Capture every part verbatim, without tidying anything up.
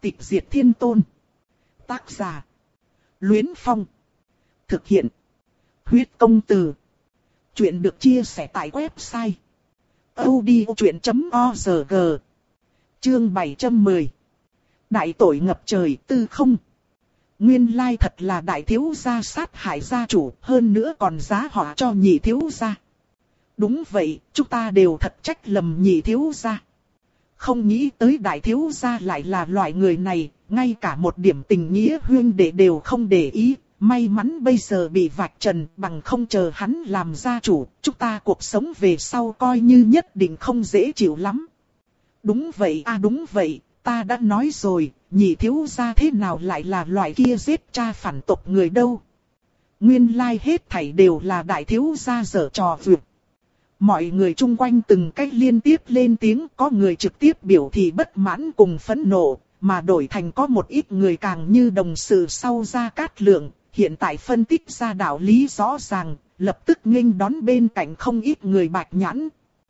Tịch diệt thiên tôn. Tác giả. Luyến Phong. Thực hiện. Huyết công từ. Chuyện được chia sẻ tại website audiochuyện chấm org. Chương bảy trăm mười. Đại tội ngập trời tư không. Nguyên lai thật là đại thiếu gia sát hại gia chủ, hơn nữa còn giá họa cho nhị thiếu gia. Đúng vậy, chúng ta đều thật trách lầm nhị thiếu gia. Không nghĩ tới đại thiếu gia lại là loại người này, ngay cả một điểm tình nghĩa huyên đệ đều không để ý. May mắn bây giờ bị vạch trần, bằng không chờ hắn làm gia chủ, chúng ta cuộc sống về sau coi như nhất định không dễ chịu lắm. Đúng vậy à đúng vậy, ta đã nói rồi, nhị thiếu gia thế nào lại là loại kia giết cha phản tộc người đâu. Nguyên lai hết thảy đều là đại thiếu gia giở trò vượt. Mọi người chung quanh từng cách liên tiếp lên tiếng, có người trực tiếp biểu thị bất mãn cùng phẫn nộ, mà đổi thành có một ít người càng như đồng sự sau Gia Cát Lượng, hiện tại phân tích ra đạo lý rõ ràng, lập tức nghênh đón bên cạnh không ít người bạch nhãn.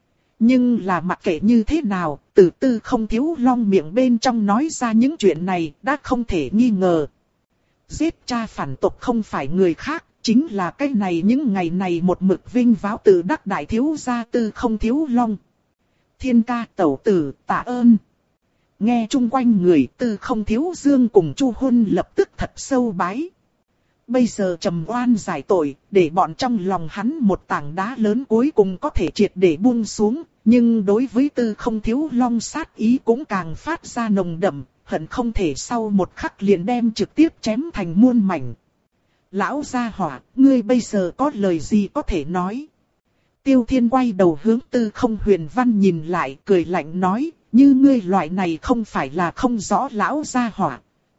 Nhưng là mặc kệ như thế nào, từ Tư Không Thiếu Long miệng bên trong nói ra những chuyện này đã không thể nghi ngờ. Giết cha phản tộc không phải người khác, chính là cái này những ngày này một mực vinh váo tự đắc đại thiếu gia Tư Không Thiếu Long. Thiên ca tẩu tử tạ ơn. Nghe chung quanh người Tư Không Thiếu Dương cùng Chu Huân lập tức thật sâu bái. Bây giờ trầm oan giải tội, để bọn trong lòng hắn một tảng đá lớn cuối cùng có thể triệt để buông xuống. Nhưng đối với Tư Không Thiếu Long sát ý cũng càng phát ra nồng đậm, hận không thể sau một khắc liền đem trực tiếp chém thành muôn mảnh. Lão gia hỏa, ngươi bây giờ có lời gì có thể nói? Tiêu Thiên quay đầu hướng Tư Không Huyền Văn nhìn lại, cười lạnh nói, như ngươi loại này không phải là không rõ lão gia hỏa.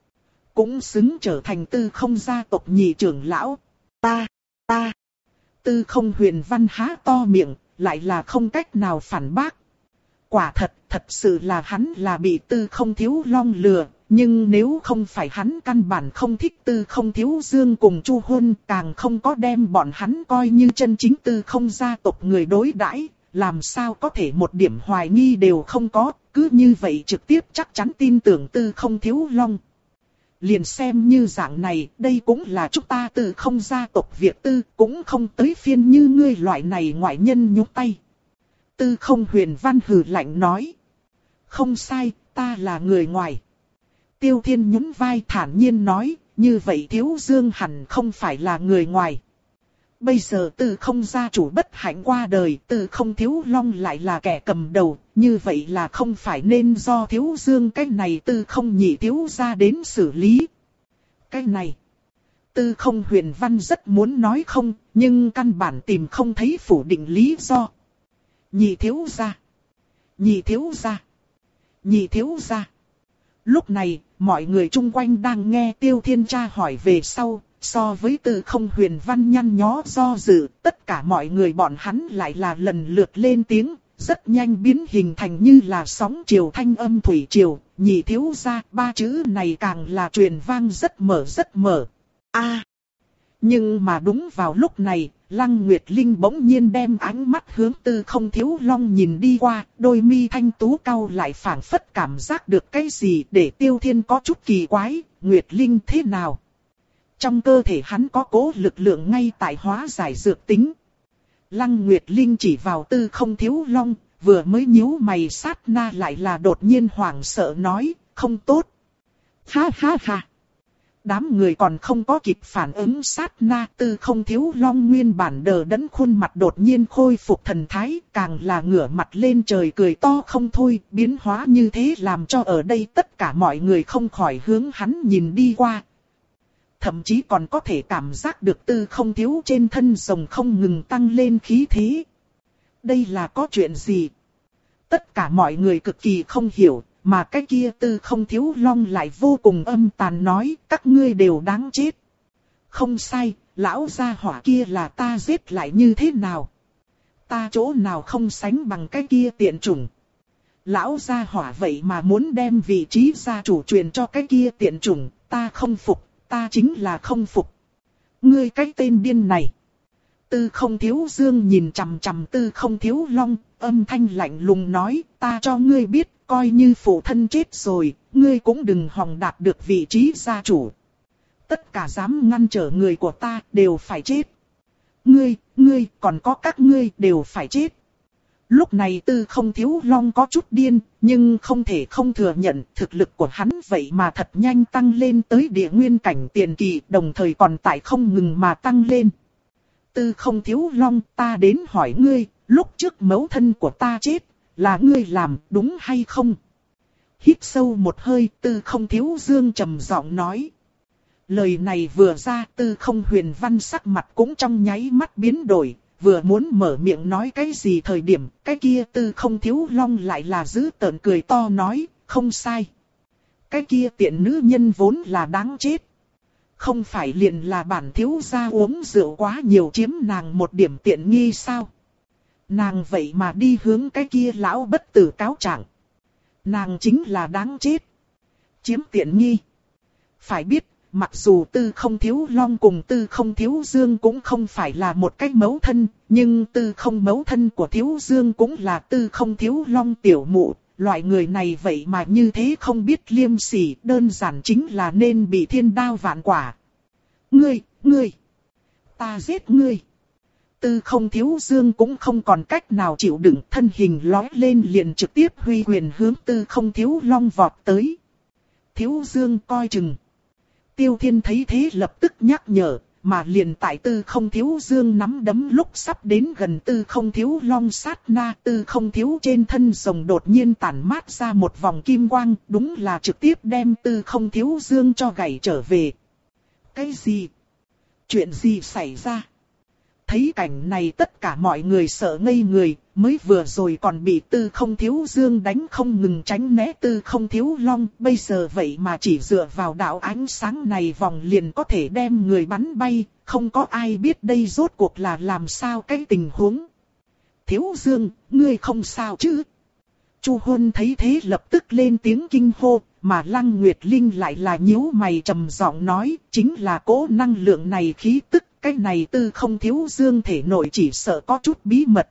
Cũng xứng trở thành Tư Không gia tộc nhị trưởng lão. Ta, ta. Tư Không Huyền Văn há to miệng, lại là không cách nào phản bác. Quả thật, thật sự là hắn là bị Tư Không Thiếu Long lừa. Nhưng nếu không phải hắn căn bản không thích Tư Không Thiếu Dương cùng Chu Huân, càng không có đem bọn hắn coi như chân chính Tư Không gia tộc người đối đãi, làm sao có thể một điểm hoài nghi đều không có, cứ như vậy trực tiếp chắc chắn tin tưởng Tư Không Thiếu Long. Liền xem như dạng này, đây cũng là chúng ta Tư Không gia tộc việc tư, cũng không tới phiên như ngươi loại này ngoại nhân nhúc tay. Tư Không Huyền Văn hừ lạnh nói. Không sai, ta là người ngoài. Tiêu Thiên nhún vai thản nhiên nói, như vậy Thiếu Dương hẳn không phải là người ngoài. Bây giờ Tư Không gia chủ bất hạnh qua đời, Tư Không Thiếu Long lại là kẻ cầm đầu, như vậy là không phải nên do Thiếu Dương cái này Tư Không nhị thiếu gia đến xử lý. Cái này, Tư Không Huyền Văn rất muốn nói không, nhưng căn bản tìm không thấy phủ định lý do. Nhị thiếu gia, nhị thiếu gia, nhị thiếu gia. Lúc này, mọi người chung quanh đang nghe Tiêu Thiên tra hỏi về sau, so với Tư Không Huyền Văn nhăn nhó do dự, tất cả mọi người bọn hắn lại là lần lượt lên tiếng, rất nhanh biến hình thành như là sóng chiều thanh âm thủy triều, nhị thiếu gia, ba chữ này càng là truyền vang rất mở rất mở. A. À, nhưng mà đúng vào lúc này, Lăng Nguyệt Linh bỗng nhiên đem ánh mắt hướng Tư Không Thiếu Long nhìn đi qua, đôi mi thanh tú cau lại phảng phất cảm giác được cái gì để Tiêu Thiên có chút kỳ quái, Nguyệt Linh thế nào? Trong cơ thể hắn có cố lực lượng ngay tại hóa giải dược tính. Lăng Nguyệt Linh chỉ vào Tư Không Thiếu Long, vừa mới nhíu mày sát na lại là đột nhiên hoảng sợ nói, không tốt. Ha ha ha. Đám người còn không có kịp phản ứng sát na, Tư Không Thiếu Long nguyên bản đờ đẫn khuôn mặt đột nhiên khôi phục thần thái, càng là ngửa mặt lên trời cười to không thôi, biến hóa như thế làm cho ở đây tất cả mọi người không khỏi hướng hắn nhìn đi qua. Thậm chí còn có thể cảm giác được Tư Không Thiếu trên thân rồng không ngừng tăng lên khí thế. Đây là có chuyện gì? Tất cả mọi người cực kỳ không hiểu. Mà cái kia Tư Không Thiếu Long lại vô cùng âm tàn nói, các ngươi đều đáng chết. Không sai, lão gia hỏa kia là ta giết lại như thế nào? Ta chỗ nào không sánh bằng cái kia tiện chủng. Lão gia hỏa vậy mà muốn đem vị trí gia chủ truyền cho cái kia tiện chủng, ta không phục, ta chính là không phục. Ngươi cái tên điên này. Tư Không Thiếu Dương nhìn chằm chằm Tư Không Thiếu Long, âm thanh lạnh lùng nói, ta cho ngươi biết. coi như phụ thân chết rồi, ngươi cũng đừng hòng đạt được vị trí gia chủ. Tất cả dám ngăn trở người của ta đều phải chết. Ngươi, ngươi, còn có các ngươi đều phải chết. Lúc này Tư Không Thiếu Long có chút điên, nhưng không thể không thừa nhận thực lực của hắn vậy mà thật nhanh tăng lên tới địa nguyên cảnh tiền kỳ, đồng thời còn tại không ngừng mà tăng lên. Tư Không Thiếu Long, ta đến hỏi ngươi, lúc trước mẫu thân của ta chết, là ngươi làm đúng hay không? Hít sâu một hơi, Tư Không Thiếu Dương trầm giọng nói. Lời này vừa ra, Tư Không Huyền Văn sắc mặt cũng trong nháy mắt biến đổi, vừa muốn mở miệng nói cái gì thời điểm, cái kia Tư Không Thiếu Long lại là giữ tợn cười to nói, không sai. Cái kia tiện nữ nhân vốn là đáng chết. Không phải liền là bản thiếu gia uống rượu quá nhiều chiếm nàng một điểm tiện nghi sao? Nàng vậy mà đi hướng cái kia lão bất tử cáo trạng. Nàng chính là đáng chết. Chiếm tiện nghi. Phải biết, mặc dù Tư Không Thiếu Long cùng Tư Không Thiếu Dương cũng không phải là một cái mẫu thân, nhưng Tư Không mẫu thân của Thiếu Dương cũng là Tư Không Thiếu Long tiểu mụ. Loại người này vậy mà như thế không biết liêm sỉ, đơn giản chính là nên bị thiên đao vạn quả. Ngươi, ngươi, ta giết ngươi. Tư Không Thiếu Dương cũng không còn cách nào chịu đựng, thân hình lói lên liền trực tiếp huy quyền hướng Tư Không Thiếu Long vọt tới. Thiếu Dương coi chừng. Tiêu Thiên thấy thế lập tức nhắc nhở, mà liền tại Tư Không Thiếu Dương nắm đấm lúc sắp đến gần Tư Không Thiếu Long sát na, Tư Không Thiếu trên thân rồng đột nhiên tản mát ra một vòng kim quang, đúng là trực tiếp đem Tư Không Thiếu Dương cho gãy trở về. Cái gì? Chuyện gì xảy ra? Thấy cảnh này tất cả mọi người sợ ngây người, mới vừa rồi còn bị Tư Không Thiếu Dương đánh không ngừng tránh né Tư Không Thiếu Long, bây giờ vậy mà chỉ dựa vào đạo ánh sáng này vòng liền có thể đem người bắn bay, không có ai biết đây rốt cuộc là làm sao cái tình huống. Thiếu Dương, ngươi không sao chứ? Chu Huân thấy thế lập tức lên tiếng kinh hô, mà Lăng Nguyệt Linh lại là nhíu mày trầm giọng nói, chính là cỗ năng lượng này khí tức, cái này Tư Không Thiếu Dương thể nội chỉ sợ có chút bí mật.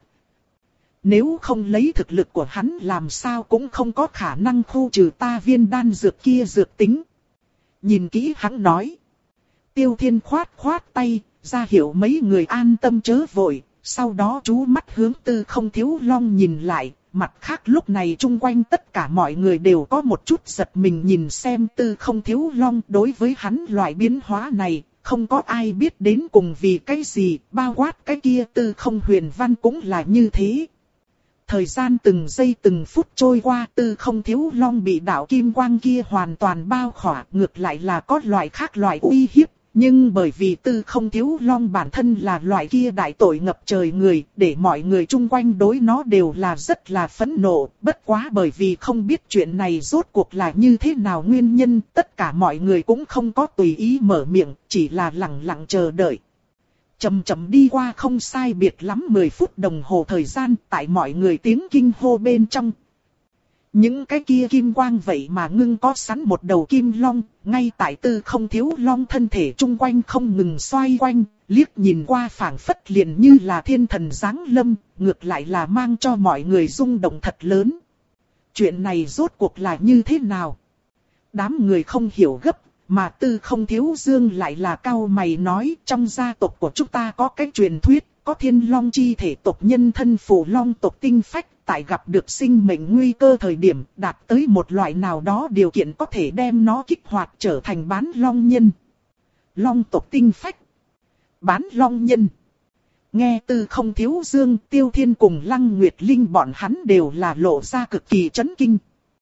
Nếu không lấy thực lực của hắn làm sao cũng không có khả năng khu trừ ta viên đan dược kia dược tính. Nhìn kỹ hắn nói. Tiêu Thiên khoát khoát tay, ra hiệu mấy người an tâm chớ vội, sau đó chú mắt hướng Tư Không Thiếu Long nhìn lại. Mặt khác lúc này chung quanh tất cả mọi người đều có một chút giật mình nhìn xem Tư Không Thiếu Long. Đối với hắn loại biến hóa này, không có ai biết đến cùng vì cái gì, bao quát cái kia Tư Không Huyền Văn cũng là như thế. Thời gian từng giây từng phút trôi qua, Tư Không Thiếu Long bị đạo kim quang kia hoàn toàn bao khỏa, ngược lại là có loại khác loại uy hiếp. Nhưng bởi vì Tư Không Thiếu Long bản thân là loại kia đại tội ngập trời người, để mọi người chung quanh đối nó đều là rất là phẫn nộ. Bất quá bởi vì không biết chuyện này rốt cuộc là như thế nào nguyên nhân, tất cả mọi người cũng không có tùy ý mở miệng, chỉ là lặng lặng chờ đợi. Chậm chậm đi qua không sai biệt lắm mười phút đồng hồ thời gian, tại mọi người tiếng kinh hô bên trong. Những cái kia kim quang vậy mà ngưng có sẵn một đầu kim long, ngay tại Tư Không Thiếu Long thân thể chung quanh không ngừng xoay quanh, liếc nhìn qua phảng phất liền như là thiên thần giáng lâm, ngược lại là mang cho mọi người rung động thật lớn. Chuyện này rốt cuộc là như thế nào? Đám người không hiểu gấp, mà Tư Không Thiếu Dương lại là cau mày nói, trong gia tộc của chúng ta có cái truyền thuyết, có thiên long chi thể tộc nhân thân phù long tộc tinh phách. Tại gặp được sinh mệnh nguy cơ thời điểm đạt tới một loại nào đó điều kiện có thể đem nó kích hoạt trở thành bán long nhân. Long tộc tinh phách. Bán long nhân. Nghe Tư Không Thiếu Dương, Tiêu Thiên cùng Lăng Nguyệt Linh bọn hắn đều là lộ ra cực kỳ chấn kinh.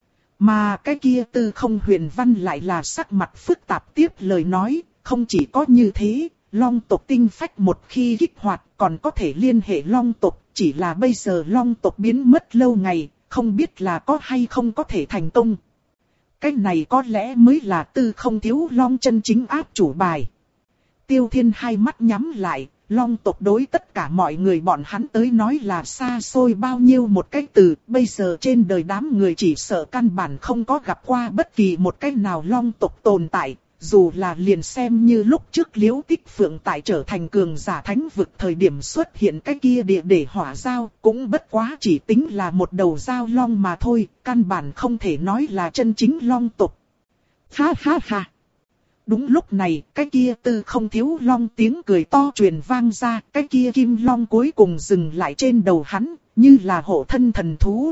Mà cái kia Tư Không Huyền Văn lại là sắc mặt phức tạp tiếp lời nói, không chỉ có như thế, long tộc tinh phách một khi kích hoạt còn có thể liên hệ long tộc. Chỉ là bây giờ long tộc biến mất lâu ngày, không biết là có hay không có thể thành công. Cái này có lẽ mới là Tư Không Thiếu Long chân chính áp chủ bài. Tiêu Thiên hai mắt nhắm lại, long tộc đối tất cả mọi người bọn hắn tới nói là xa xôi bao nhiêu một cái từ. Bây giờ trên đời đám người chỉ sợ căn bản không có gặp qua bất kỳ một cái nào long tộc tồn tại. dù là liền xem như lúc trước Liễu Tích Phượng tại trở thành cường giả thánh vực thời điểm xuất hiện cái kia địa để hỏa giao, cũng bất quá chỉ tính là một đầu giao long mà thôi, căn bản không thể nói là chân chính long tộc. Ha ha ha! Đúng lúc này, cái kia Tư Không Thiếu Long tiếng cười to truyền vang ra, cái kia kim long cuối cùng dừng lại trên đầu hắn, như là hộ thân thần thú.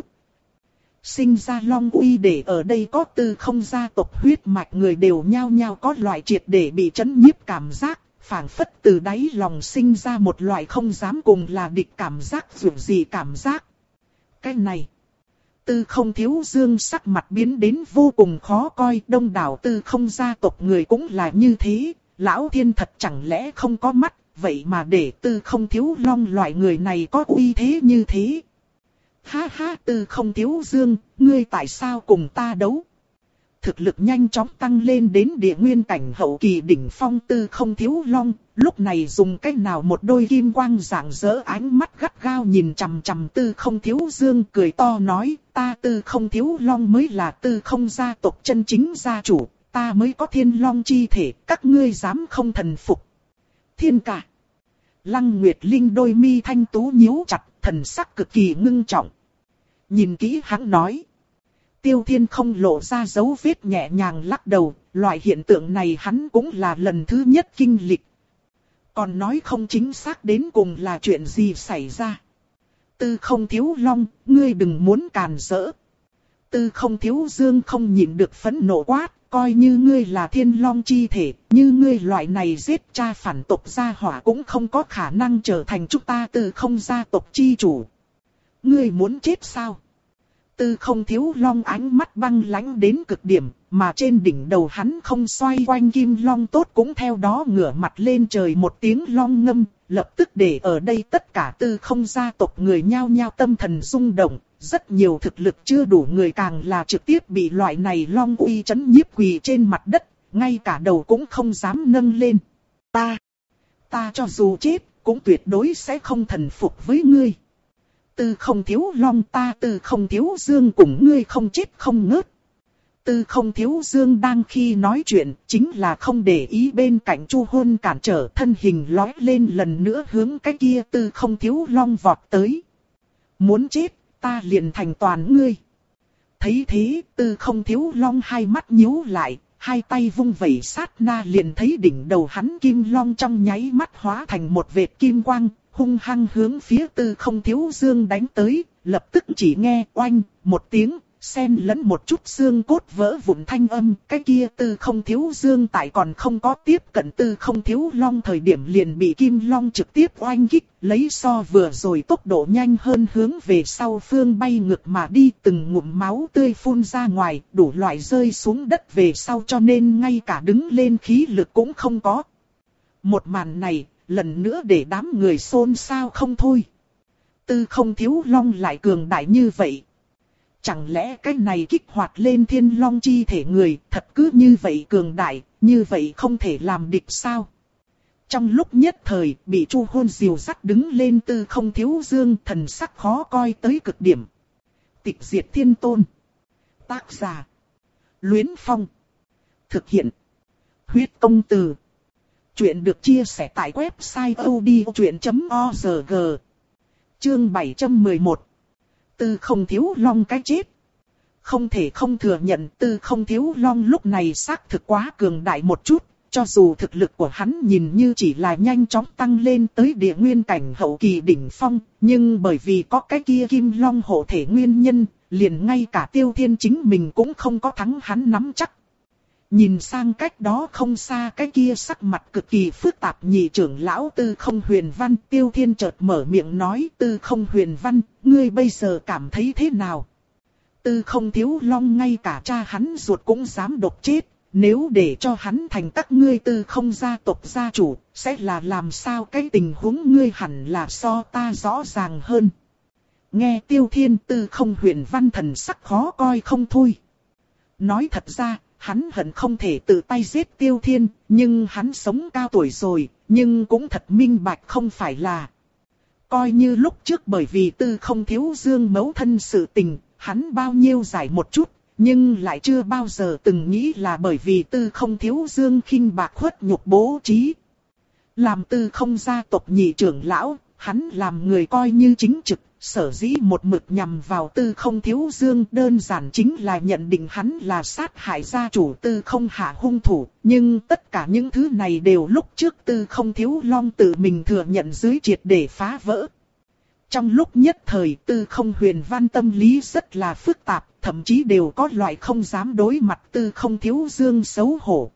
Sinh ra long uy để ở đây có Tư Không gia tộc huyết mạch người đều nhao nhao có loại triệt để bị chấn nhiếp cảm giác, phảng phất từ đáy lòng sinh ra một loại không dám cùng là địch cảm giác dù gì cảm giác. Cái này, Tư Không Thiếu Dương sắc mặt biến đến vô cùng khó coi, đông đảo Tư Không gia tộc người cũng là như thế, lão thiên thật chẳng lẽ không có mắt, vậy mà để Tư Không Thiếu Long loại người này có uy thế như thế. Ha ha, Tư Không Thiếu Dương, ngươi tại sao cùng ta đấu? Thực lực nhanh chóng tăng lên đến địa nguyên cảnh hậu kỳ đỉnh phong Tư Không Thiếu Long, lúc này dùng cách nào một đôi kim quang rạng rỡ ánh mắt gắt gao nhìn chằm chằm Tư Không Thiếu Dương cười to nói, ta Tư Không Thiếu Long mới là Tư Không gia tộc chân chính gia chủ, ta mới có thiên long chi thể, các ngươi dám không thần phục. Thiên cả. Lăng Nguyệt Linh đôi mi thanh tú nhíu chặt, thần sắc cực kỳ ngưng trọng. Nhìn kỹ hắn nói. Tiêu Thiên không lộ ra dấu vết nhẹ nhàng lắc đầu, loại hiện tượng này hắn cũng là lần thứ nhất kinh lịch. Còn nói không chính xác đến cùng là chuyện gì xảy ra. Tư Không Thiếu Long, ngươi đừng muốn càn rỡ. Tư Không Thiếu Dương không nhịn được phẫn nộ quát, coi như ngươi là thiên long chi thể, như ngươi loại này giết cha phản tộc gia hỏa cũng không có khả năng trở thành chúng ta Tư Không gia tộc chi chủ. Ngươi muốn chết sao? Tư Không Thiếu Long ánh mắt băng lãnh đến cực điểm, mà trên đỉnh đầu hắn không xoay quanh kim long tốt cũng theo đó ngửa mặt lên trời một tiếng long ngâm, lập tức để ở đây tất cả Tư Không gia tộc người nhao nhao tâm thần rung động, rất nhiều thực lực chưa đủ người càng là trực tiếp bị loại này long uy chấn nhiếp quỳ trên mặt đất, ngay cả đầu cũng không dám nâng lên. Ta, ta cho dù chết, cũng tuyệt đối sẽ không thần phục với ngươi. Tư Không Thiếu Long ta Tư Không Thiếu Dương cùng ngươi không chết không ngớt. Tư Không Thiếu Dương đang khi nói chuyện, chính là không để ý bên cạnh Chu Hôn cản trở, thân hình lói lên lần nữa hướng cái kia Tư Không Thiếu Long vọt tới. Muốn chết, ta liền thành toàn ngươi. Thấy thế, Tư Không Thiếu Long hai mắt nhíu lại, hai tay vung vẩy sát na liền thấy đỉnh đầu hắn kim long trong nháy mắt hóa thành một vệt kim quang, hung hăng hướng phía Tư Không Thiếu Dương đánh tới, lập tức chỉ nghe oanh một tiếng, xen lẫn một chút xương cốt vỡ vụn thanh âm, cái kia Tư Không Thiếu Dương tại còn không có tiếp cận Tư Không Thiếu Long thời điểm liền bị kim long trực tiếp oanh kích, lấy so vừa rồi tốc độ nhanh hơn hướng về sau phương bay ngược mà đi, từng ngụm máu tươi phun ra ngoài, đủ loại rơi xuống đất về sau cho nên ngay cả đứng lên khí lực cũng không có. Một màn này, lần nữa để đám người xôn xao không thôi. Tư Không Thiếu Long lại cường đại như vậy. Chẳng lẽ cái này kích hoạt lên thiên long chi thể người thật cứ như vậy cường đại, như vậy không thể làm địch sao? Trong lúc nhất thời bị Chu Hôn dìu dắt đứng lên Tư Không Thiếu Dương thần sắc khó coi tới cực điểm. Tịch diệt thiên tôn. Tác giả. Luyến Phong. Thực hiện. Huyết công từ. Chuyện được chia sẻ tại website odchuyện chấm org. Chương bảy trăm mười một. Tư Không Thiếu Long cái chết. Không thể không thừa nhận Tư Không Thiếu Long lúc này xác thực quá cường đại một chút, cho dù thực lực của hắn nhìn như chỉ là nhanh chóng tăng lên tới địa nguyên cảnh hậu kỳ đỉnh phong, nhưng bởi vì có cái kia kim long hộ thể nguyên nhân, liền ngay cả Tiêu Thiên chính mình cũng không có thắng hắn nắm chắc. Nhìn sang cách đó không xa cái kia sắc mặt cực kỳ phức tạp nhị trưởng lão Tư Không Huyền Văn, Tiêu Thiên chợt mở miệng nói, Tư Không Huyền Văn, ngươi bây giờ cảm thấy thế nào? Tư Không Thiếu Long ngay cả cha hắn ruột cũng dám độc chết, nếu để cho hắn thành các ngươi Tư Không gia tộc gia chủ, sẽ là làm sao? Cái tình huống ngươi hẳn là so ta rõ ràng hơn. Nghe Tiêu Thiên, Tư Không Huyền Văn thần sắc khó coi không thôi. Nói thật ra, hắn hận không thể tự tay giết Tiêu Thiên, nhưng hắn sống cao tuổi rồi, nhưng cũng thật minh bạch không phải là. Coi như lúc trước bởi vì Tư Không Thiếu Dương mẫu thân sự tình, hắn bao nhiêu giải một chút, Nhưng lại chưa bao giờ từng nghĩ là bởi vì Tư Không Thiếu Dương khinh bạc khuất nhục bố trí. Làm Tư Không gia tộc nhị trưởng lão, hắn làm người coi như chính trực, sở dĩ một mực nhằm vào Tư Không Thiếu Dương đơn giản chính là nhận định hắn là sát hại gia chủ Tư Không Hạ hung thủ. Nhưng tất cả những thứ này đều lúc trước Tư Không Thiếu Long tự mình thừa nhận dưới triệt để phá vỡ. Trong lúc nhất thời Tư Không Huyền Văn tâm lý rất là phức tạp, thậm chí đều có loại không dám đối mặt Tư Không Thiếu Dương xấu hổ.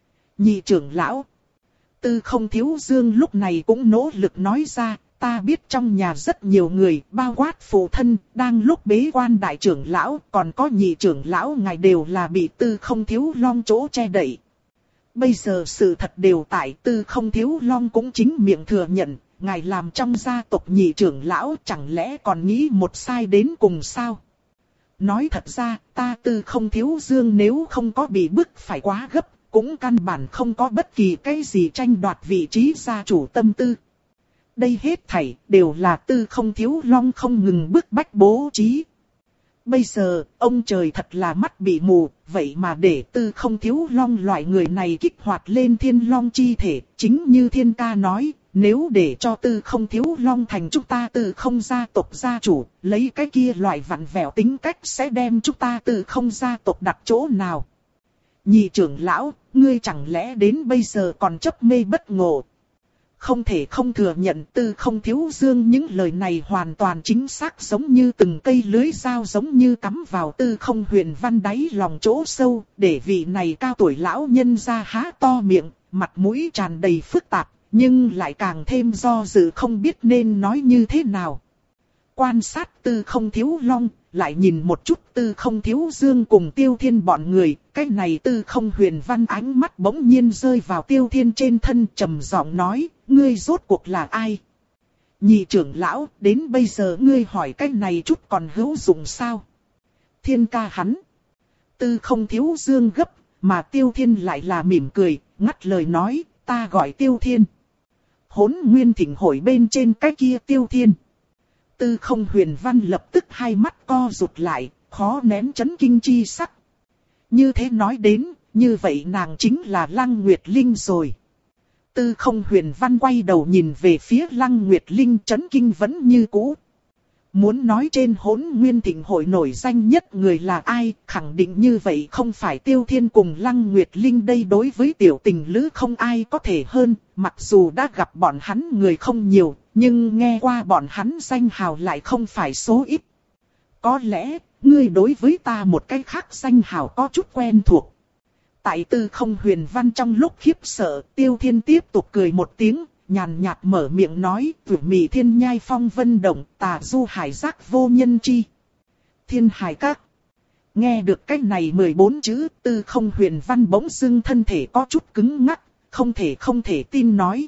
Nhị trưởng lão, Tư Không Thiếu Dương lúc này cũng nỗ lực nói ra, ta biết trong nhà rất nhiều người, bao quát phụ thân, đang lúc bế quan đại trưởng lão, còn có nhị trưởng lão ngài đều là bị Tư Không Thiếu Long chỗ che đậy. Bây giờ sự thật đều tại, Tư Không Thiếu Long cũng chính miệng thừa nhận, ngài làm trong gia tộc nhị trưởng lão chẳng lẽ còn nghĩ một sai đến cùng sao? Nói thật ra, ta Tư Không Thiếu Dương nếu không có bị bức phải quá gấp, cũng căn bản không có bất kỳ cái gì tranh đoạt vị trí gia chủ tâm tư. Đây hết thảy đều là Tư Không Thiếu Long không ngừng bức bách bố trí. Bây giờ, ông trời thật là mắt bị mù, vậy mà để Tư Không Thiếu Long loại người này kích hoạt lên Thiên Long chi thể, chính như Thiên Ca nói, nếu để cho Tư Không Thiếu Long thành chúng ta Tư Không gia tộc gia chủ, lấy cái kia loại vặn vẹo tính cách sẽ đem chúng ta Tư Không gia tộc đặt chỗ nào? Nhị trưởng lão, ngươi chẳng lẽ đến bây giờ còn chấp mê bất ngộ? Không thể không thừa nhận Tư Không Thiếu Dương những lời này hoàn toàn chính xác, giống như từng cây lưới dao giống như cắm vào Tư Không Huyền Văn đáy lòng chỗ sâu, để vị này cao tuổi lão nhân ra há to miệng, mặt mũi tràn đầy phức tạp, nhưng lại càng thêm do dự không biết nên nói như thế nào. Quan sát Tư Không Thiếu Long, lại nhìn một chút Tư Không Thiếu Dương cùng Tiêu Thiên bọn người, cái này Tư Không Huyền Văn ánh mắt bỗng nhiên rơi vào Tiêu Thiên trên thân, trầm giọng nói, ngươi rốt cuộc là ai? Nhị trưởng lão, đến bây giờ ngươi hỏi cái này chút còn hữu dụng sao? Thiên ca hắn. Tư Không Thiếu Dương gấp, mà Tiêu Thiên lại là mỉm cười, ngắt lời nói, ta gọi Tiêu Thiên. Hỗn Nguyên Thịnh Hội bên trên cái kia Tiêu Thiên. Tư Không Huyền Văn lập tức hai mắt co rụt lại, khó nén chấn kinh chi sắc. Như thế nói đến, như vậy nàng chính là Lăng Nguyệt Linh rồi. Tư Không Huyền Văn quay đầu nhìn về phía Lăng Nguyệt Linh, chấn kinh vẫn như cũ. Muốn nói trên Hỗn Nguyên Thịnh Hội nổi danh nhất người là ai, khẳng định như vậy không phải Tiêu Thiên cùng Lăng Nguyệt Linh đây, đối với tiểu tình lữ không ai có thể hơn, mặc dù đã gặp bọn hắn người không nhiều, nhưng nghe qua bọn hắn danh hào lại không phải số ít. Có lẽ, ngươi đối với ta một cái khác danh hào có chút quen thuộc. Tại Tư Không Huyền Văn trong lúc khiếp sợ, Tiêu Thiên tiếp tục cười một tiếng, nhàn nhạt mở miệng nói, Vượt Mị Thiên Nhai Phong Vân Động, Tà Du Hải Giác Vô Nhân Chi. Thiên Hải Các. Nghe được cái này mười bốn chữ, Tư Không Huyền Văn bỗng dưng thân thể có chút cứng ngắc, không thể không thể tin nói.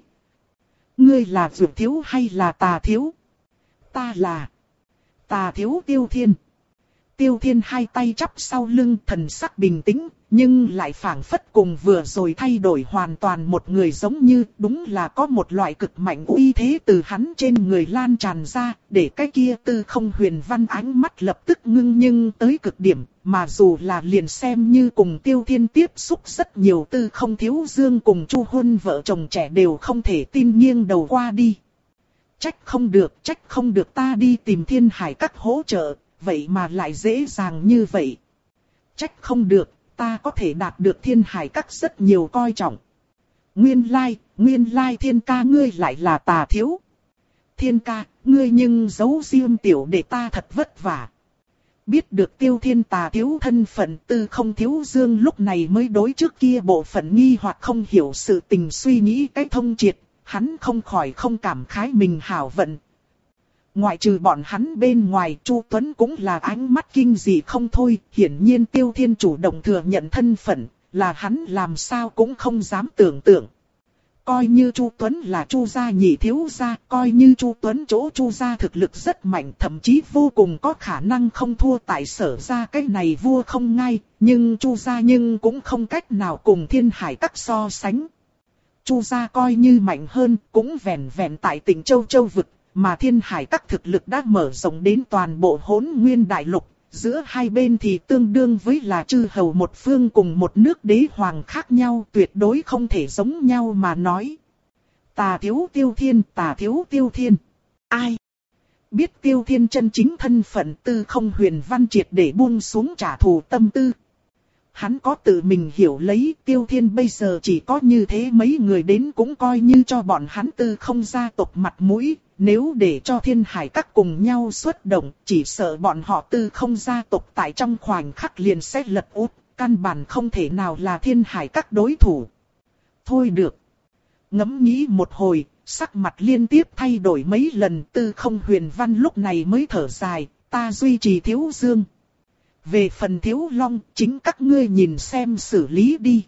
Ngươi là Vượt Thiếu hay là Tà Thiếu? Ta là Tà Thiếu Tiêu Thiên. Tiêu Thiên hai tay chắp sau lưng, thần sắc bình tĩnh, nhưng lại phảng phất cùng vừa rồi thay đổi hoàn toàn một người, giống như đúng là có một loại cực mạnh uy thế từ hắn trên người lan tràn ra, để cái kia Tư Không Huyền Văn ánh mắt lập tức ngưng nhưng tới cực điểm, mà dù là liền xem như cùng Tiêu Thiên tiếp xúc rất nhiều Tư Không Thiếu Dương cùng Chu Huân vợ chồng trẻ đều không thể tin, nghiêng đầu qua đi. Trách không được, trách không được, ta đi tìm Thiên Hải Các hỗ trợ, vậy mà lại dễ dàng như vậy. Trách không được, ta có thể đạt được Thiên Hải Các rất nhiều coi trọng. Nguyên lai, nguyên lai Thiên ca ngươi lại là Tà Thiếu. Thiên ca, ngươi nhưng giấu riêng tiểu để ta thật vất vả. Biết được Tiêu Thiên Tà Thiếu thân phận, Tư Không Thiếu Dương lúc này mới đối trước kia bộ phận nghi hoặc không hiểu sự tình suy nghĩ cách thông triệt, hắn không khỏi không cảm khái mình hảo vận. Ngoại trừ bọn hắn bên ngoài, Chu Tuấn cũng là ánh mắt kinh dị không thôi, hiển nhiên Tiêu Thiên chủ động thừa nhận thân phận, là hắn làm sao cũng không dám tưởng tượng. Coi như Chu Tuấn là Chu gia nhị thiếu gia, coi như Chu Tuấn chỗ Chu gia thực lực rất mạnh, thậm chí vô cùng có khả năng không thua tại Sở gia cái này vua không ngai, nhưng Chu gia nhưng cũng không cách nào cùng Thiên Hải Các so sánh. Chu gia coi như mạnh hơn, cũng vẹn vẹn tại tỉnh Châu Châu vực, mà Thiên Hải Các thực lực đã mở rộng đến toàn bộ Hỗn Nguyên đại lục, giữa hai bên thì tương đương với là chư hầu một phương cùng một nước đế hoàng khác nhau, tuyệt đối không thể giống nhau mà nói. Tà thiếu Tiêu Thiên, tà thiếu Tiêu Thiên. Ai biết Tiêu Thiên chân chính thân phận, Tư Không Huyền Văn triệt để buông xuống trả thù tâm tư. Hắn có tự mình hiểu lấy, Tiêu Thiên bây giờ chỉ có như thế mấy người đến cũng coi như cho bọn hắn Tư Không gia tộc mặt mũi. Nếu để cho Thiên Hải Các cùng nhau xuất động, chỉ sợ bọn họ Tư Không gia tộc tại trong khoảnh khắc liền sẽ lật úp, căn bản không thể nào là Thiên Hải Các đối thủ. Thôi được. Ngẫm nghĩ một hồi, sắc mặt liên tiếp thay đổi mấy lần, Tư Không Huyền Văn lúc này mới thở dài, ta duy trì Thiếu Dương. Về phần Thiếu Long, chính các ngươi nhìn xem xử lý đi.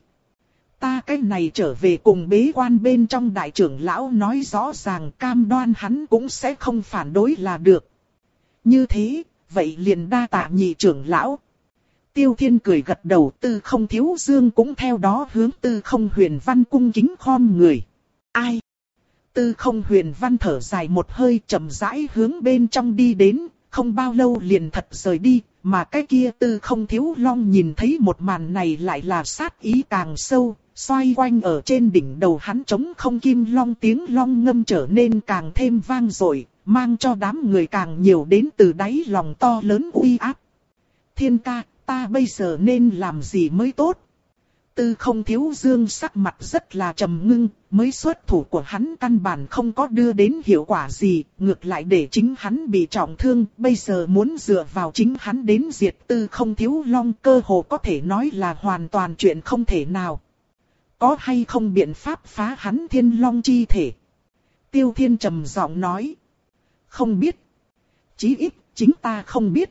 Ta cái này trở về cùng bế quan bên trong đại trưởng lão nói rõ ràng, cam đoan hắn cũng sẽ không phản đối là được. Như thế, vậy liền đa tạ nhị trưởng lão. Tiêu Thiên cười gật đầu, Tư Không Thiếu Dương cũng theo đó hướng Tư Không Huyền Văn cung kính khom người. Ai? Tư Không Huyền Văn thở dài một hơi, chậm rãi hướng bên trong đi đến, không bao lâu liền thật rời đi. Mà cái kia Tư Không Thiếu Long nhìn thấy một màn này lại là sát ý càng sâu, xoay quanh ở trên đỉnh đầu hắn trống không kim long, tiếng long ngâm trở nên càng thêm vang dội, mang cho đám người càng nhiều đến từ đáy lòng to lớn uy áp. Thiên ca, ta bây giờ nên làm gì mới tốt? Tư Không Thiếu Dương sắc mặt rất là trầm ngưng, mới xuất thủ của hắn căn bản không có đưa đến hiệu quả gì, ngược lại để chính hắn bị trọng thương, bây giờ muốn dựa vào chính hắn đến diệt Tư Không Thiếu Long cơ hồ có thể nói là hoàn toàn chuyện không thể nào. Có hay không biện pháp phá hắn Thiên Long chi thể? Tiêu Thiên trầm giọng nói. Không biết. Chí ít, chính ta không biết.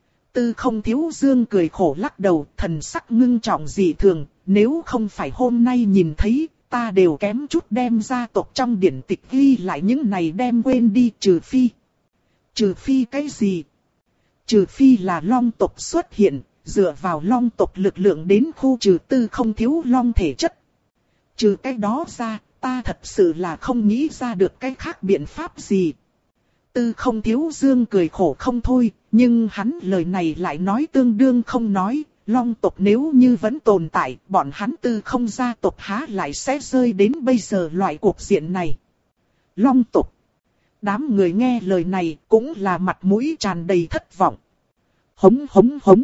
Tư Không Thiếu Dương cười khổ lắc đầu, thần sắc ngưng trọng dị thường, nếu không phải hôm nay nhìn thấy, ta đều kém chút đem gia tộc trong điển tịch ghi lại những này đem quên đi, trừ phi. Trừ phi cái gì? Trừ phi là Long tộc xuất hiện, dựa vào Long tộc lực lượng đến khu trừ Tư Không Thiếu Long thể chất. Trừ cái đó ra, ta thật sự là không nghĩ ra được cái khác biện pháp gì. Tư Không Thiếu Dương cười khổ không thôi, nhưng hắn lời này lại nói tương đương không nói. Long tộc nếu như vẫn tồn tại, bọn hắn Tư Không gia tộc há lại sẽ rơi đến bây giờ loại cuộc diện này. Long tộc. Đám người nghe lời này cũng là mặt mũi tràn đầy thất vọng. Hống hống hống.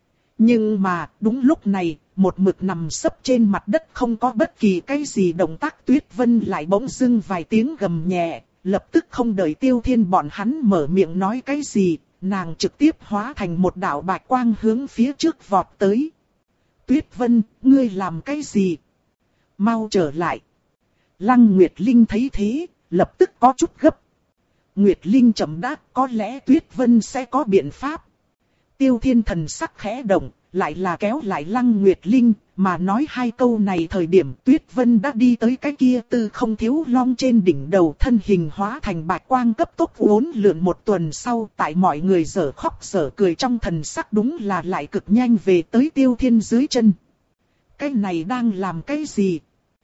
Nhưng mà, đúng lúc này, một mực nằm sấp trên mặt đất không có bất kỳ cái gì động tác Tuyết Vân lại bỗng dưng vài tiếng gầm nhẹ, lập tức không đợi Tiêu Thiên bọn hắn mở miệng nói cái gì, nàng trực tiếp hóa thành một đạo bạch quang hướng phía trước vọt tới. Tuyết Vân, ngươi làm cái gì? Mau trở lại. Lăng Nguyệt Linh thấy thế, lập tức có chút gấp. Nguyệt Linh chậm đáp, có lẽ Tuyết Vân sẽ có biện pháp. Tiêu Thiên thần sắc khẽ động, lại là kéo lại Lăng Nguyệt Linh, mà nói hai câu này thời điểm Tuyết Vân đã đi tới cái kia Tư Không Thiếu Long trên đỉnh đầu, thân hình hóa thành bạch quang cấp tốc uốn lượn một tuần sau, tại mọi người dở khóc dở cười trong thần sắc đúng là lại cực nhanh về tới Tiêu Thiên dưới chân. Cái này đang làm cái gì?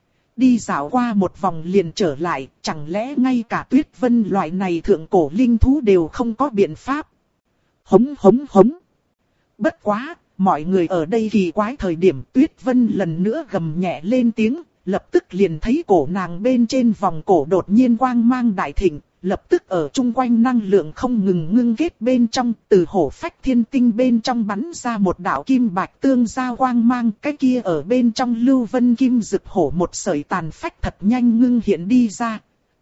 Đi dạo qua một vòng liền trở lại, chẳng lẽ ngay cả Tuyết Vân loại này thượng cổ linh thú đều không có biện pháp? Hống hống hống. Bất quá, mọi người ở đây kỳ quái thời điểm Tuyết Vân lần nữa gầm nhẹ lên tiếng, lập tức liền thấy cổ nàng bên trên vòng cổ đột nhiên quang mang đại thịnh, lập tức ở chung quanh năng lượng không ngừng ngưng kết bên trong, từ hổ phách thiên tinh bên trong bắn ra một đạo kim bạch tương giao quang mang, cái kia ở bên trong lưu vân kim rực hổ một sợi tàn phách thật nhanh ngưng hiện đi ra.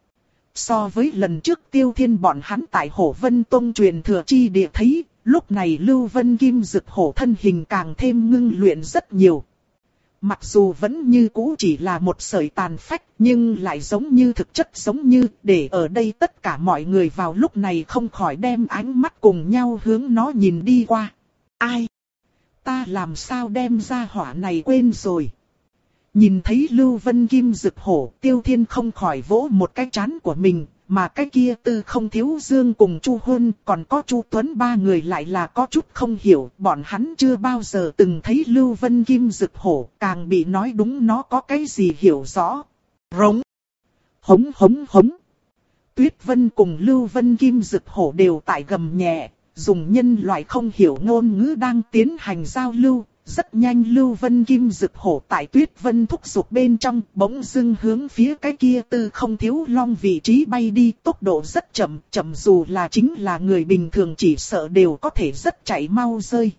So với lần trước Tiêu Thiên bọn hắn tại Hổ Vân Tông truyền thừa chi địa thấy, lúc này Lưu Vân Kim Dực Hổ thân hình càng thêm ngưng luyện rất nhiều. Mặc dù vẫn như cũ chỉ là một sợi tàn phách, nhưng lại giống như thực chất giống như, để ở đây tất cả mọi người vào lúc này không khỏi đem ánh mắt cùng nhau hướng nó nhìn đi qua. Ai? Ta làm sao đem ra hỏa này quên rồi? Nhìn thấy Lưu Vân Kim Dực Hổ, Tiêu Thiên không khỏi vỗ một cái trán của mình, mà cái kia Tư Không Thiếu Dương cùng Chu Huân còn có Chu Tuấn ba người lại là có chút không hiểu, bọn hắn chưa bao giờ từng thấy Lưu Vân Kim Dực Hổ, càng bị nói đúng nó có cái gì hiểu rõ. Rống. Hống hống hống. Tuyết Vân cùng Lưu Vân Kim Dực Hổ đều tại gầm nhẹ, dùng nhân loại không hiểu ngôn ngữ đang tiến hành giao lưu. Rất nhanh Lưu Vân Kim Dực Hổ tại Tuyết Vân thúc giục bên trong, bỗng dưng hướng phía cái kia Tư Không Thiếu Long vị trí bay đi, tốc độ rất chậm, chậm dù là chính là người bình thường chỉ sợ đều có thể rất chạy mau rơi.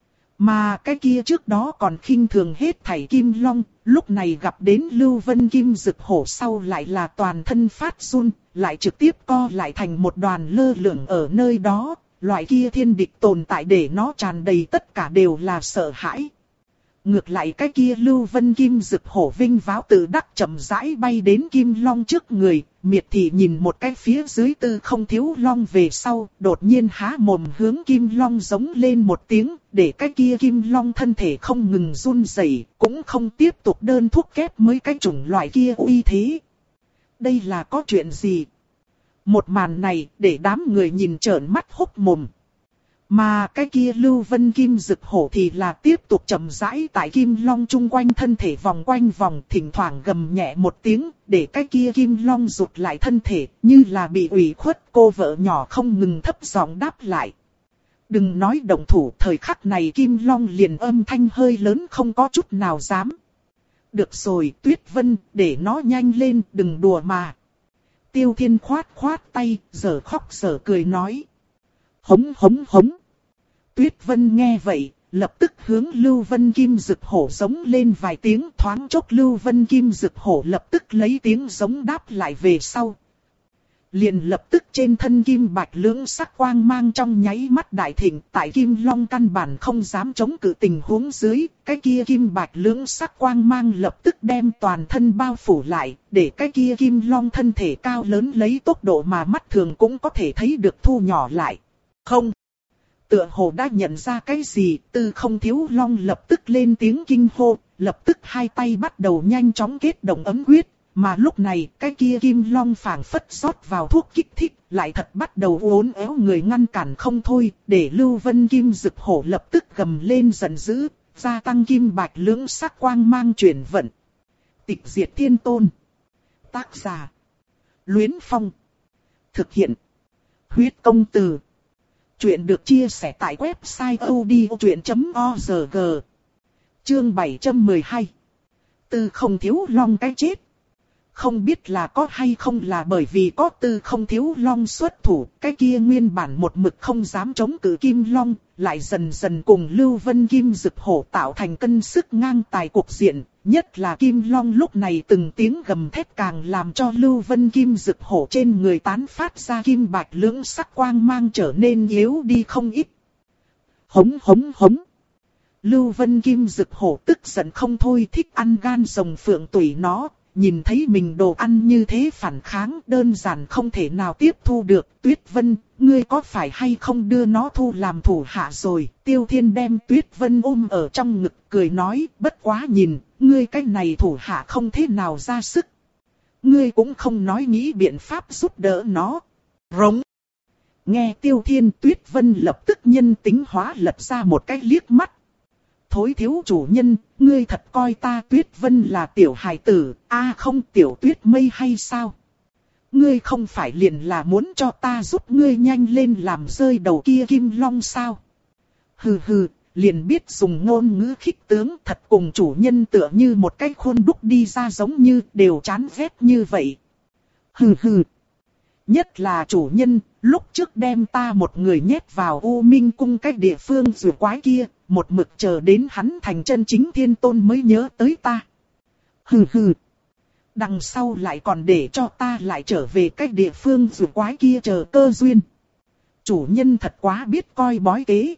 Mà cái kia trước đó còn khinh thường hết thảy Kim Long, lúc này gặp đến Lưu Vân Kim Dực Hổ sau lại là toàn thân phát run, lại trực tiếp co lại thành một đoàn lơ lửng ở nơi đó. Loại kia thiên địch tồn tại để nó tràn đầy tất cả đều là sợ hãi. Ngược lại cái kia Lưu Vân Kim Dực Hổ vinh váo tự đắc chậm rãi bay đến Kim Long trước người, miệt thị nhìn một cái phía dưới Tư Không Thiếu Long về sau, đột nhiên há mồm hướng Kim Long giống lên một tiếng, để cái kia Kim Long thân thể không ngừng run rẩy, cũng không tiếp tục đơn thuốc kép mới cái chủng loại kia uy thế. Đây là có chuyện gì? Một màn này để đám người nhìn trợn mắt hốc mồm. Mà cái kia Lưu Vân Kim Dực Hổ thì là tiếp tục chậm rãi tại Kim Long chung quanh thân thể vòng quanh vòng, thỉnh thoảng gầm nhẹ một tiếng, để cái kia Kim Long rụt lại thân thể, như là bị ủy khuất. Cô vợ nhỏ không ngừng thấp giọng đáp lại. Đừng nói động thủ, thời khắc này Kim Long liền âm thanh hơi lớn không có chút nào dám. Được rồi Tuyết Vân, để nó nhanh lên, đừng đùa mà. Tiêu Thiên khoát khoát tay, giờ khóc giờ cười nói. Hống hống hống. Tuyết Vân nghe vậy, lập tức hướng Lưu Vân Kim Dực Hổ giống lên vài tiếng, thoáng chốc Lưu Vân Kim Dực Hổ lập tức lấy tiếng giống đáp lại về sau. Liền lập tức trên thân kim bạch lưỡng sắc quang mang trong nháy mắt đại thịnh, tại Kim Long căn bản không dám chống cự tình huống dưới, cái kia kim bạch lưỡng sắc quang mang lập tức đem toàn thân bao phủ lại, để cái kia Kim Long thân thể cao lớn lấy tốc độ mà mắt thường cũng có thể thấy được thu nhỏ lại. Không. Tựa hồ đã nhận ra cái gì, Tư Không Thiếu Long lập tức lên tiếng kinh hô, lập tức hai tay bắt đầu nhanh chóng kết động ấm quyết. Mà lúc này, cái kia Kim Long phảng phất rót vào thuốc kích thích, lại thật bắt đầu uốn éo người ngăn cản không thôi, để Lưu Vân Kim Dực Hổ lập tức gầm lên giận dữ, gia tăng kim bạch lưỡng sắc quang mang chuyển vận. Tịch diệt thiên tôn. Tác giả. Luyến Phong. Thực hiện. Huyết công từ. Chuyện được chia sẻ tại website odchuyện chấm org. Chương bảy trăm mười hai. Tư Không Thiếu Long cái chết. Không biết là có hay không là bởi vì có Tư Không Thiếu Long xuất thủ, cái kia nguyên bản một mực không dám chống cự Kim Long, lại dần dần cùng Lưu Vân Kim Dực Hổ tạo thành cân sức ngang tài cục diện, nhất là Kim Long lúc này từng tiếng gầm thét càng làm cho Lưu Vân Kim Dực Hổ trên người tán phát ra kim bạch lưỡng sắc quang mang trở nên yếu đi không ít. Hống hống hống. Lưu Vân Kim Dực Hổ tức giận không thôi, thích ăn gan rồng phượng tủy nó. Nhìn thấy mình đồ ăn như thế phản kháng, đơn giản không thể nào tiếp thu được. Tuyết Vân, ngươi có phải hay không đưa nó thu làm thủ hạ rồi? Tiêu Thiên đem Tuyết Vân ôm ở trong ngực cười nói, bất quá nhìn, ngươi cái này thủ hạ không thế nào ra sức. Ngươi cũng không nói nghĩ biện pháp giúp đỡ nó. Rống. Nghe Tiêu Thiên, Tuyết Vân lập tức nhân tính hóa lật ra một cái liếc mắt. Thối thiếu chủ nhân, ngươi thật coi ta Tuyết Vân là tiểu hài tử, a à không tiểu tuyết mây hay sao? Ngươi không phải liền là muốn cho ta giúp ngươi nhanh lên làm rơi đầu kia Kim Long sao? Hừ hừ, liền biết dùng ngôn ngữ khích tướng, thật cùng chủ nhân tựa như một cái khuôn đúc đi ra giống như đều chán ghét như vậy. Hừ hừ. Nhất là chủ nhân, lúc trước đem ta một người nhét vào U Minh cung cái địa phương rùa quái kia, một mực chờ đến hắn thành chân chính thiên tôn mới nhớ tới ta. Hừ hừ. Đằng sau lại còn để cho ta lại trở về cái địa phương rùa quái kia chờ cơ duyên. Chủ nhân thật quá biết coi bói kế.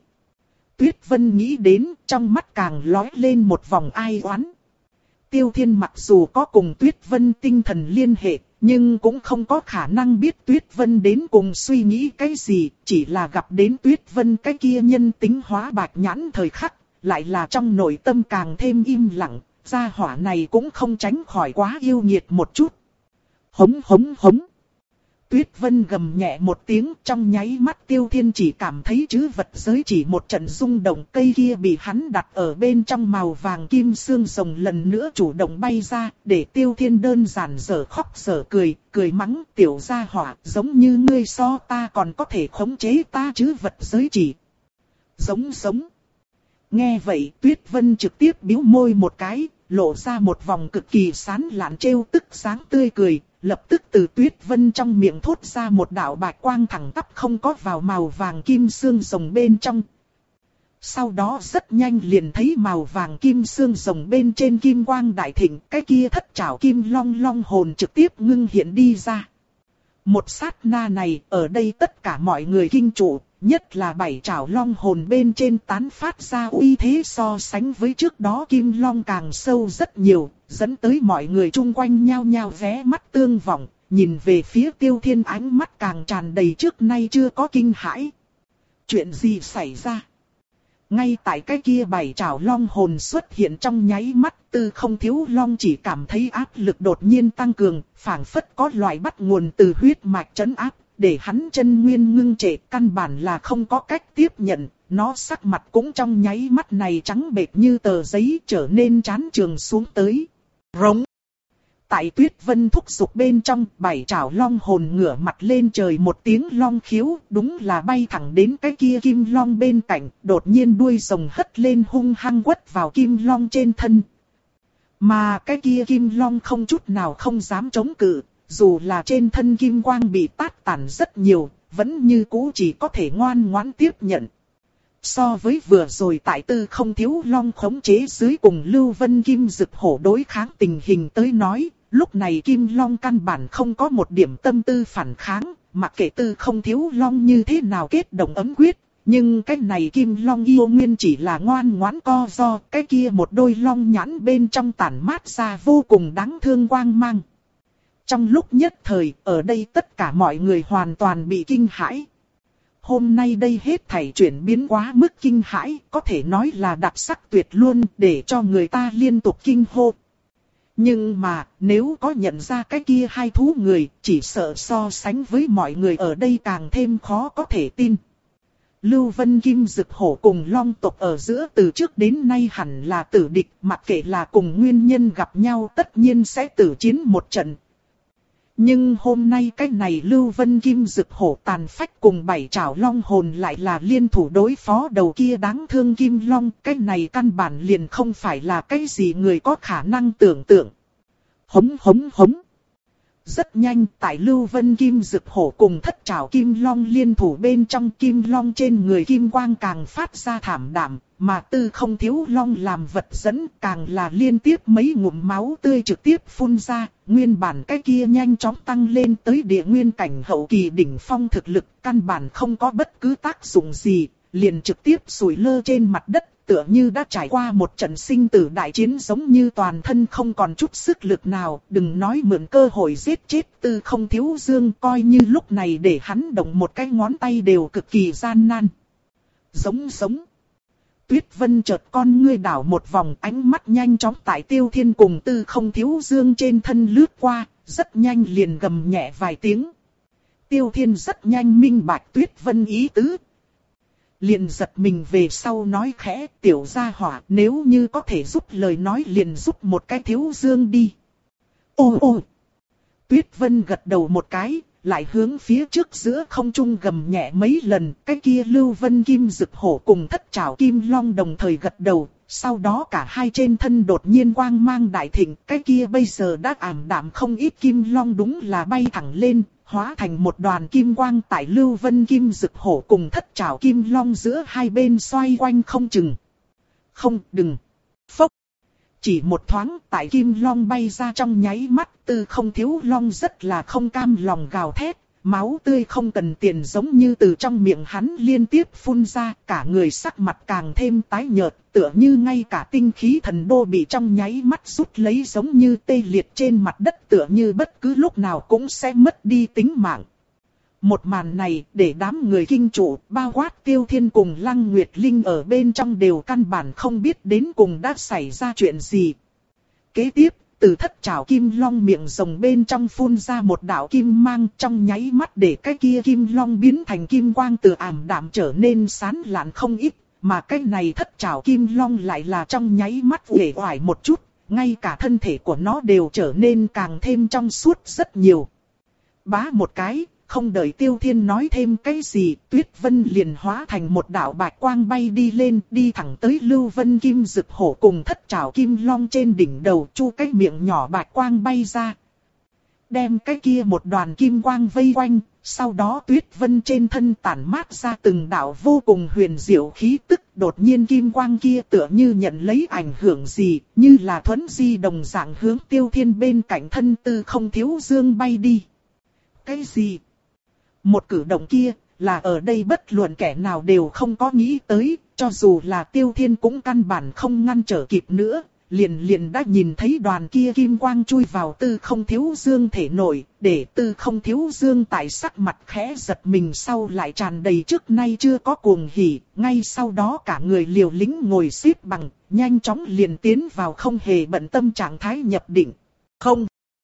Tuyết Vân nghĩ đến, trong mắt càng lóe lên một vòng ai oán. Tiêu Thiên mặc dù có cùng Tuyết Vân tinh thần liên hệ, nhưng cũng không có khả năng biết Tuyết Vân đến cùng suy nghĩ cái gì, chỉ là gặp đến Tuyết Vân cái kia nhân tính hóa bạch nhãn thời khắc, lại là trong nội tâm càng thêm im lặng, gia hỏa này cũng không tránh khỏi quá yêu nghiệt một chút. Hống hống hống. Tuyết Vân gầm nhẹ một tiếng, trong nháy mắt Tiêu Thiên chỉ cảm thấy trữ vật giới chỉ một trận rung động, cây kia bị hắn đặt ở bên trong màu vàng kim xương rồng lần nữa chủ động bay ra, để Tiêu Thiên đơn giản dở khóc dở cười, cười mắng tiểu gia hỏa, giống như ngươi so ta còn có thể khống chế ta trữ vật giới chỉ. Giống giống. Nghe vậy Tuyết Vân trực tiếp bĩu môi một cái, lộ ra một vòng cực kỳ sán lạn trêu tức sáng tươi cười. Lập tức từ Tuyết Vân trong miệng thốt ra một đạo bạch quang thẳng tắp không có vào màu vàng kim xương rồng bên trong. Sau đó rất nhanh liền thấy màu vàng kim xương rồng bên trên kim quang đại thịnh, cái kia thất trảo kim long long hồn trực tiếp ngưng hiện đi ra. Một sát na này, ở đây tất cả mọi người kinh trụ, nhất là bảy trảo long hồn bên trên tán phát ra uy thế so sánh với trước đó kim long càng sâu rất nhiều, dẫn tới mọi người chung quanh nhao nhao vé mắt tương vọng, nhìn về phía Tiêu Thiên ánh mắt càng tràn đầy trước nay chưa có kinh hãi. Chuyện gì xảy ra? Ngay tại cái kia bảy trảo long hồn xuất hiện trong nháy mắt, Tư Không Thiếu Long chỉ cảm thấy áp lực đột nhiên tăng cường, phảng phất có loại bắt nguồn từ huyết mạch trấn áp, để hắn chân nguyên ngưng trệ, căn bản là không có cách tiếp nhận, nó sắc mặt cũng trong nháy mắt này trắng bệch như tờ giấy, trở nên chán trường xuống tới. Rống. Tại Tuyết Vân thúc giục bên trong, bảy trảo long hồn ngửa mặt lên trời một tiếng long khiếu, đúng là bay thẳng đến cái kia kim long bên cạnh, đột nhiên đuôi rồng hất lên hung hăng quất vào kim long trên thân. Mà cái kia kim long không chút nào không dám chống cự, dù là trên thân kim quang bị tát tản rất nhiều, vẫn như cũ chỉ có thể ngoan ngoãn tiếp nhận. So với vừa rồi tại Tư Không Thiếu Long khống chế dưới cùng Lưu Vân Kim Dực Hổ đối kháng tình hình tới nói, lúc này Kim Long căn bản không có một điểm tâm tư phản kháng, mặc kệ Tư Không Thiếu Long như thế nào kết động ấm quyết, nhưng cái này Kim Long yêu nguyên chỉ là ngoan ngoãn co do, cái kia một đôi long nhãn bên trong tản mát ra vô cùng đáng thương quang mang. Trong lúc nhất thời, ở đây tất cả mọi người hoàn toàn bị kinh hãi. Hôm nay đây hết thảy chuyển biến quá mức kinh hãi, có thể nói là đặc sắc tuyệt luôn, để cho người ta liên tục kinh hô. Nhưng mà, nếu có nhận ra cái kia hai thú người, chỉ sợ so sánh với mọi người ở đây càng thêm khó có thể tin. Lưu Vân Kim Dực Hổ cùng Long tộc ở giữa từ trước đến nay hẳn là tử địch, mặc kệ là cùng nguyên nhân gặp nhau tất nhiên sẽ tử chiến một trận. Nhưng hôm nay cái này Lưu Vân Kim Dực Hổ tàn phách cùng bảy trảo long hồn lại là liên thủ đối phó đầu kia đáng thương Kim Long. Cái này căn bản liền không phải là cái gì người có khả năng tưởng tượng. Hống hống hống. Rất nhanh tại Lưu Vân Kim Dực Hổ cùng thất trảo Kim Long liên thủ bên trong, Kim Long trên người Kim Quang càng phát ra thảm đạm, mà Tư Không Thiếu Long làm vật dẫn càng là liên tiếp mấy ngụm máu tươi trực tiếp phun ra, nguyên bản cái kia nhanh chóng tăng lên tới địa nguyên cảnh hậu kỳ đỉnh phong thực lực, căn bản không có bất cứ tác dụng gì, liền trực tiếp sủi lơ trên mặt đất. Tựa như đã trải qua một trận sinh tử đại chiến, giống như toàn thân không còn chút sức lực nào, đừng nói mượn cơ hội giết chết Tư Không Thiếu Dương, coi như lúc này để hắn động một cái ngón tay đều cực kỳ gian nan. Giống giống. Tuyết Vân chợt con ngươi đảo một vòng, ánh mắt nhanh chóng tại Tiêu Thiên cùng Tư Không Thiếu Dương trên thân lướt qua, rất nhanh liền gầm nhẹ vài tiếng. Tiêu Thiên rất nhanh minh bạch Tuyết Vân ý tứ. Liền giật mình về sau nói khẽ, tiểu gia hỏa, nếu như có thể giúp lời nói liền giúp một cái Thiếu Dương đi. Ô ô. Tuyết Vân gật đầu một cái, lại hướng phía trước giữa không trung gầm nhẹ mấy lần, cái kia Lưu Vân Kim Dực Hổ cùng thất trảo Kim Long đồng thời gật đầu, sau đó cả hai trên thân đột nhiên quang mang đại thịnh, cái kia bây giờ đã ảm đạm không ít Kim Long đúng là bay thẳng lên, hóa thành một đoàn kim quang tại Lưu Vân Kim Dực Hổ cùng thất trảo Kim Long giữa hai bên xoay quanh không chừng. Không, đừng. Phốc. Chỉ một thoáng tại Kim Long bay ra trong nháy mắt, Tư Không Thiếu Long rất là không cam lòng gào thét, máu tươi không cần tiền giống như từ trong miệng hắn liên tiếp phun ra, cả người sắc mặt càng thêm tái nhợt, tựa như ngay cả tinh khí thần đô bị trong nháy mắt rút lấy giống như tê liệt trên mặt đất, tựa như bất cứ lúc nào cũng sẽ mất đi tính mạng. Một màn này để đám người kinh trụ, bao quát Tiêu Thiên cùng Lăng Nguyệt Linh ở bên trong đều căn bản không biết đến cùng đã xảy ra chuyện gì. Kế tiếp, từ thất trảo kim long miệng rồng bên trong phun ra một đạo kim mang, trong nháy mắt để cái kia kim long biến thành kim quang từ ảm đạm trở nên sáng lạn không ít, mà cái này thất trảo kim long lại là trong nháy mắt uể oải một chút, ngay cả thân thể của nó đều trở nên càng thêm trong suốt rất nhiều. Bá một cái, không đợi Tiêu Thiên nói thêm cái gì, Tuyết Vân liền hóa thành một đạo bạch quang bay đi lên, đi thẳng tới Lưu Vân Kim Dực Hổ cùng thất trảo kim long trên đỉnh đầu, chu cái miệng nhỏ bạch quang bay ra. Đem cái kia một đoàn kim quang vây quanh, sau đó Tuyết Vân trên thân tản mát ra từng đạo vô cùng huyền diệu khí tức, đột nhiên kim quang kia tựa như nhận lấy ảnh hưởng gì, như là thuấn di đồng dạng hướng Tiêu Thiên bên cạnh thân Tư Không Thiếu Dương bay đi. Cái gì? Một cử động kia, là ở đây bất luận kẻ nào đều không có nghĩ tới, cho dù là Tiêu Thiên cũng căn bản không ngăn trở kịp nữa, liền liền đã nhìn thấy đoàn kia kim quang chui vào Tư Không Thiếu Dương thể nội, để Tư Không Thiếu Dương tại sắc mặt khẽ giật mình sau lại tràn đầy trước nay chưa có cuồng hỉ, ngay sau đó cả người liều lĩnh ngồi xếp bằng, nhanh chóng liền tiến vào không hề bận tâm trạng thái nhập định. Không!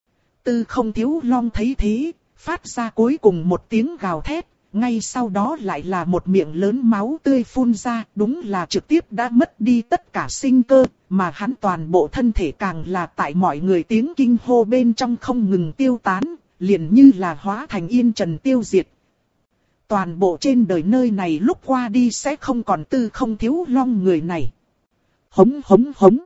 Tư Không Thiếu Long thấy thế, phát ra cuối cùng một tiếng gào thét, ngay sau đó lại là một miệng lớn máu tươi phun ra, đúng là trực tiếp đã mất đi tất cả sinh cơ, mà hắn toàn bộ thân thể càng là tại mọi người tiếng kinh hô bên trong không ngừng tiêu tán, liền như là hóa thành yên trần tiêu diệt. Toàn bộ trên đời nơi này lúc qua đi sẽ không còn Tư Không Thiếu Long người này. Hống hống hống.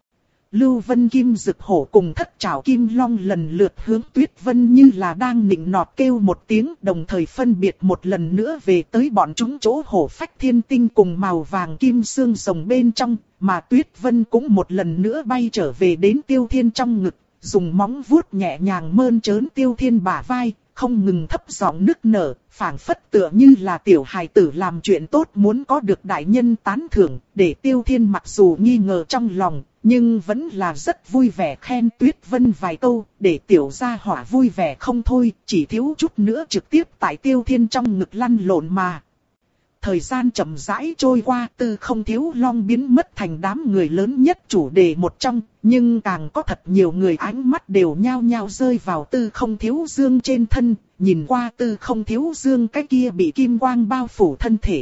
Lưu Vân Kim Dực Hổ cùng thất trảo kim long lần lượt hướng Tuyết Vân như là đang nịnh nọt kêu một tiếng, đồng thời phân biệt một lần nữa về tới bọn chúng chỗ hổ phách thiên tinh cùng màu vàng kim xương rồng bên trong, mà Tuyết Vân cũng một lần nữa bay trở về đến Tiêu Thiên trong ngực, dùng móng vuốt nhẹ nhàng mơn trớn Tiêu Thiên bả vai, không ngừng thấp giọng nức nở, phảng phất tựa như là tiểu hài tử làm chuyện tốt muốn có được đại nhân tán thưởng, để Tiêu Thiên mặc dù nghi ngờ trong lòng, nhưng vẫn là rất vui vẻ khen Tuyết Vân vài câu, để tiểu gia hỏa vui vẻ không thôi, chỉ thiếu chút nữa trực tiếp tại Tiêu Thiên trong ngực lăn lộn mà. Thời gian chậm rãi trôi qua, Tư Không Thiếu Long biến mất thành đám người lớn nhất chủ đề một trong, nhưng càng có thật nhiều người ánh mắt đều nhao nhao rơi vào Tư Không Thiếu Dương trên thân, nhìn qua Tư Không Thiếu Dương cái kia bị kim quang bao phủ thân thể.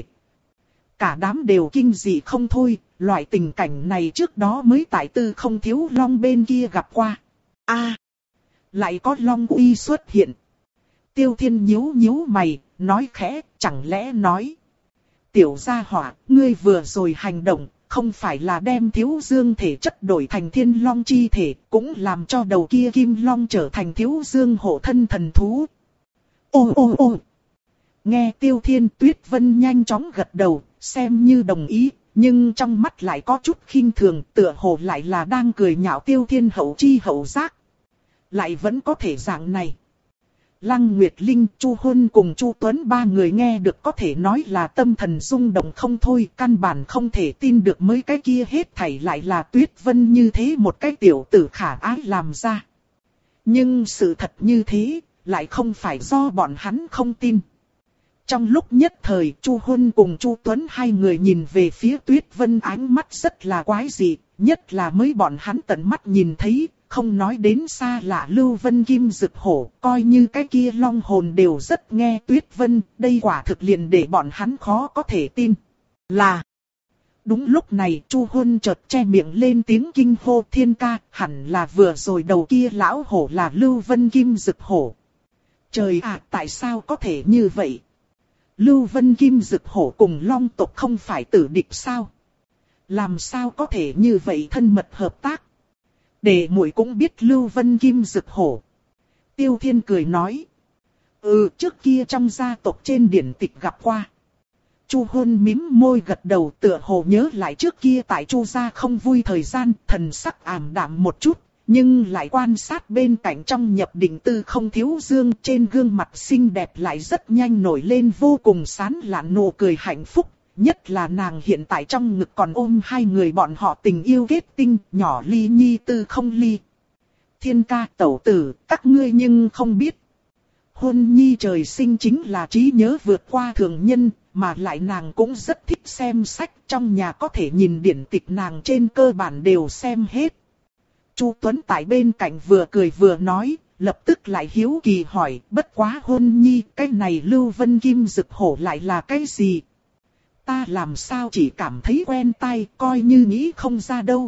Cả đám đều kinh dị không thôi, loại tình cảnh này trước đó mới tại Tư Không Thiếu Long bên kia gặp qua. A, à, lại có Long uy xuất hiện. Tiêu Thiên nhíu nhíu mày, nói khẽ, chẳng lẽ nói. Tiểu gia hỏa, ngươi vừa rồi hành động, không phải là đem Thiếu Dương thể chất đổi thành Thiên Long chi thể, cũng làm cho đầu kia Kim Long trở thành Thiếu Dương hộ thân thần thú. Ô ô ô. Nghe Tiêu Thiên, Tuyết Vân nhanh chóng gật đầu, xem như đồng ý, nhưng trong mắt lại có chút khinh thường, tựa hồ lại là đang cười nhạo Tiêu Thiên hậu chi hậu giác. Lại vẫn có thể dạng này. Lăng Nguyệt Linh, Chu Huân cùng Chu Tuấn ba người nghe được có thể nói là tâm thần rung động không thôi, căn bản không thể tin được mấy cái kia hết thảy lại là Tuyết Vân như thế một cái tiểu tử khả ái làm ra. Nhưng sự thật như thế, lại không phải do bọn hắn không tin. Trong lúc nhất thời, Chu Huân cùng Chu Tuấn hai người nhìn về phía Tuyết Vân ánh mắt rất là quái dị, nhất là mới bọn hắn tận mắt nhìn thấy, không nói đến xa lạ Lưu Vân Kim Dực Hổ, coi như cái kia long hồn đều rất nghe Tuyết Vân, đây quả thực liền để bọn hắn khó có thể tin. Là... Đúng lúc này, Chu Huân chợt che miệng lên tiếng kinh hô Thiên ca, hẳn là vừa rồi đầu kia lão hổ là Lưu Vân Kim Dực Hổ. Trời ạ, tại sao có thể như vậy? Lưu Vân Kim Dực Hổ cùng long tộc không phải tử địch sao? Làm sao có thể như vậy thân mật hợp tác? Để muội cũng biết Lưu Vân Kim Dực Hổ. Tiêu Thiên cười nói. Ừ, trước kia trong gia tộc trên điển tịch gặp qua. Chu Huân mím môi gật đầu, tựa hồ nhớ lại trước kia tại Chu gia không vui thời gian, thần sắc ảm đạm một chút, nhưng lại quan sát bên cạnh trong nhập định Tư Không Thiếu Dương, trên gương mặt xinh đẹp lại rất nhanh nổi lên vô cùng sán lạn nụ cười hạnh phúc, nhất là nàng hiện tại trong ngực còn ôm hai người bọn họ tình yêu kết tinh, nhỏ Ly Nhi Tư Không Ly. Thiên ca tẩu tử, các ngươi nhưng không biết. Huân Nhi trời sinh chính là trí nhớ vượt qua thường nhân, mà lại nàng cũng rất thích xem sách, trong nhà có thể nhìn điển tịch nàng trên cơ bản đều xem hết. Chu Tuấn tại bên cạnh vừa cười vừa nói, lập tức lại hiếu kỳ hỏi, bất quá Hôn Nhi, cái này Lưu Vân Kim Dực Hổ lại là cái gì? Ta làm sao chỉ cảm thấy quen tai, coi như nghĩ không ra đâu.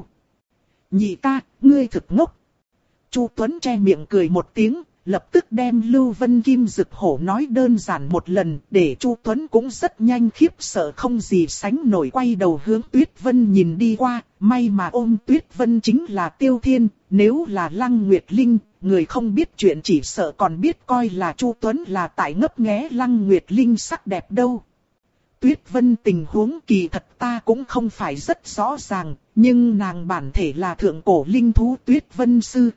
Nhị ca, ngươi thực ngốc. Chu Tuấn che miệng cười một tiếng, lập tức đem Lưu Vân Kim Dực Hổ nói đơn giản một lần, để Chu Tuấn cũng rất nhanh khiếp sợ không gì sánh nổi, quay đầu hướng Tuyết Vân nhìn đi qua, may mà ôm Tuyết Vân chính là Tiêu Thiên, nếu là Lăng Nguyệt Linh, người không biết chuyện chỉ sợ còn biết coi là Chu Tuấn là tại ngấp nghé Lăng Nguyệt Linh sắc đẹp đâu. Tuyết Vân tình huống kỳ thật ta cũng không phải rất rõ ràng, nhưng nàng bản thể là thượng cổ linh thú Tuyết Vân Sư.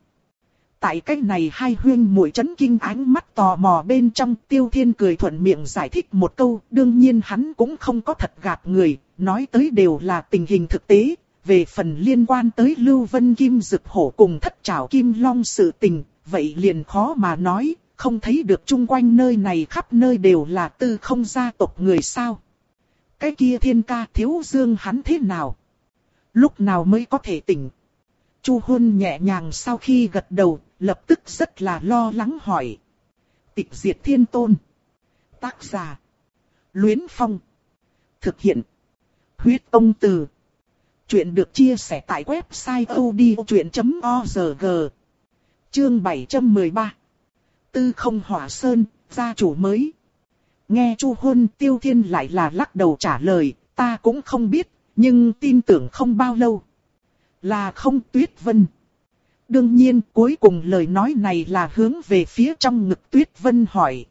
Tại cách này hai huyên muội chấn kinh ánh mắt tò mò bên trong, Tiêu Thiên cười thuận miệng giải thích một câu, đương nhiên hắn cũng không có thật gạt người, nói tới đều là tình hình thực tế. Về phần liên quan tới Lưu Vân Kim Dực Hổ cùng Thất Trảo Kim Long sự tình, vậy liền khó mà nói, không thấy được chung quanh nơi này khắp nơi đều là tư không gia tộc người sao. Cái kia Thiên ca Thiếu Dương hắn thế nào? Lúc nào mới có thể tỉnh? Chu Huân nhẹ nhàng sau khi gật đầu, lập tức rất là lo lắng hỏi. Tịch Diệt Thiên Tôn. Tác giả. Luyến Phong. Thực hiện. Huyết Tông Từ. Chuyện được chia sẻ tại website odchuyện chấm org. Chương bảy trăm mười ba. Tư Không Hỏa Sơn, gia chủ mới. Nghe Chu Huân, Tiêu Thiên lại là lắc đầu trả lời, ta cũng không biết, nhưng tin tưởng không bao lâu. Là không Tuyết Vân. Đương nhiên cuối cùng lời nói này là hướng về phía trong ngực Tuyết Vân hỏi.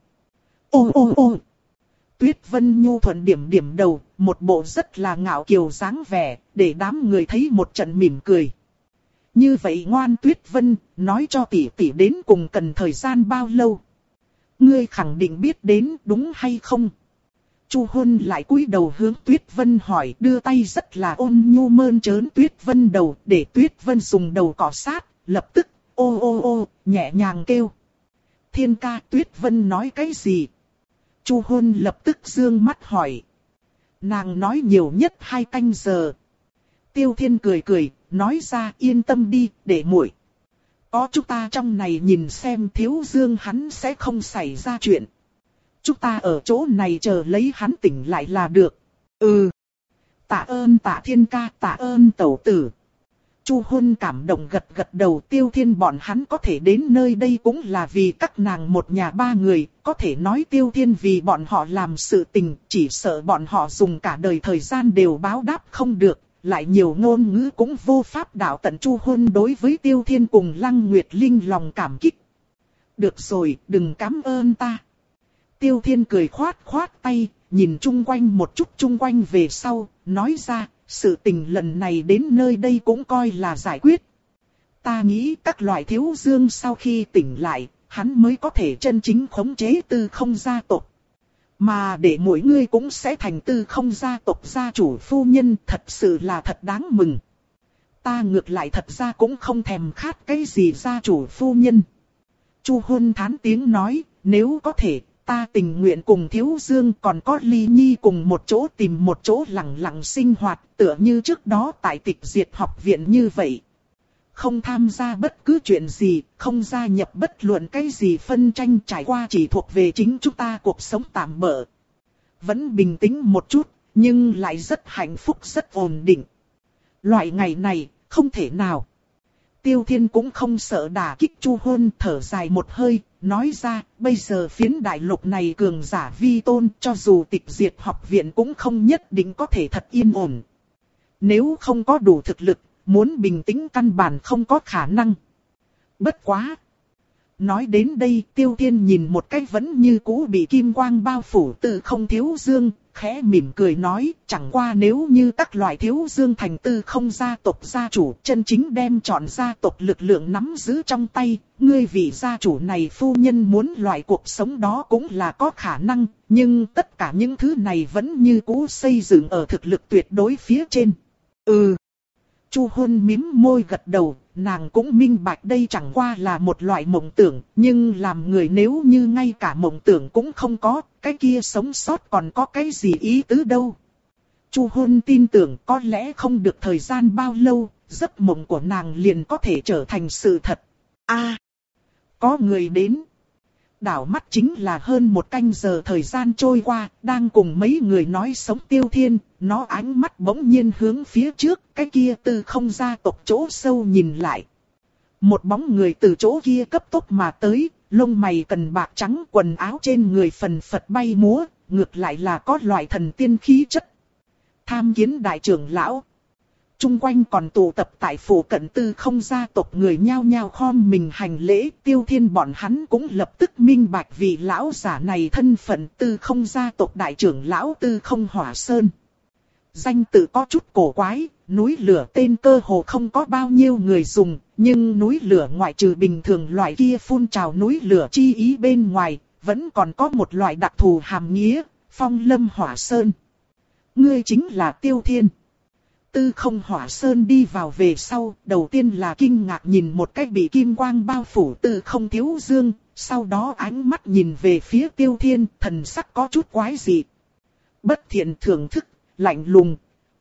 Ô ô ô. Tuyết Vân nhu thuận điểm điểm đầu, một bộ rất là ngạo kiều dáng vẻ, để đám người thấy một trận mỉm cười. Như vậy ngoan Tuyết Vân, nói cho tỷ tỷ đến cùng cần thời gian bao lâu? Ngươi khẳng định biết đến đúng hay không? Chu Huân lại cúi đầu hướng Tuyết Vân hỏi, đưa tay rất là ôn nhu mơn trớn Tuyết Vân đầu, để Tuyết Vân dùng đầu cọ sát, lập tức, ô ô ô, nhẹ nhàng kêu. Thiên ca, Tuyết Vân nói cái gì? Chu Huân lập tức dương mắt hỏi. Nàng nói nhiều nhất hai canh giờ. Tiêu Thiên cười cười, nói ra yên tâm đi, để muội. Có chúng ta trong này nhìn xem Thiếu Dương hắn sẽ không xảy ra chuyện. Chúng ta ở chỗ này chờ lấy hắn tỉnh lại là được. Ừ. Tạ ơn Tạ Thiên ca, tạ ơn tẩu tử. Chu Huân cảm động gật gật đầu. Tiêu Thiên bọn hắn có thể đến nơi đây cũng là vì các nàng một nhà ba người. Có thể nói Tiêu Thiên vì bọn họ làm sự tình, chỉ sợ bọn họ dùng cả đời thời gian đều báo đáp không được. Lại nhiều ngôn ngữ cũng vô pháp đạo tận. Chu Huân đối với Tiêu Thiên cùng Lăng Nguyệt Linh lòng cảm kích. Được rồi, đừng cảm ơn ta. Tiêu Thiên cười khoát khoát tay, nhìn chung quanh một chút chung quanh về sau, nói ra, sự tình lần này đến nơi đây cũng coi là giải quyết. Ta nghĩ các loại Thiếu Dương sau khi tỉnh lại, hắn mới có thể chân chính khống chế tư không gia tộc. Mà để mỗi người cũng sẽ thành tư không gia tộc gia chủ phu nhân, thật sự là thật đáng mừng. Ta ngược lại thật ra cũng không thèm khát cái gì gia chủ phu nhân. Chu Huân thán tiếng nói, nếu có thể, ta tình nguyện cùng Thiếu Dương còn có Ly Nhi cùng một chỗ tìm một chỗ lặng lặng sinh hoạt, tựa như trước đó tại Tịch Diệt học viện như vậy. Không tham gia bất cứ chuyện gì, không gia nhập bất luận cái gì phân tranh, trải qua chỉ thuộc về chính chúng ta cuộc sống tạm bợ. Vẫn bình tĩnh một chút, nhưng lại rất hạnh phúc rất ổn định. Loại ngày này, không thể nào. Tiêu Thiên cũng không sợ đả kích Chu Huân, thở dài một hơi, nói ra, bây giờ phiến đại lục này cường giả vi tôn, cho dù Tịch Diệt học viện cũng không nhất định có thể thật yên ổn. Nếu không có đủ thực lực, muốn bình tĩnh căn bản không có khả năng. Bất quá. Nói đến đây, Tiêu Thiên nhìn một cái vẫn như cũ bị kim quang bao phủ từ không Thiếu Dương, khẽ mỉm cười nói, chẳng qua nếu như các loại Thiếu Dương thành tư không gia tộc gia chủ, chân chính đem chọn gia tộc lực lượng nắm giữ trong tay, ngươi vị gia chủ này phu nhân muốn loại cuộc sống đó cũng là có khả năng, nhưng tất cả những thứ này vẫn như cũ xây dựng ở thực lực tuyệt đối phía trên. Ừ. Chu Huân mím môi gật đầu, nàng cũng minh bạch đây chẳng qua là một loại mộng tưởng, nhưng làm người nếu như ngay cả mộng tưởng cũng không có, cái kia sống sót còn có cái gì ý tứ đâu. Chu Huân tin tưởng có lẽ không được thời gian bao lâu, giấc mộng của nàng liền có thể trở thành sự thật. A, có người đến. Đảo mắt chính là hơn một canh giờ thời gian trôi qua, đang cùng mấy người nói sống Tiêu Thiên, nó ánh mắt bỗng nhiên hướng phía trước, cái kia Tư Không gia tộc chỗ sâu nhìn lại. Một bóng người từ chỗ kia cấp tốc mà tới, lông mày cần bạc trắng, quần áo trên người phần phật bay múa, ngược lại là có loại thần tiên khí chất. Tham kiến đại trưởng lão. Trung quanh còn tụ tập tại phủ cận Tư Không gia tộc người nhao nhao khom mình hành lễ. Tiêu Thiên bọn hắn cũng lập tức minh bạch vì lão giả này thân phận Tư Không gia tộc đại trưởng lão Tư Không Hỏa Sơn. Danh tự có chút cổ quái, núi lửa tên cơ hồ không có bao nhiêu người dùng, nhưng núi lửa ngoại trừ bình thường loại kia phun trào núi lửa chi ý bên ngoài, vẫn còn có một loại đặc thù hàm nghĩa, Phong Lâm Hỏa Sơn. Ngươi chính là Tiêu Thiên. Tư Không Hỏa Sơn đi vào về sau, đầu tiên là kinh ngạc nhìn một cách bị kim quang bao phủ Tư Không Thiếu Dương, sau đó ánh mắt nhìn về phía Tiêu Thiên, thần sắc có chút quái dị. Bất thiện thưởng thức, lạnh lùng.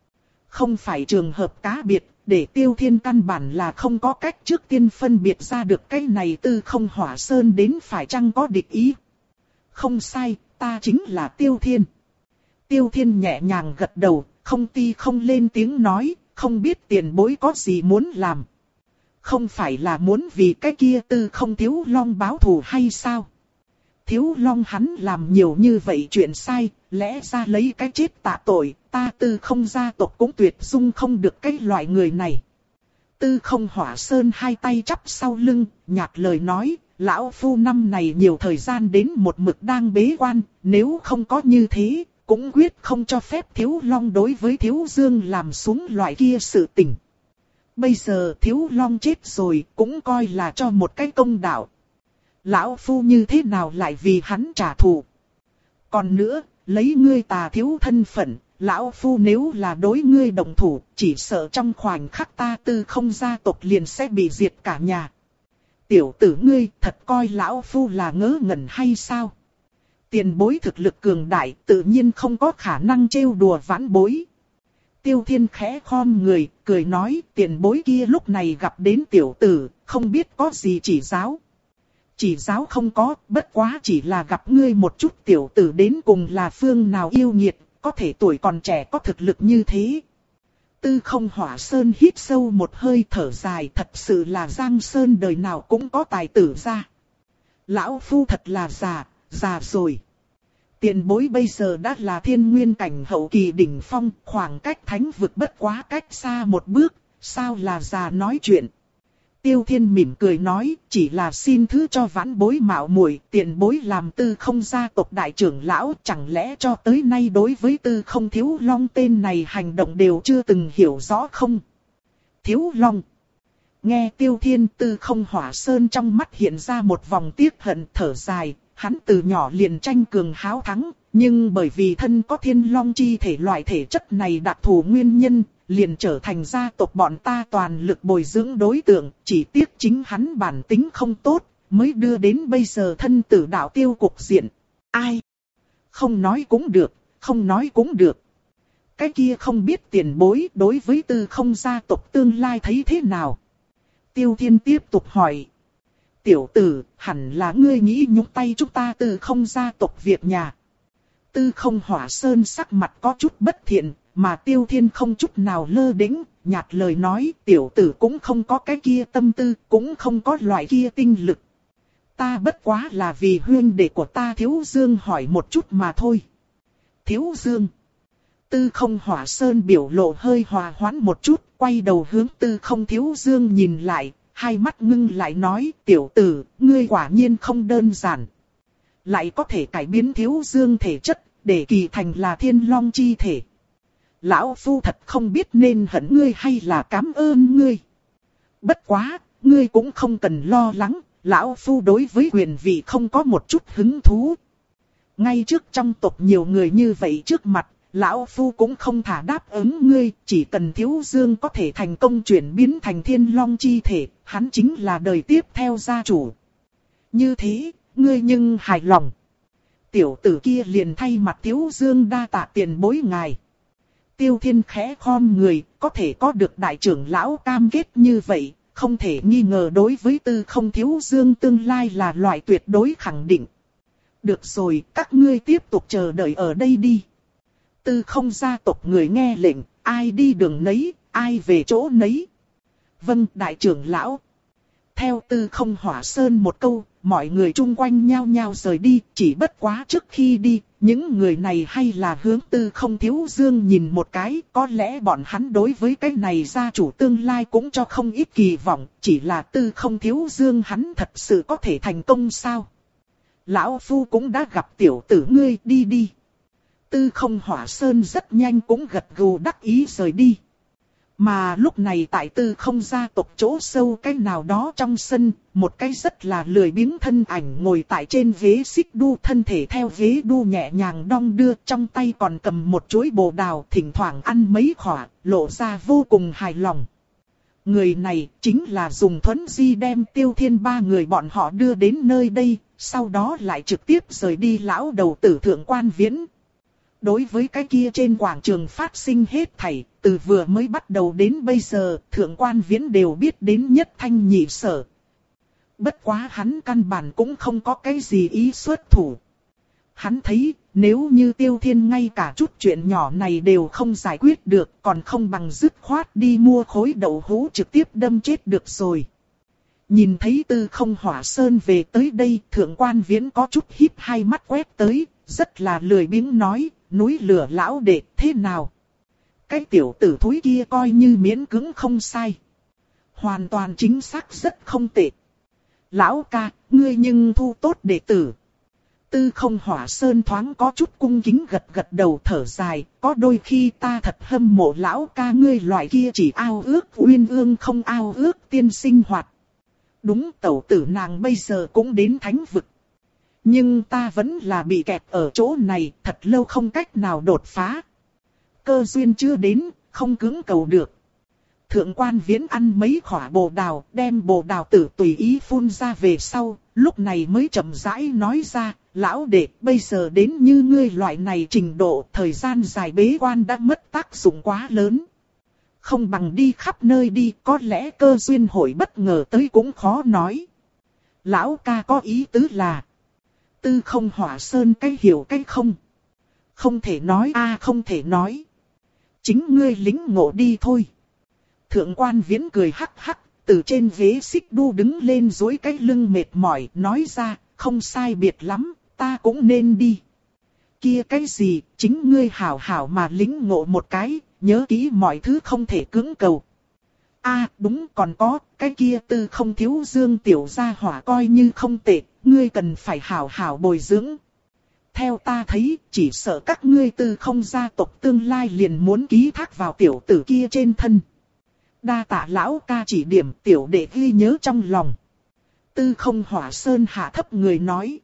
Không phải trường hợp cá biệt, để Tiêu Thiên căn bản là không có cách trước tiên phân biệt ra được cái này Tư Không Hỏa Sơn đến phải chăng có địch ý. Không sai, ta chính là Tiêu Thiên. Tiêu Thiên nhẹ nhàng gật đầu, không ti không lên tiếng nói, không biết tiền bối có gì muốn làm. Không phải là muốn vì cái kia Tư Không Thiếu Long báo thù hay sao? Thiếu Long hắn làm nhiều như vậy chuyện sai, lẽ ra lấy cái chết tạ tội, ta Tư Không gia tộc cũng tuyệt dung không được cái loại người này. Tư Không Hỏa Sơn hai tay chắp sau lưng, nhạt lời nói, lão phu năm này nhiều thời gian đến một mực đang bế quan, nếu không có như thế, cũng quyết không cho phép Thiếu Long đối với Thiếu Dương làm xuống loại kia sự tình. Bây giờ Thiếu Long chết rồi, cũng coi là cho một cái công đạo. Lão phu như thế nào lại vì hắn trả thù? Còn nữa, lấy ngươi Tà Thiếu thân phận, lão phu nếu là đối ngươi đồng thủ, chỉ sợ trong khoảnh khắc ta Tư Không gia tộc liền sẽ bị diệt cả nhà. Tiểu tử ngươi thật coi lão phu là ngớ ngẩn hay sao? Tiền bối thực lực cường đại, tự nhiên không có khả năng trêu đùa vãn bối. Tiêu Thiên khẽ khom người, cười nói, tiền bối kia lúc này gặp đến tiểu tử, không biết có gì chỉ giáo. Chỉ giáo không có, bất quá chỉ là gặp ngươi một chút tiểu tử đến cùng là phương nào yêu nghiệt, có thể tuổi còn trẻ có thực lực như thế. Tư Không Hỏa Sơn hít sâu một hơi thở dài, thật sự là Giang Sơn đời nào cũng có tài tử ra. Lão phu thật là già, già rồi. Tiền bối bây giờ đã là thiên nguyên cảnh hậu kỳ đỉnh phong, khoảng cách thánh vực bất quá cách xa một bước, sao là già nói chuyện. Tiêu Thiên mỉm cười nói, chỉ là xin thứ cho vãn bối mạo muội, tiền bối làm Tư Không gia tộc đại trưởng lão, chẳng lẽ cho tới nay đối với Tư Không Thiếu Long tên này hành động đều chưa từng hiểu rõ không? Thiếu Long. Nghe Tiêu Thiên, Tư Không Hỏa Sơn trong mắt hiện ra một vòng tiếc hận, thở dài, hắn từ nhỏ liền tranh cường háo thắng, nhưng bởi vì thân có Thiên Long chi thể loại thể chất này đặc thù nguyên nhân, liền trở thành gia tộc bọn ta toàn lực bồi dưỡng đối tượng, chỉ tiếc chính hắn bản tính không tốt, mới đưa đến bây giờ thân tử đạo tiêu cục diện. Ai? Không nói cũng được, không nói cũng được. Cái kia không biết tiền bối đối với Tư Không gia tộc tương lai thấy thế nào? Tiêu Thiên tiếp tục hỏi. Tiểu tử, hẳn là ngươi nghĩ nhúng tay chúng ta Tư Không gia tộc việc nhà. Tư Không Hỏa Sơn sắc mặt có chút bất thiện, mà Tiêu Thiên không chút nào lơ đễnh, nhạt lời nói, tiểu tử cũng không có cái kia tâm tư, cũng không có loại kia tinh lực. Ta bất quá là vì huynh đệ của ta Thiếu Dương hỏi một chút mà thôi. Thiếu Dương. Tư Không Hỏa Sơn biểu lộ hơi hòa hoãn một chút, quay đầu hướng Tư Không Thiếu Dương nhìn lại, hai mắt ngưng lại nói, tiểu tử, ngươi quả nhiên không đơn giản. Lại có thể cải biến Thiếu Dương thể chất, để kỳ thành là Thiên Long chi thể. Lão phu thật không biết nên hận ngươi hay là cảm ơn ngươi. Bất quá, ngươi cũng không cần lo lắng, lão phu đối với quyền vị không có một chút hứng thú. Ngay trước trong tộc nhiều người như vậy trước mặt, lão phu cũng không thả đáp ứng ngươi, chỉ cần Thiếu Dương có thể thành công chuyển biến thành Thiên Long chi thể, hắn chính là đời tiếp theo gia chủ. Như thế, ngươi nhưng hài lòng. Tiểu tử kia liền thay mặt Thiếu Dương đa tạ tiền bối ngài. Tiêu Thiên khẽ khom người, có thể có được đại trưởng lão cam kết như vậy, không thể nghi ngờ đối với Tư Không Thiếu Dương tương lai là loại tuyệt đối khẳng định. Được rồi, các ngươi tiếp tục chờ đợi ở đây đi. Tư Không gia tộc người nghe lệnh, ai đi đường nấy, ai về chỗ nấy. Vâng, đại trưởng lão. Theo Tư Không Hỏa Sơn một câu, mọi người chung quanh nhao nhao rời đi, chỉ bất quá trước khi đi, những người này hay là hướng Tư Không Thiếu Dương nhìn một cái, có lẽ bọn hắn đối với cái này gia chủ tương lai cũng cho không ít kỳ vọng, chỉ là Tư Không Thiếu Dương hắn thật sự có thể thành công sao? Lão Phu cũng đã gặp tiểu tử ngươi, đi đi. Tư Không Hỏa Sơn rất nhanh cũng gật gù đắc ý rời đi. Mà lúc này tại Tư Không gia tộc chỗ sâu cái nào đó trong sân, một cái rất là lười biếng thân ảnh ngồi tại trên ghế xích đu, thân thể theo ghế đu nhẹ nhàng đong đưa, trong tay còn cầm một chuỗi bồ đào, thỉnh thoảng ăn mấy khỏa, lộ ra vô cùng hài lòng. Người này chính là dùng thuấn di đem Tiêu Thiên ba người bọn họ đưa đến nơi đây, sau đó lại trực tiếp rời đi lão đầu tử Thượng Quan Viễn. Đối với cái kia trên quảng trường phát sinh hết thảy, từ vừa mới bắt đầu đến bây giờ, Thượng Quan Viễn đều biết đến nhất thanh nhị sở. Bất quá hắn căn bản cũng không có cái gì ý xuất thủ. Hắn thấy, nếu như Tiêu Thiên ngay cả chút chuyện nhỏ này đều không giải quyết được, còn không bằng dứt khoát đi mua khối đậu hũ trực tiếp đâm chết được rồi. Nhìn thấy Tư Không Hỏa Sơn về tới đây, Thượng Quan Viễn có chút híp hai mắt quét tới, rất là lười biếng nói, núi lửa lão đệ thế nào? Cái tiểu tử thúi kia coi như miễn cưỡng không sai. Hoàn toàn chính xác rất không tệ. Lão ca, ngươi nhưng thu tốt đệ tử. Tư Không Hỏa Sơn thoáng có chút cung kính gật gật đầu thở dài, có đôi khi ta thật hâm mộ lão ca ngươi loại kia chỉ ao ước uyên ương không ao ước tiên sinh hoạt. Đúng, tẩu tử nàng bây giờ cũng đến thánh vực. Nhưng ta vẫn là bị kẹt ở chỗ này, thật lâu không cách nào đột phá. Cơ duyên chưa đến, không cưỡng cầu được. Thượng Quan Viễn ăn mấy khỏa bồ đào, đem bồ đào tử tùy ý phun ra về sau, lúc này mới chậm rãi nói ra, lão đệ, bây giờ đến như ngươi loại này trình độ, thời gian dài bế quan đã mất tác dụng quá lớn. Không bằng đi khắp nơi đi, có lẽ cơ duyên hội bất ngờ tới cũng khó nói. Lão ca có ý tứ là, Tư Không Hỏa Sơn cái hiểu cái không. Không thể nói a à, không thể nói. Chính ngươi lính ngộ đi thôi. Thượng Quan Viễn cười hắc hắc, từ trên ghế xích đu đứng lên duỗi cái lưng mệt mỏi, nói ra, không sai biệt lắm, ta cũng nên đi. Kia cái gì, chính ngươi hảo hảo mà lính ngộ một cái, nhớ kỹ mọi thứ không thể cưỡng cầu. A à, đúng, còn có, cái kia Tư Không Thiếu Dương tiểu gia hỏa coi như không tệ, ngươi cần phải hảo hảo bồi dưỡng. Theo ta thấy, chỉ sợ các ngươi Tư Không gia tộc tương lai liền muốn ký thác vào tiểu tử kia trên thân. Đa tạ lão ca chỉ điểm, tiểu đệ ghi nhớ trong lòng. Tư Không Hỏa Sơn hạ thấp người nói.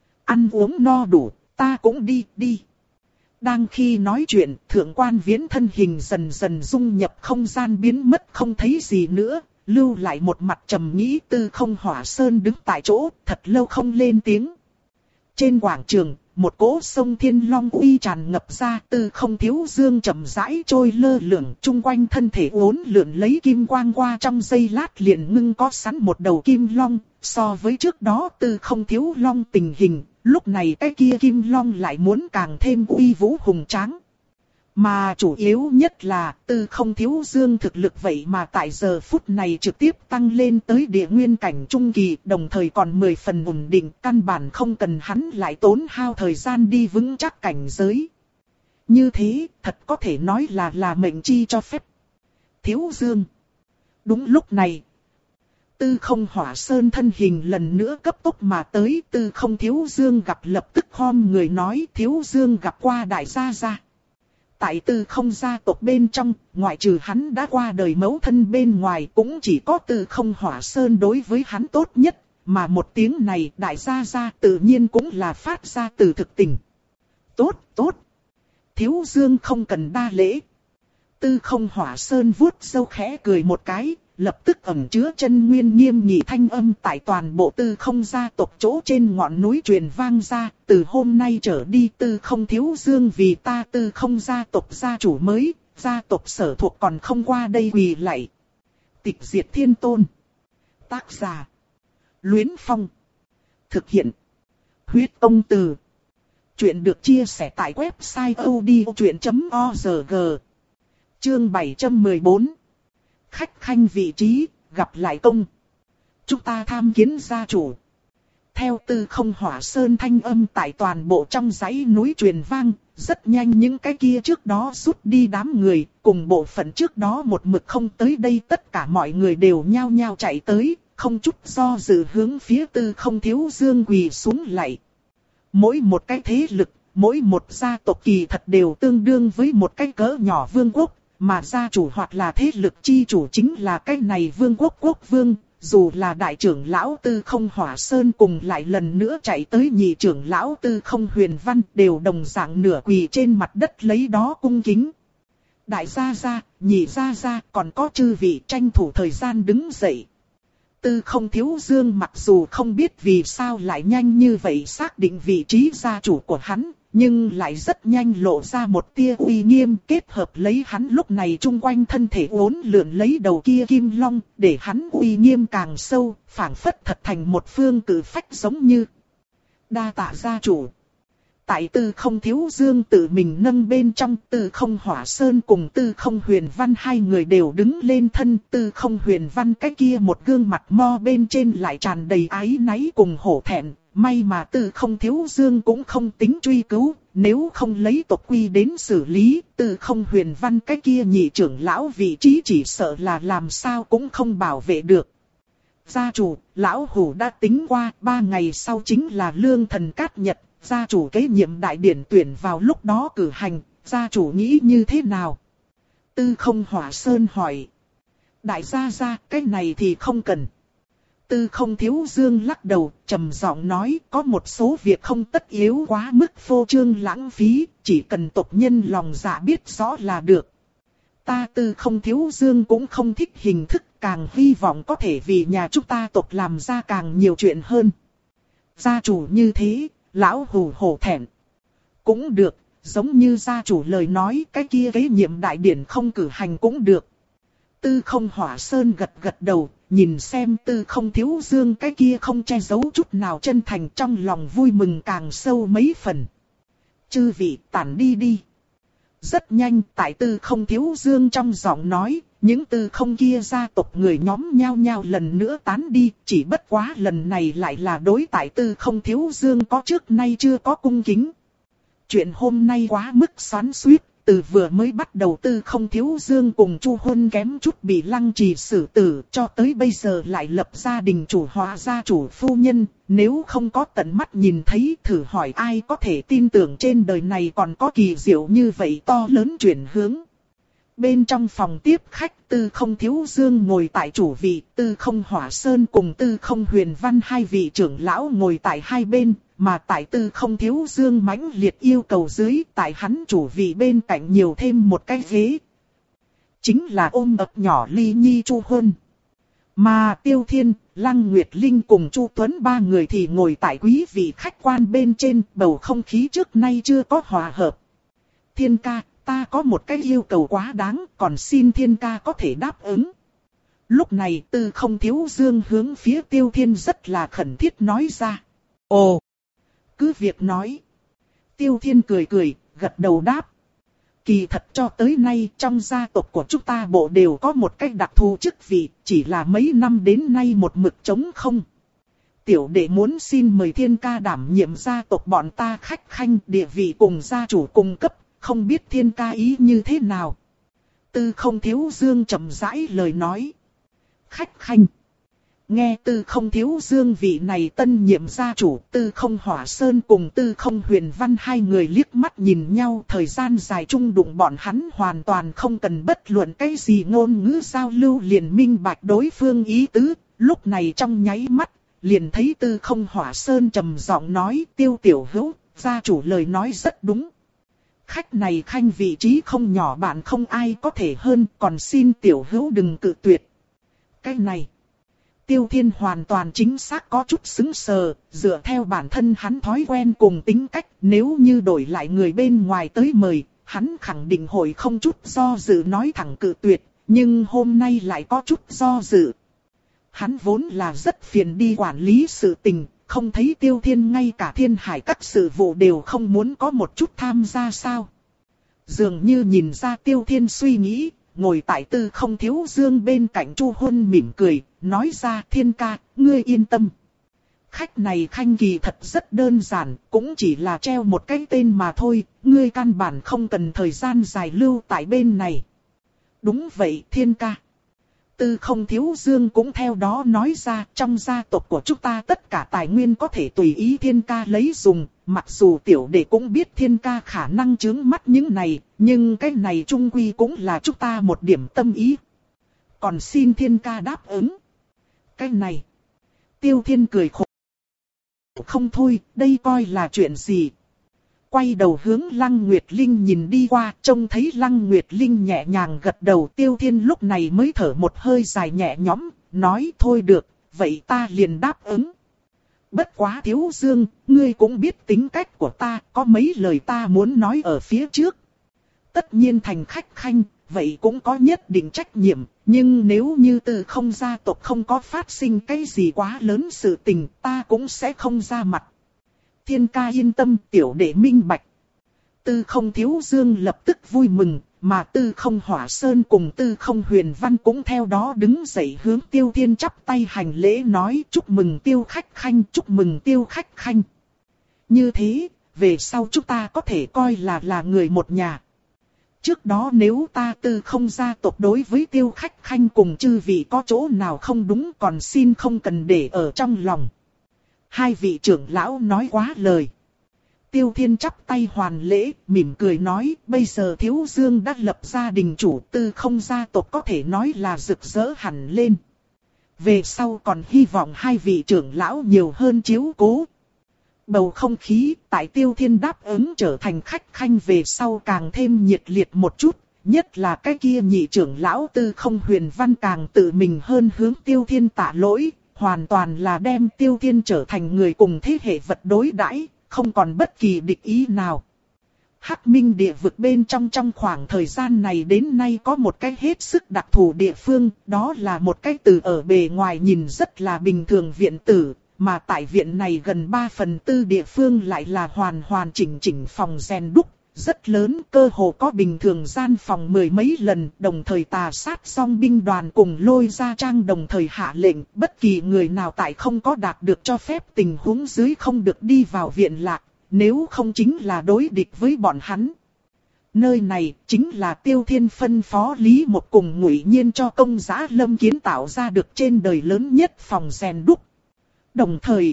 Ăn uống no đủ, ta cũng đi, đi. Đang khi nói chuyện, Thượng Quan Viễn thân hình dần dần dung nhập không gian biến mất không thấy gì nữa, lưu lại một mặt trầm nghĩ. Tư Không Hỏa Sơn đứng tại chỗ, thật lâu không lên tiếng. Trên quảng trường, một cỗ sông Thiên Long uy tràn ngập ra, Tư Không Thiếu Dương chậm rãi trôi lơ lửng, chung quanh thân thể uốn lượn lấy kim quang qua trong giây lát liền ngưng có sẵn một đầu kim long. So với trước đó Tư Không Thiếu Long tình hình, lúc này cái kia kim long lại muốn càng thêm uy vũ hùng tráng. Mà chủ yếu nhất là Tư Không Thiếu Dương thực lực vậy mà tại giờ phút này trực tiếp tăng lên tới địa nguyên cảnh trung kỳ, đồng thời còn mười phần ổn định, căn bản không cần hắn lại tốn hao thời gian đi vững chắc cảnh giới. Như thế, thật có thể nói là là mệnh chi cho phép. Thiếu Dương. Đúng lúc này, Tư Không Hỏa Sơn thân hình lần nữa cấp tốc mà tới. Tư Không Thiếu Dương gặp lập tức khom người nói, Thiếu Dương gặp qua đại gia gia. Tại Tư Không gia tộc bên trong, ngoại trừ hắn đã qua đời mẫu thân bên ngoài, cũng chỉ có Tư Không Hỏa Sơn đối với hắn tốt nhất, mà một tiếng này đại gia gia tự nhiên cũng là phát ra từ thực tình. Tốt, tốt. Thiếu Dương không cần đa lễ. Tư Không Hỏa Sơn vuốt râu khẽ cười một cái, lập tức ẩn chứa chân nguyên nghiêm nghị thanh âm tại toàn bộ Tư Không gia tộc chỗ trên ngọn núi truyền vang ra. Từ hôm nay trở đi Tư Không Thiếu Dương vì ta Tư Không gia tộc gia chủ mới, gia tộc sở thuộc còn không qua đây quỳ lạy. Tịch diệt thiên tôn. Tác giả: Luyến Phong. Thực hiện: Huyết Công Từ. Chuyện được chia sẻ tại website odchuyện chấm org. Chương bảy trăm mười bốn. Khách khanh vị trí, gặp lại công. Chúng ta tham kiến gia chủ. Theo Tư Không Hỏa Sơn thanh âm tại toàn bộ trong dãy núi truyền vang, rất nhanh những cái kia trước đó rút đi đám người, cùng bộ phận trước đó một mực không tới đây, tất cả mọi người đều nhao nhao chạy tới, không chút do dự hướng phía Tư Không Thiếu Dương quỳ xuống lạy. Mỗi một cái thế lực, mỗi một gia tộc kỳ thật đều tương đương với một cái cỡ nhỏ vương quốc, mà gia chủ hoặc là thế lực chi chủ chính là cái này vương quốc quốc vương. Dù là đại trưởng lão Tư Không Hỏa Sơn cùng lại lần nữa chạy tới nhị trưởng lão Tư Không Huyền Văn đều đồng dạng nửa quỳ trên mặt đất lấy đó cung kính. Đại gia gia, nhị gia gia, còn có chư vị tranh thủ thời gian đứng dậy. Tư Không Thiếu Dương mặc dù không biết vì sao lại nhanh như vậy xác định vị trí gia chủ của hắn, nhưng lại rất nhanh lộ ra một tia uy nghiêm, kết hợp lấy hắn lúc này chung quanh thân thể uốn lượn lấy đầu kia kim long, để hắn uy nghiêm càng sâu, phảng phất thật thành một phương cử phách giống như. Đa tạ gia chủ. Tại Tư Không Thiếu Dương tự mình nâng bên trong, Tư Không Hỏa Sơn cùng Tư Không Huyền Văn hai người đều đứng lên thân. Tư Không Huyền Văn cái kia một gương mặt mo bên trên lại tràn đầy áy náy cùng hổ thẹn. May mà Tư Không Thiếu Dương cũng không tính truy cứu, nếu không lấy tộc quy đến xử lý, Tư Không Huyền Văn cái kia nhị trưởng lão vị trí chỉ sợ là làm sao cũng không bảo vệ được. Gia chủ, lão hủ đã tính qua, ba ngày sau chính là lương thần cát nhật. Gia chủ kế nhiệm đại điển tuyển vào lúc đó cử hành, gia chủ nghĩ như thế nào? Tư Không Hỏa Sơn hỏi. Đại gia gia, cái này thì không cần. Tư Không Thiếu Dương lắc đầu, trầm giọng nói, có một số việc không tất yếu quá mức phô trương lãng phí, chỉ cần tộc nhân lòng dạ biết rõ là được. Ta Tư Không Thiếu Dương cũng không thích hình thức, càng hy vọng có thể vì nhà chúng ta tộc làm ra càng nhiều chuyện hơn. Gia chủ như thế, lão hủ hổ thẹn. Cũng được, giống như gia chủ lời nói, cái kia kế nhiệm đại điển không cử hành cũng được. Tư Không Hỏa Sơn gật gật đầu, nhìn xem Tư Không Thiếu Dương cái kia không che giấu chút nào chân thành, trong lòng vui mừng càng sâu mấy phần. Chư vị tản đi đi. Rất nhanh tại Tư Không Thiếu Dương trong giọng nói, những Tư Không kia gia tộc người nhóm nhao nhao lần nữa tán đi, chỉ bất quá lần này lại là đối tại Tư Không Thiếu Dương có trước nay chưa có cung kính. Chuyện hôm nay quá mức xoắn xuýt, từ vừa mới bắt đầu Tư Không Thiếu Dương cùng Chu Huân kém chút bị lăng trì xử tử, cho tới bây giờ lại lập gia đình chủ hóa gia chủ phu nhân, nếu không có tận mắt nhìn thấy, thử hỏi ai có thể tin tưởng trên đời này còn có kỳ diệu như vậy to lớn chuyển hướng. Bên trong phòng tiếp khách, Tư Không Thiếu Dương ngồi tại chủ vị, Tư Không Hỏa Sơn cùng Tư Không Huyền Văn hai vị trưởng lão ngồi tại hai bên, mà tại Tư Không Thiếu Dương mãnh liệt yêu cầu dưới, tại hắn chủ vị bên cạnh nhiều thêm một cái ghế. Chính là ôm ấp nhỏ Ly Nhi Chu Huân. Mà Tiêu Thiên, Lăng Nguyệt Linh cùng Chu Tuấn ba người thì ngồi tại quý vị khách quan bên trên, bầu không khí trước nay chưa có hòa hợp. Thiên ca, ta có một cái yêu cầu quá đáng, còn xin Thiên ca có thể đáp ứng. Lúc này Tư Không Thiếu Dương hướng phía Tiêu Thiên rất là khẩn thiết nói ra. Ồ, cứ việc nói. Tiêu Thiên cười cười, gật đầu đáp. Kỳ thật cho tới nay trong gia tộc của chúng ta bộ đều có một cách đặc thù chức vị, chỉ là mấy năm đến nay một mực trống không. Tiểu đệ muốn xin mời Thiên ca đảm nhiệm gia tộc bọn ta khách khanh, địa vị cùng gia chủ cùng cấp, không biết Thiên ca ý như thế nào. Tư Không Thiếu Dương chậm rãi lời nói. Khách khanh. Nghe Tư Không Thiếu Dương vị này tân nhiệm gia chủ, Tư Không Hỏa Sơn cùng Tư Không Huyền Văn hai người liếc mắt nhìn nhau, thời gian dài chung đụng bọn hắn hoàn toàn không cần bất luận cái gì ngôn ngữ giao lưu liền minh bạch đối phương ý tứ, lúc này trong nháy mắt, liền thấy Tư Không Hỏa Sơn trầm giọng nói, Tiêu tiểu hữu, gia chủ lời nói rất đúng. Khách này khanh vị trí không nhỏ, bạn không ai có thể hơn, còn xin tiểu hữu đừng cự tuyệt. Cái này, Tiêu Thiên hoàn toàn chính xác có chút sững sờ, dựa theo bản thân hắn thói quen cùng tính cách, nếu như đổi lại người bên ngoài tới mời, hắn khẳng định hội không chút do dự nói thẳng cự tuyệt, nhưng hôm nay lại có chút do dự. Hắn vốn là rất phiền đi quản lý sự tình, không thấy Tiêu Thiên ngay cả thiên hải các sự vụ đều không muốn có một chút tham gia sao. Dường như nhìn ra Tiêu Thiên suy nghĩ, ngồi tại Tư Không Thiếu Dương bên cạnh Chu Huân mỉm cười, nói ra Thiên ca, ngươi yên tâm. Khách này khanh kỳ thật rất đơn giản, cũng chỉ là treo một cái tên mà thôi, ngươi căn bản không cần thời gian dài lưu tại bên này. Đúng vậy Thiên ca. Tư Không Thiếu Dương cũng theo đó nói ra, trong gia tộc của chúng ta tất cả tài nguyên có thể tùy ý Thiên ca lấy dùng, mặc dù tiểu đệ cũng biết Thiên ca khả năng chướng mắt những này, nhưng cái này chung quy cũng là chúng ta một điểm tâm ý. Còn xin Thiên ca đáp ứng. Cái này, Tiêu Thiên cười khổ. Không thôi, đây coi là chuyện gì. Quay đầu hướng Lăng Nguyệt Linh nhìn đi qua, trông thấy Lăng Nguyệt Linh nhẹ nhàng gật đầu. Tiêu Thiên lúc này mới thở một hơi dài nhẹ nhõm, nói thôi được, vậy ta liền đáp ứng. Bất quá Thiếu Dương, ngươi cũng biết tính cách của ta, có mấy lời ta muốn nói ở phía trước. Tất nhiên thành khách khanh, vậy cũng có nhất định trách nhiệm, nhưng nếu như Tư Không gia tộc không có phát sinh cái gì quá lớn sự tình, ta cũng sẽ không ra mặt. Thiên ca yên tâm, tiểu đệ minh bạch. Tư Không Thiếu Dương lập tức vui mừng, mà Tư Không Hỏa Sơn cùng Tư Không Huyền Văn cũng theo đó đứng dậy hướng Tiêu Thiên chắp tay hành lễ nói chúc mừng Tiêu khách khanh, chúc mừng Tiêu khách khanh. Như thế, về sau chúng ta có thể coi là là người một nhà. Trước đó nếu ta Tư Không gia tộc đối với Tiêu khách khanh cùng chư vị có chỗ nào không đúng còn xin không cần để ở trong lòng. Hai vị trưởng lão nói quá lời. Tiêu Thiên chắp tay hoàn lễ, mỉm cười nói, bây giờ Thiếu Dương đã lập gia đình chủ, Tư Không gia tộc có thể nói là rực rỡ hẳn lên. Về sau còn hy vọng hai vị trưởng lão nhiều hơn chiếu cố. Bầu không khí tại Tiêu Thiên đáp ứng trở thành khách khanh về sau càng thêm nhiệt liệt một chút, nhất là cái kia nhị trưởng lão Tư Không Huyền Văn càng tự mình hơn hướng Tiêu Thiên tạ lỗi, hoàn toàn là đem Tiêu Thiên trở thành người cùng thế hệ vật đối đãi, không còn bất kỳ địch ý nào. Hắc Minh địa vực bên trong trong khoảng thời gian này đến nay có một cái hết sức đặc thù địa phương, đó là một cái từ ở bề ngoài nhìn rất là bình thường viện tử, mà tại viện này gần ba phần tư địa phương lại là hoàn hoàn chỉnh chỉnh phòng rèn đúc, rất lớn, cơ hồ có bình thường gian phòng mười mấy lần, đồng thời tà sát song binh đoàn cùng Lôi Gia Trang đồng thời hạ lệnh, bất kỳ người nào tại không có đạt được cho phép tình huống dưới không được đi vào viện lạc, nếu không chính là đối địch với bọn hắn. Nơi này chính là Tiêu Thiên phân phó Lý Một cùng Ngụy Nhiên cho Công Giá Lâm kiến tạo ra được trên đời lớn nhất phòng rèn đúc. Đồng thời,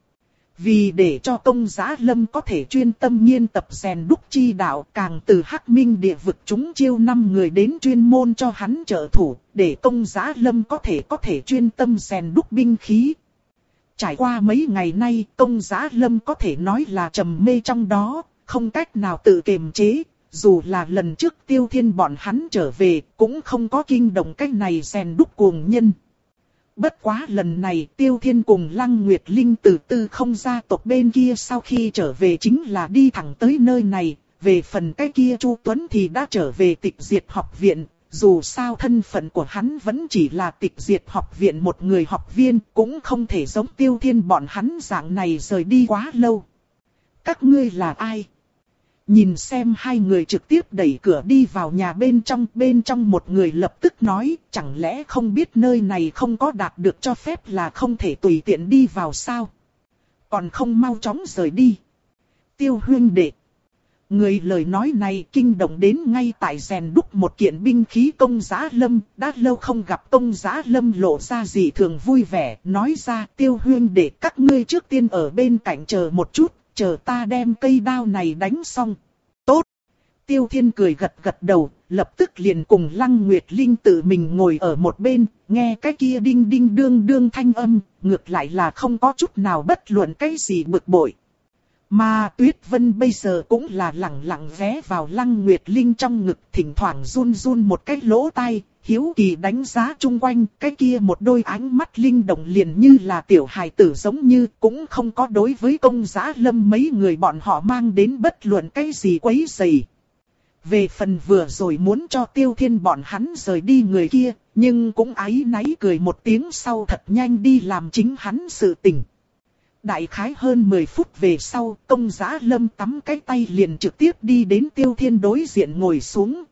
vì để cho Công Giá Lâm có thể chuyên tâm nghiên tập rèn đúc chi đạo, càng từ Hắc Minh địa vực chúng chiêu năm người đến chuyên môn cho hắn trợ thủ, để Công Giá Lâm có thể có thể chuyên tâm rèn đúc binh khí. Trải qua mấy ngày nay, Công Giá Lâm có thể nói là trầm mê trong đó, không cách nào tự kiềm chế, dù là lần trước Tiêu Thiên bọn hắn trở về, cũng không có kinh động cái này rèn đúc cuồng nhân. Bất quá lần này Tiêu Thiên cùng Lăng Nguyệt Linh từ Tư Không gia tộc bên kia sau khi trở về chính là đi thẳng tới nơi này, về phần cái kia Chu Tuấn thì đã trở về Tịch Diệt học viện, dù sao thân phận của hắn vẫn chỉ là Tịch Diệt học viện một người học viên, cũng không thể giống Tiêu Thiên bọn hắn dạng này rời đi quá lâu. Các ngươi là ai? Nhìn xem hai người trực tiếp đẩy cửa đi vào nhà bên trong, bên trong một người lập tức nói, chẳng lẽ không biết nơi này không có đạt được cho phép là không thể tùy tiện đi vào sao? Còn không mau chóng rời đi. Tiêu huynh đệ. Người lời nói này kinh động đến ngay tại rèn đúc một kiện binh khí Công Giá Lâm, đã lâu không gặp Công Giá Lâm lộ ra gì thường vui vẻ, nói ra Tiêu huynh đệ các ngươi trước tiên ở bên cạnh chờ một chút. Chờ ta đem cây đao này đánh xong. Tốt. Tiêu Thiên cười gật gật đầu, lập tức liền cùng Lăng Nguyệt Linh tự mình ngồi ở một bên, nghe cái kia đinh đinh đương đương thanh âm, ngược lại là không có chút nào bất luận cái gì bực bội. Mà Tuyết Vân bây giờ cũng là lẳng lặng ghé vào Lăng Nguyệt Linh trong ngực, thỉnh thoảng run run một cái lỗ tai, hiếu kỳ đánh giá chung quanh, cái kia một đôi ánh mắt linh động liền như là tiểu hài tử giống như, cũng không có đối với Công Giá Lâm mấy người bọn họ mang đến bất luận cái gì quấy rầy. Về phần vừa rồi muốn cho Tiêu Thiên bọn hắn rời đi người kia, nhưng cũng áy náy cười một tiếng sau thật nhanh đi làm chính hắn sự tình. Đại khái hơn mười phút về sau, Công Giá Lâm tắm cái tay liền trực tiếp đi đến Tiêu Thiên đối diện ngồi xuống.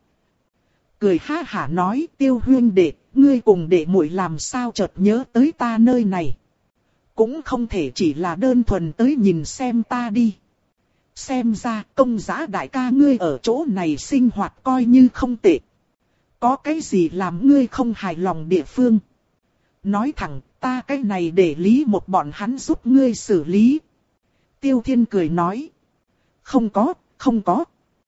Cười ha hả nói, Tiêu huynh đệ, ngươi cùng đệ muội làm sao chợt nhớ tới ta nơi này. Cũng không thể chỉ là đơn thuần tới nhìn xem ta đi. Xem ra Công Giá đại ca ngươi ở chỗ này sinh hoạt coi như không tệ. Có cái gì làm ngươi không hài lòng địa phương? Nói thẳng, ta cái này để lý một bọn hắn giúp ngươi xử lý. Tiêu Thiên cười nói. Không có, không có.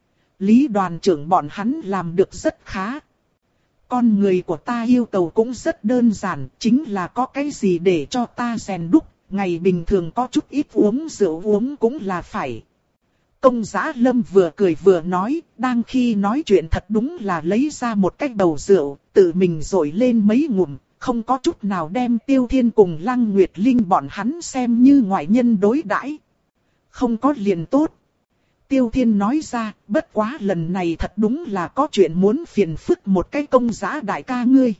Lý đoàn trưởng bọn hắn làm được rất khá. Con người của ta yêu cầu cũng rất đơn giản, chính là có cái gì để cho ta rèn đúc, ngày bình thường có chút ít uống rượu uống cũng là phải. Công Giá Lâm vừa cười vừa nói, đang khi nói chuyện thật đúng là lấy ra một cái bầu rượu, tự mình dội lên mấy ngụm, không có chút nào đem Tiêu Thiên cùng Lăng Nguyệt Linh bọn hắn xem như ngoại nhân đối đãi. Không có liền tốt. Tiêu Thiên nói ra, bất quá lần này thật đúng là có chuyện muốn phiền phức một cái Công Giá đại ca ngươi.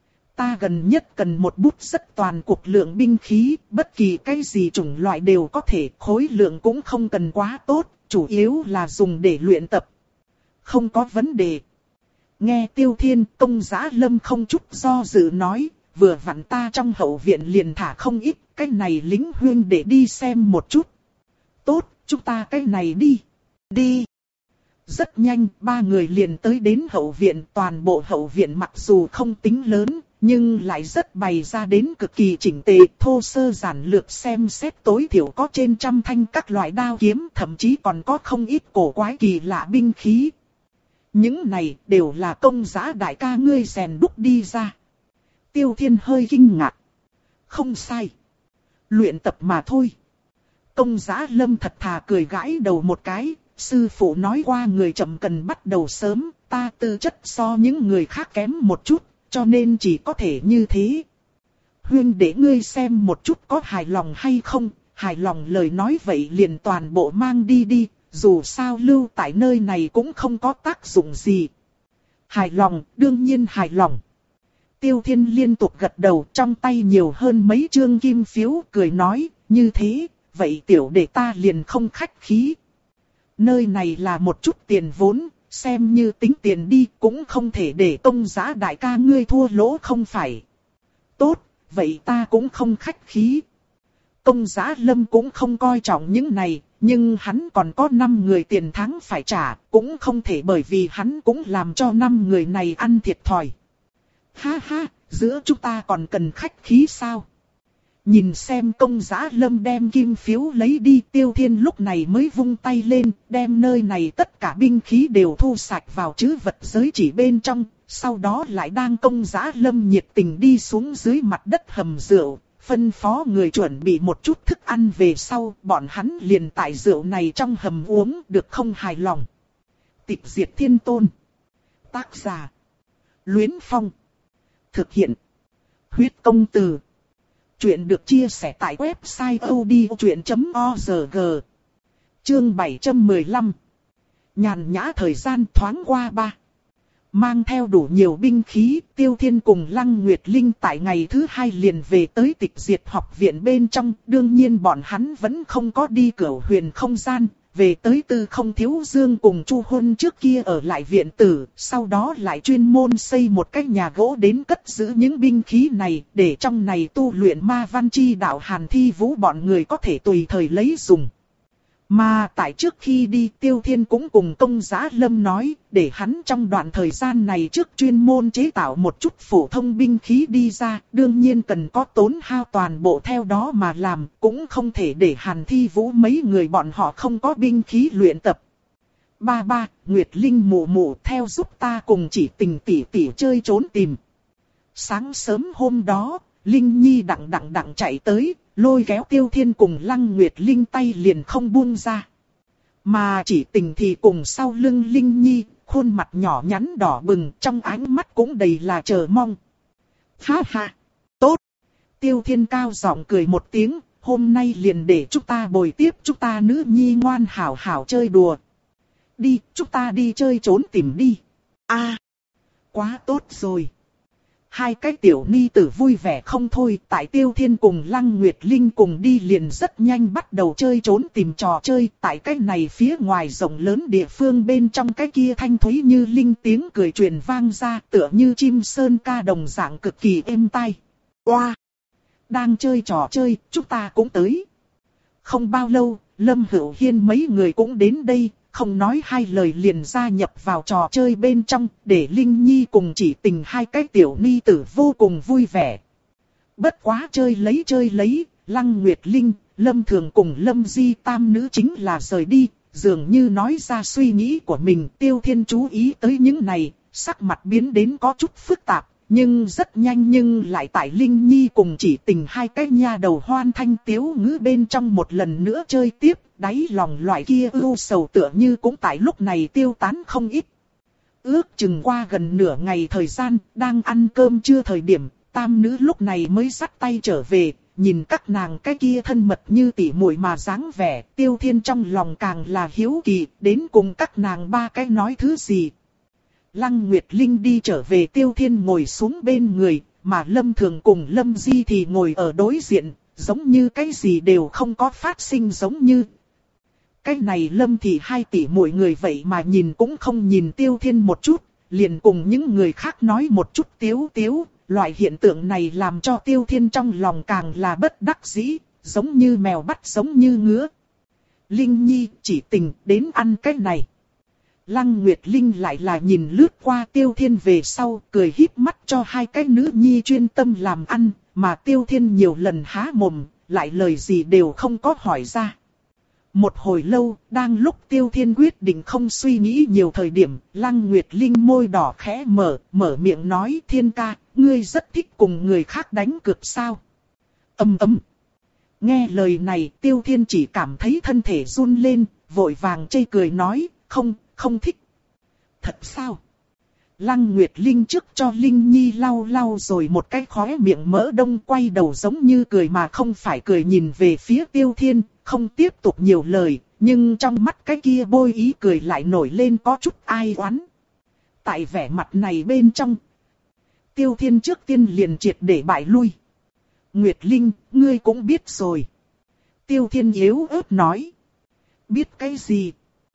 Ta gần nhất cần một bút rất toàn cuộc lượng binh khí, bất kỳ cái gì chủng loại đều có thể, khối lượng cũng không cần quá tốt, chủ yếu là dùng để luyện tập. Không có vấn đề. Nghe Tiêu Thiên, Công Giá Lâm không chút do dự nói, vừa vặn ta trong hậu viện liền thả không ít, cái này lính huynh để đi xem một chút. Tốt, chúng ta cái này đi. Đi. Rất nhanh, ba người liền tới đến hậu viện, toàn bộ hậu viện mặc dù không tính lớn, nhưng lại rất bày ra đến cực kỳ chỉnh tề, thô sơ giản lược xem xét tối thiểu có trên trăm thanh các loại đao kiếm, thậm chí còn có không ít cổ quái kỳ lạ binh khí. Những này đều là Công Giá đại ca ngươi rèn đúc đi ra. Tiêu Thiên hơi kinh ngạc. Không sai. Luyện tập mà thôi. Công Giá Lâm thật thà cười gãi đầu một cái. Sư phụ nói qua người chậm cần bắt đầu sớm, ta tư chất so những người khác kém một chút, cho nên chỉ có thể như thế. Huynh để ngươi xem một chút có hài lòng hay không, hài lòng lời nói vậy liền toàn bộ mang đi đi, dù sao lưu tại nơi này cũng không có tác dụng gì. Hài lòng, đương nhiên hài lòng. Tiêu Thiên liên tục gật đầu, trong tay nhiều hơn mấy trương kim phiếu, cười nói, như thế, vậy tiểu đệ ta liền không khách khí. Nơi này là một chút tiền vốn, xem như tính tiền đi, cũng không thể để Công Giá đại ca ngươi thua lỗ không phải. Tốt, vậy ta cũng không khách khí. Công Giá Lâm cũng không coi trọng những này, nhưng hắn còn có năm người tiền tháng phải trả, cũng không thể bởi vì hắn cũng làm cho năm người này ăn thiệt thòi. Ha ha, giữa chúng ta còn cần khách khí sao? Nhìn xem Công Giá Lâm đem kim phiếu lấy đi, Tiêu Thiên lúc này mới vung tay lên, đem nơi này tất cả binh khí đều thu sạch vào trữ vật giới chỉ bên trong, sau đó lại đang Công Giá Lâm nhiệt tình đi xuống dưới mặt đất hầm rượu, phân phó người chuẩn bị một chút thức ăn về sau, bọn hắn liền tại rượu này trong hầm uống được không hài lòng. Tịch Diệt Thiên Tôn. Tác giả: Luyến Phong. Thực hiện: Huyết Công Từ. Chuyện được chia sẻ tại website odchuyện chấm org. Chương bảy trăm mười lăm. Nhàn nhã thời gian thoáng qua ba. Mang theo đủ nhiều binh khí, Tiêu Thiên cùng Lăng Nguyệt Linh tại ngày thứ hai liền về tới Tịch Diệt học viện bên trong. Đương nhiên bọn hắn vẫn không có đi Cửu Huyền không gian, về tới Tư Không Thiếu Dương cùng Chu Huân trước kia ở lại viện tử, sau đó lại chuyên môn xây một cái nhà gỗ đến cất giữ những binh khí này, để trong này tu luyện ma văn chi đạo Hàn Thi Vũ bọn người có thể tùy thời lấy dùng. Mà tại trước khi đi, Tiêu Thiên cũng cùng Công Giá Lâm nói, để hắn trong đoạn thời gian này trước chuyên môn chế tạo một chút phổ thông binh khí đi ra, đương nhiên cần có tốn hao toàn bộ theo đó mà làm, cũng không thể để Hàn Thi Vũ mấy người bọn họ không có binh khí luyện tập. Ba ba, Nguyệt Linh mụ mụ theo giúp ta cùng Chỉ Tình tỷ tỷ chơi trốn tìm. Sáng sớm hôm đó, Linh Nhi đặng đặng đặng chạy tới, lôi kéo Tiêu Thiên cùng Lăng Nguyệt Linh tay liền không buông ra. Mà Chỉ Tình thì cùng sau lưng Linh Nhi, khuôn mặt nhỏ nhắn đỏ bừng, trong ánh mắt cũng đầy là chờ mong. Ha ha, tốt. Tiêu Thiên cao giọng cười một tiếng, hôm nay liền để chúng ta bồi tiếp chúng ta nữ nhi ngoan hảo hảo chơi đùa. Đi, chúng ta đi chơi trốn tìm đi. A, à, quá tốt rồi. Hai cái tiểu ni tử vui vẻ không thôi, tại Tiêu Thiên cùng Lăng Nguyệt Linh cùng đi liền rất nhanh bắt đầu chơi trốn tìm trò chơi. Tại cái này phía ngoài rộng lớn địa phương bên trong cái kia thanh thúy như linh tiếng cười truyền vang ra, tựa như chim sơn ca đồng dạng cực kỳ êm tai. Oa! Đang chơi trò chơi, chúng ta cũng tới. Không bao lâu, Lâm Hữu Hiên mấy người cũng đến đây. Không nói hai lời liền gia nhập vào trò chơi bên trong, để Linh Nhi cùng Chỉ Tình hai cái tiểu ni tử vô cùng vui vẻ. Bất quá chơi lấy chơi lấy, Lăng Nguyệt Linh, Lâm Thường cùng Lâm Di tam nữ chính là rời đi, dường như nói ra suy nghĩ của mình. Tiêu Thiên chú ý tới những này, sắc mặt biến đến có chút phức tạp, nhưng rất nhanh nhưng lại tại Linh Nhi cùng Chỉ Tình hai cái nha đầu hoan thanh tiếu ngữ bên trong một lần nữa chơi tiếp. Đáy lòng loại kia ưu sầu tựa như cũng tại lúc này tiêu tán không ít. Ước chừng qua gần nửa ngày thời gian, đang ăn cơm trưa thời điểm, tam nữ lúc này mới dắt tay trở về, nhìn các nàng cái kia thân mật như tỉ muội mà dáng vẻ, Tiêu Thiên trong lòng càng là hiếu kỳ, đến cùng các nàng ba cái nói thứ gì. Lăng Nguyệt Linh đi trở về Tiêu Thiên ngồi xuống bên người, mà Lâm Thường cùng Lâm Di thì ngồi ở đối diện, giống như cái gì đều không có phát sinh giống như. Cái này Lâm thì hai tỷ mỗi người vậy mà nhìn cũng không nhìn Tiêu Thiên một chút, liền cùng những người khác nói một chút tiếu tiếu, loại hiện tượng này làm cho Tiêu Thiên trong lòng càng là bất đắc dĩ, giống như mèo bắt giống như ngứa. Linh Nhi, Chỉ Tình đến ăn cái này. Lăng Nguyệt Linh lại là nhìn lướt qua Tiêu Thiên về sau, cười híp mắt cho hai cái nữ nhi chuyên tâm làm ăn, mà Tiêu Thiên nhiều lần há mồm, lại lời gì đều không có hỏi ra. Một hồi lâu, đang lúc Tiêu Thiên quyết định không suy nghĩ nhiều thời điểm, Lăng Nguyệt Linh môi đỏ khẽ mở, mở miệng nói: Thiên ca, ngươi rất thích cùng người khác đánh cược sao? Ầm ầm. Nghe lời này, Tiêu Thiên chỉ cảm thấy thân thể run lên, vội vàng chây cười nói: Không, không thích. Thật sao? Lăng Nguyệt Linh trước cho Linh Nhi lau lau rồi một cái khóe miệng mỡ đông, quay đầu giống như cười mà không phải cười nhìn về phía Tiêu Thiên, không tiếp tục nhiều lời, nhưng trong mắt cái kia bôi ý cười lại nổi lên có chút ai oán. Tại vẻ mặt này bên trong, Tiêu Thiên trước tiên liền triệt để bại lui. Nguyệt Linh, ngươi cũng biết rồi. Tiêu Thiên yếu ớt nói. Biết cái gì?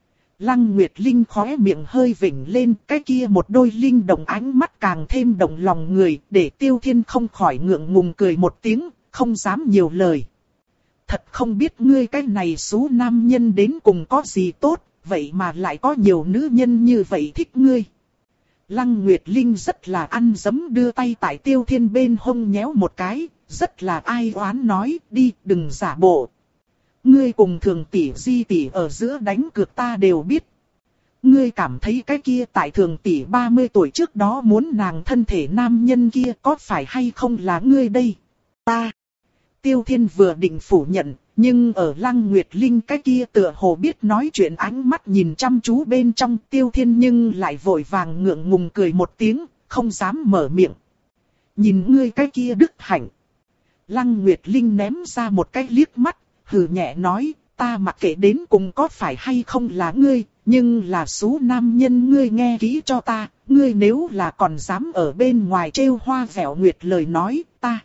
Lăng Nguyệt Linh khóe miệng hơi vểnh lên, cái kia một đôi linh động ánh mắt càng thêm động lòng người, để Tiêu Thiên không khỏi ngượng ngùng cười một tiếng, không dám nhiều lời. Thật không biết ngươi cái này số nam nhân đến cùng có gì tốt, vậy mà lại có nhiều nữ nhân như vậy thích ngươi. Lăng Nguyệt Linh rất là ăn dấm, đưa tay tại Tiêu Thiên bên hông nhéo một cái, rất là ai oán nói: Đi, đừng giả bộ. Ngươi cùng Thường tỷ Di tỷ ở giữa đánh cược ta đều biết. Ngươi cảm thấy cái kia tại Thường tỷ ba mươi tuổi trước đó muốn nàng thân thể nam nhân kia có phải hay không là ngươi đây? Ta. Tiêu Thiên vừa định phủ nhận, nhưng ở Lăng Nguyệt Linh cái kia tựa hồ biết nói chuyện ánh mắt nhìn chăm chú bên trong, Tiêu Thiên nhưng lại vội vàng ngượng ngùng cười một tiếng, không dám mở miệng. Nhìn ngươi cái kia đức hạnh. Lăng Nguyệt Linh ném ra một cái liếc mắt, hừ nhẹ nói: Ta mặc kệ đến cùng có phải hay không là ngươi, nhưng là số nam nhân ngươi nghe kỹ cho ta, ngươi nếu là còn dám ở bên ngoài trêu hoa vẻo nguyệt lời nói, ta.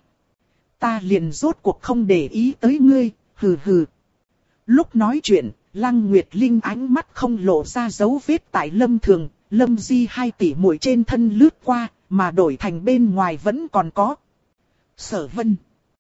Ta liền rốt cuộc không để ý tới ngươi, hừ hừ. Lúc nói chuyện, Lăng Nguyệt Linh ánh mắt không lộ ra dấu vết tại Lâm Thường, Lâm Di hai tỷ muội trên thân lướt qua, mà đổi thành bên ngoài vẫn còn có. Sở Vân.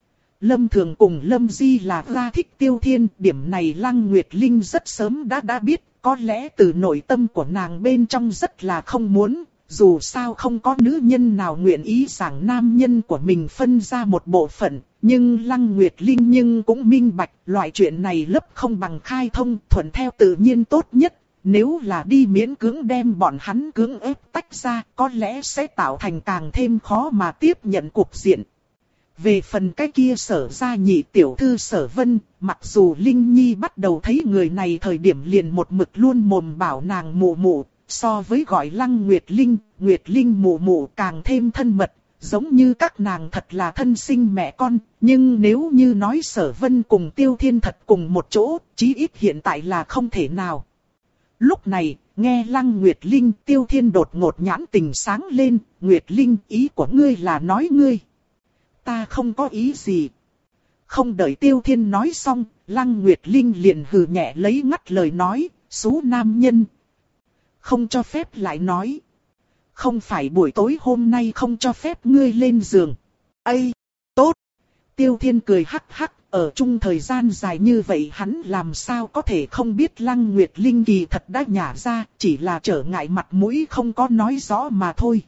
Lâm Thường cùng Lâm Di là ra thích Tiêu Thiên, điểm này Lăng Nguyệt Linh rất sớm đã đã biết, có lẽ từ nội tâm của nàng bên trong rất là không muốn, dù sao không có nữ nhân nào nguyện ý rằng nam nhân của mình phân ra một bộ phận, nhưng Lăng Nguyệt Linh nhưng cũng minh bạch, loại chuyện này lấp không bằng khai thông, thuận theo tự nhiên tốt nhất, nếu là đi miễn cưỡng đem bọn hắn cưỡng ép tách ra, có lẽ sẽ tạo thành càng thêm khó mà tiếp nhận cuộc diện. Về phần cái kia Sở gia nhị tiểu thư Sở Vân, mặc dù Linh Nhi bắt đầu thấy người này thời điểm liền một mực luôn mồm bảo nàng mụ mụ, so với gọi Lăng Nguyệt Linh, Nguyệt Linh mụ mụ càng thêm thân mật, giống như các nàng thật là thân sinh mẹ con, nhưng nếu như nói Sở Vân cùng Tiêu Thiên thật cùng một chỗ, chí ít hiện tại là không thể nào. Lúc này, nghe Lăng Nguyệt Linh, Tiêu Thiên đột ngột nhãn tình sáng lên, Nguyệt Linh, ý của ngươi là nói ngươi. Ta không có ý gì. Không đợi Tiêu Thiên nói xong, Lăng Nguyệt Linh liền hừ nhẹ lấy ngắt lời nói, xú nam nhân. Không cho phép lại nói. Không phải buổi tối hôm nay không cho phép ngươi lên giường. Ây, tốt. Tiêu Thiên cười hắc hắc, ở chung thời gian dài như vậy hắn làm sao có thể không biết Lăng Nguyệt Linh kỳ thật đã nhả ra, chỉ là trở ngại mặt mũi không có nói rõ mà thôi.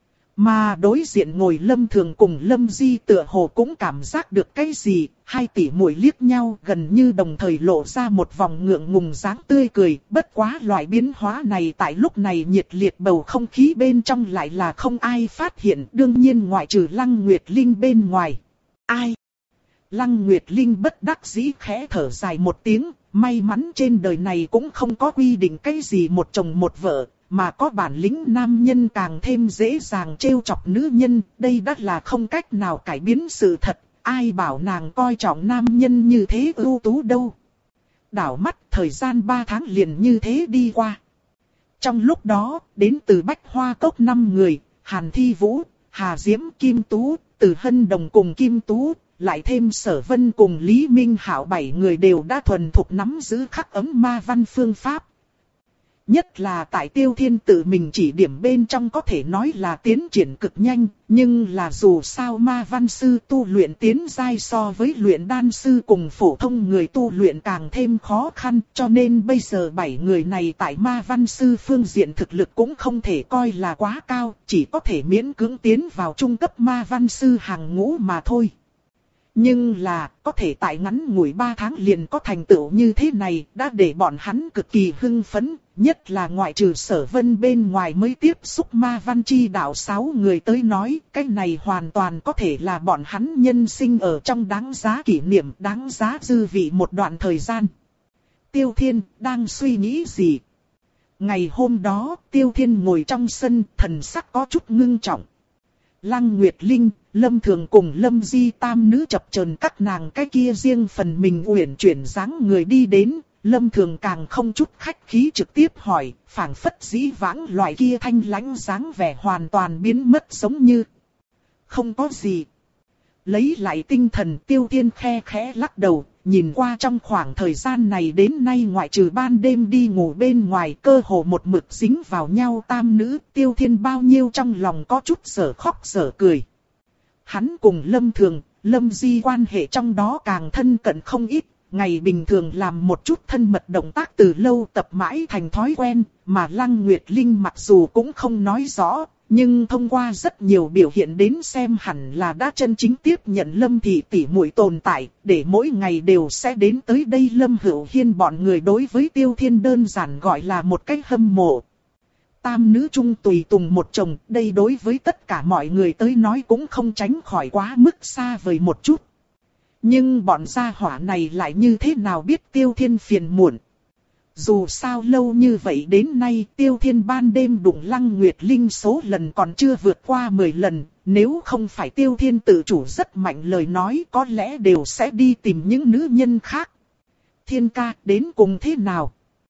Mà đối diện ngồi Lâm Thường cùng Lâm Di tựa hồ cũng cảm giác được cái gì, hai tỷ muội liếc nhau gần như đồng thời lộ ra một vòng ngượng ngùng dáng tươi cười, bất quá loại biến hóa này tại lúc này nhiệt liệt bầu không khí bên trong lại là không ai phát hiện, đương nhiên ngoại trừ Lăng Nguyệt Linh bên ngoài. Ai? Lăng Nguyệt Linh bất đắc dĩ khẽ thở dài một tiếng, may mắn trên đời này cũng không có quy định cái gì một chồng một vợ. Mà có bản lĩnh nam nhân càng thêm dễ dàng trêu chọc nữ nhân, đây đã là không cách nào cải biến sự thật, ai bảo nàng coi trọng nam nhân như thế ưu tú đâu. Đảo mắt thời gian ba tháng liền như thế đi qua. Trong lúc đó, đến từ Bách Hoa Cốc năm người, Hàn Thi Vũ, Hà Diễm, Kim Tú, Từ Hân Đồng cùng Kim Tú, lại thêm Sở Vân cùng Lý Minh Hạo bảy người đều đã thuần thục nắm giữ khắc ấm ma văn phương pháp. Nhất là tại Tiêu Thiên tự mình chỉ điểm bên trong có thể nói là tiến triển cực nhanh, nhưng là dù sao ma văn sư tu luyện tiến giai so với luyện đan sư cùng phổ thông người tu luyện càng thêm khó khăn, cho nên bây giờ bảy người này tại ma văn sư phương diện thực lực cũng không thể coi là quá cao, chỉ có thể miễn cưỡng tiến vào trung cấp ma văn sư hàng ngũ mà thôi. Nhưng là, có thể tại ngắn ngủi ba tháng liền có thành tựu như thế này, đã để bọn hắn cực kỳ hưng phấn, nhất là ngoại trừ Sở Vân bên ngoài mới tiếp xúc ma văn chi đạo sáu người tới nói, cái này hoàn toàn có thể là bọn hắn nhân sinh ở trong đáng giá kỷ niệm, đáng giá dư vị một đoạn thời gian. Tiêu Thiên, đang suy nghĩ gì? Ngày hôm đó, Tiêu Thiên ngồi trong sân, thần sắc có chút ngưng trọng. Lăng Nguyệt Linh, Lâm Thường cùng Lâm Di tam nữ chập chờn các nàng cái kia riêng phần mình uyển chuyển dáng người đi đến, Lâm Thường càng không chút khách khí trực tiếp hỏi, phảng phất dĩ vãng loại kia thanh lãnh dáng vẻ hoàn toàn biến mất giống như không có gì. Lấy lại tinh thần, Tiêu Thiên khe khẽ lắc đầu, nhìn qua trong khoảng thời gian này đến nay ngoại trừ ban đêm đi ngủ bên ngoài cơ hồ một mực dính vào nhau tam nữ, Tiêu Thiên bao nhiêu trong lòng có chút sở khóc sở cười. Hắn cùng Lâm Thường, Lâm Di quan hệ trong đó càng thân cận không ít, ngày bình thường làm một chút thân mật động tác từ lâu tập mãi thành thói quen, mà Lăng Nguyệt Linh mặc dù cũng không nói rõ, nhưng thông qua rất nhiều biểu hiện đến xem hẳn là đã chân chính tiếp nhận Lâm thị tỷ muội tồn tại, để mỗi ngày đều sẽ đến tới đây Lâm Hữu Hiên bọn người đối với Tiêu Thiên đơn giản gọi là một cách hâm mộ. Tam nữ chung tùy tùng một chồng, đây đối với tất cả mọi người tới nói cũng không tránh khỏi quá mức xa vời một chút. Nhưng bọn gia hỏa này lại như thế nào biết Tiêu Thiên phiền muộn. Dù sao lâu như vậy đến nay Tiêu Thiên ban đêm đụng Lăng Nguyệt Linh số lần còn chưa vượt qua mười lần, nếu không phải Tiêu Thiên tự chủ rất mạnh lời nói có lẽ đều sẽ đi tìm những nữ nhân khác. Thiên ca đến cùng thế nào?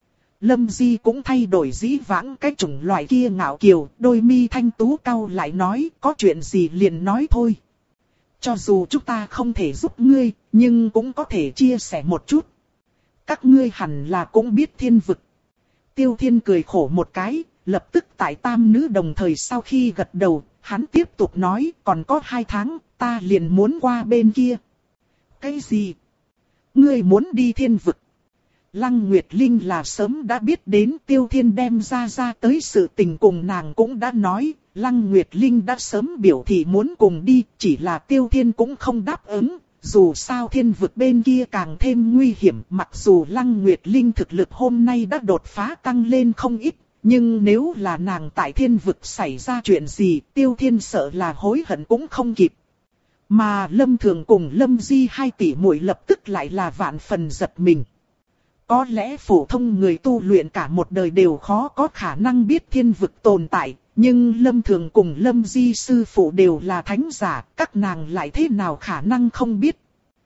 Lâm Di cũng thay đổi dĩ vãng cái chủng loại kia ngạo kiều, đôi mi thanh tú cau lại nói có chuyện gì liền nói thôi. Cho dù chúng ta không thể giúp ngươi, nhưng cũng có thể chia sẻ một chút. Các ngươi hẳn là cũng biết thiên vực. Tiêu Thiên cười khổ một cái, lập tức tại tam nữ đồng thời sau khi gật đầu, hắn tiếp tục nói còn có hai tháng, ta liền muốn qua bên kia. Cái gì? Ngươi muốn đi thiên vực? Lăng Nguyệt Linh là sớm đã biết đến Tiêu Thiên đem ra ra tới sự tình cùng nàng cũng đã nói, Lăng Nguyệt Linh đã sớm biểu thị muốn cùng đi, chỉ là Tiêu Thiên cũng không đáp ứng, dù sao thiên vực bên kia càng thêm nguy hiểm, mặc dù Lăng Nguyệt Linh thực lực hôm nay đã đột phá tăng lên không ít, nhưng nếu là nàng tại thiên vực xảy ra chuyện gì, Tiêu Thiên sợ là hối hận cũng không kịp. Mà Lâm Thường cùng Lâm Di hai tỷ muội lập tức lại là vạn phần giật mình. Có lẽ phổ thông người tu luyện cả một đời đều khó có khả năng biết thiên vực tồn tại, nhưng Lâm Thường cùng Lâm Di sư phụ đều là thánh giả, các nàng lại thế nào khả năng không biết.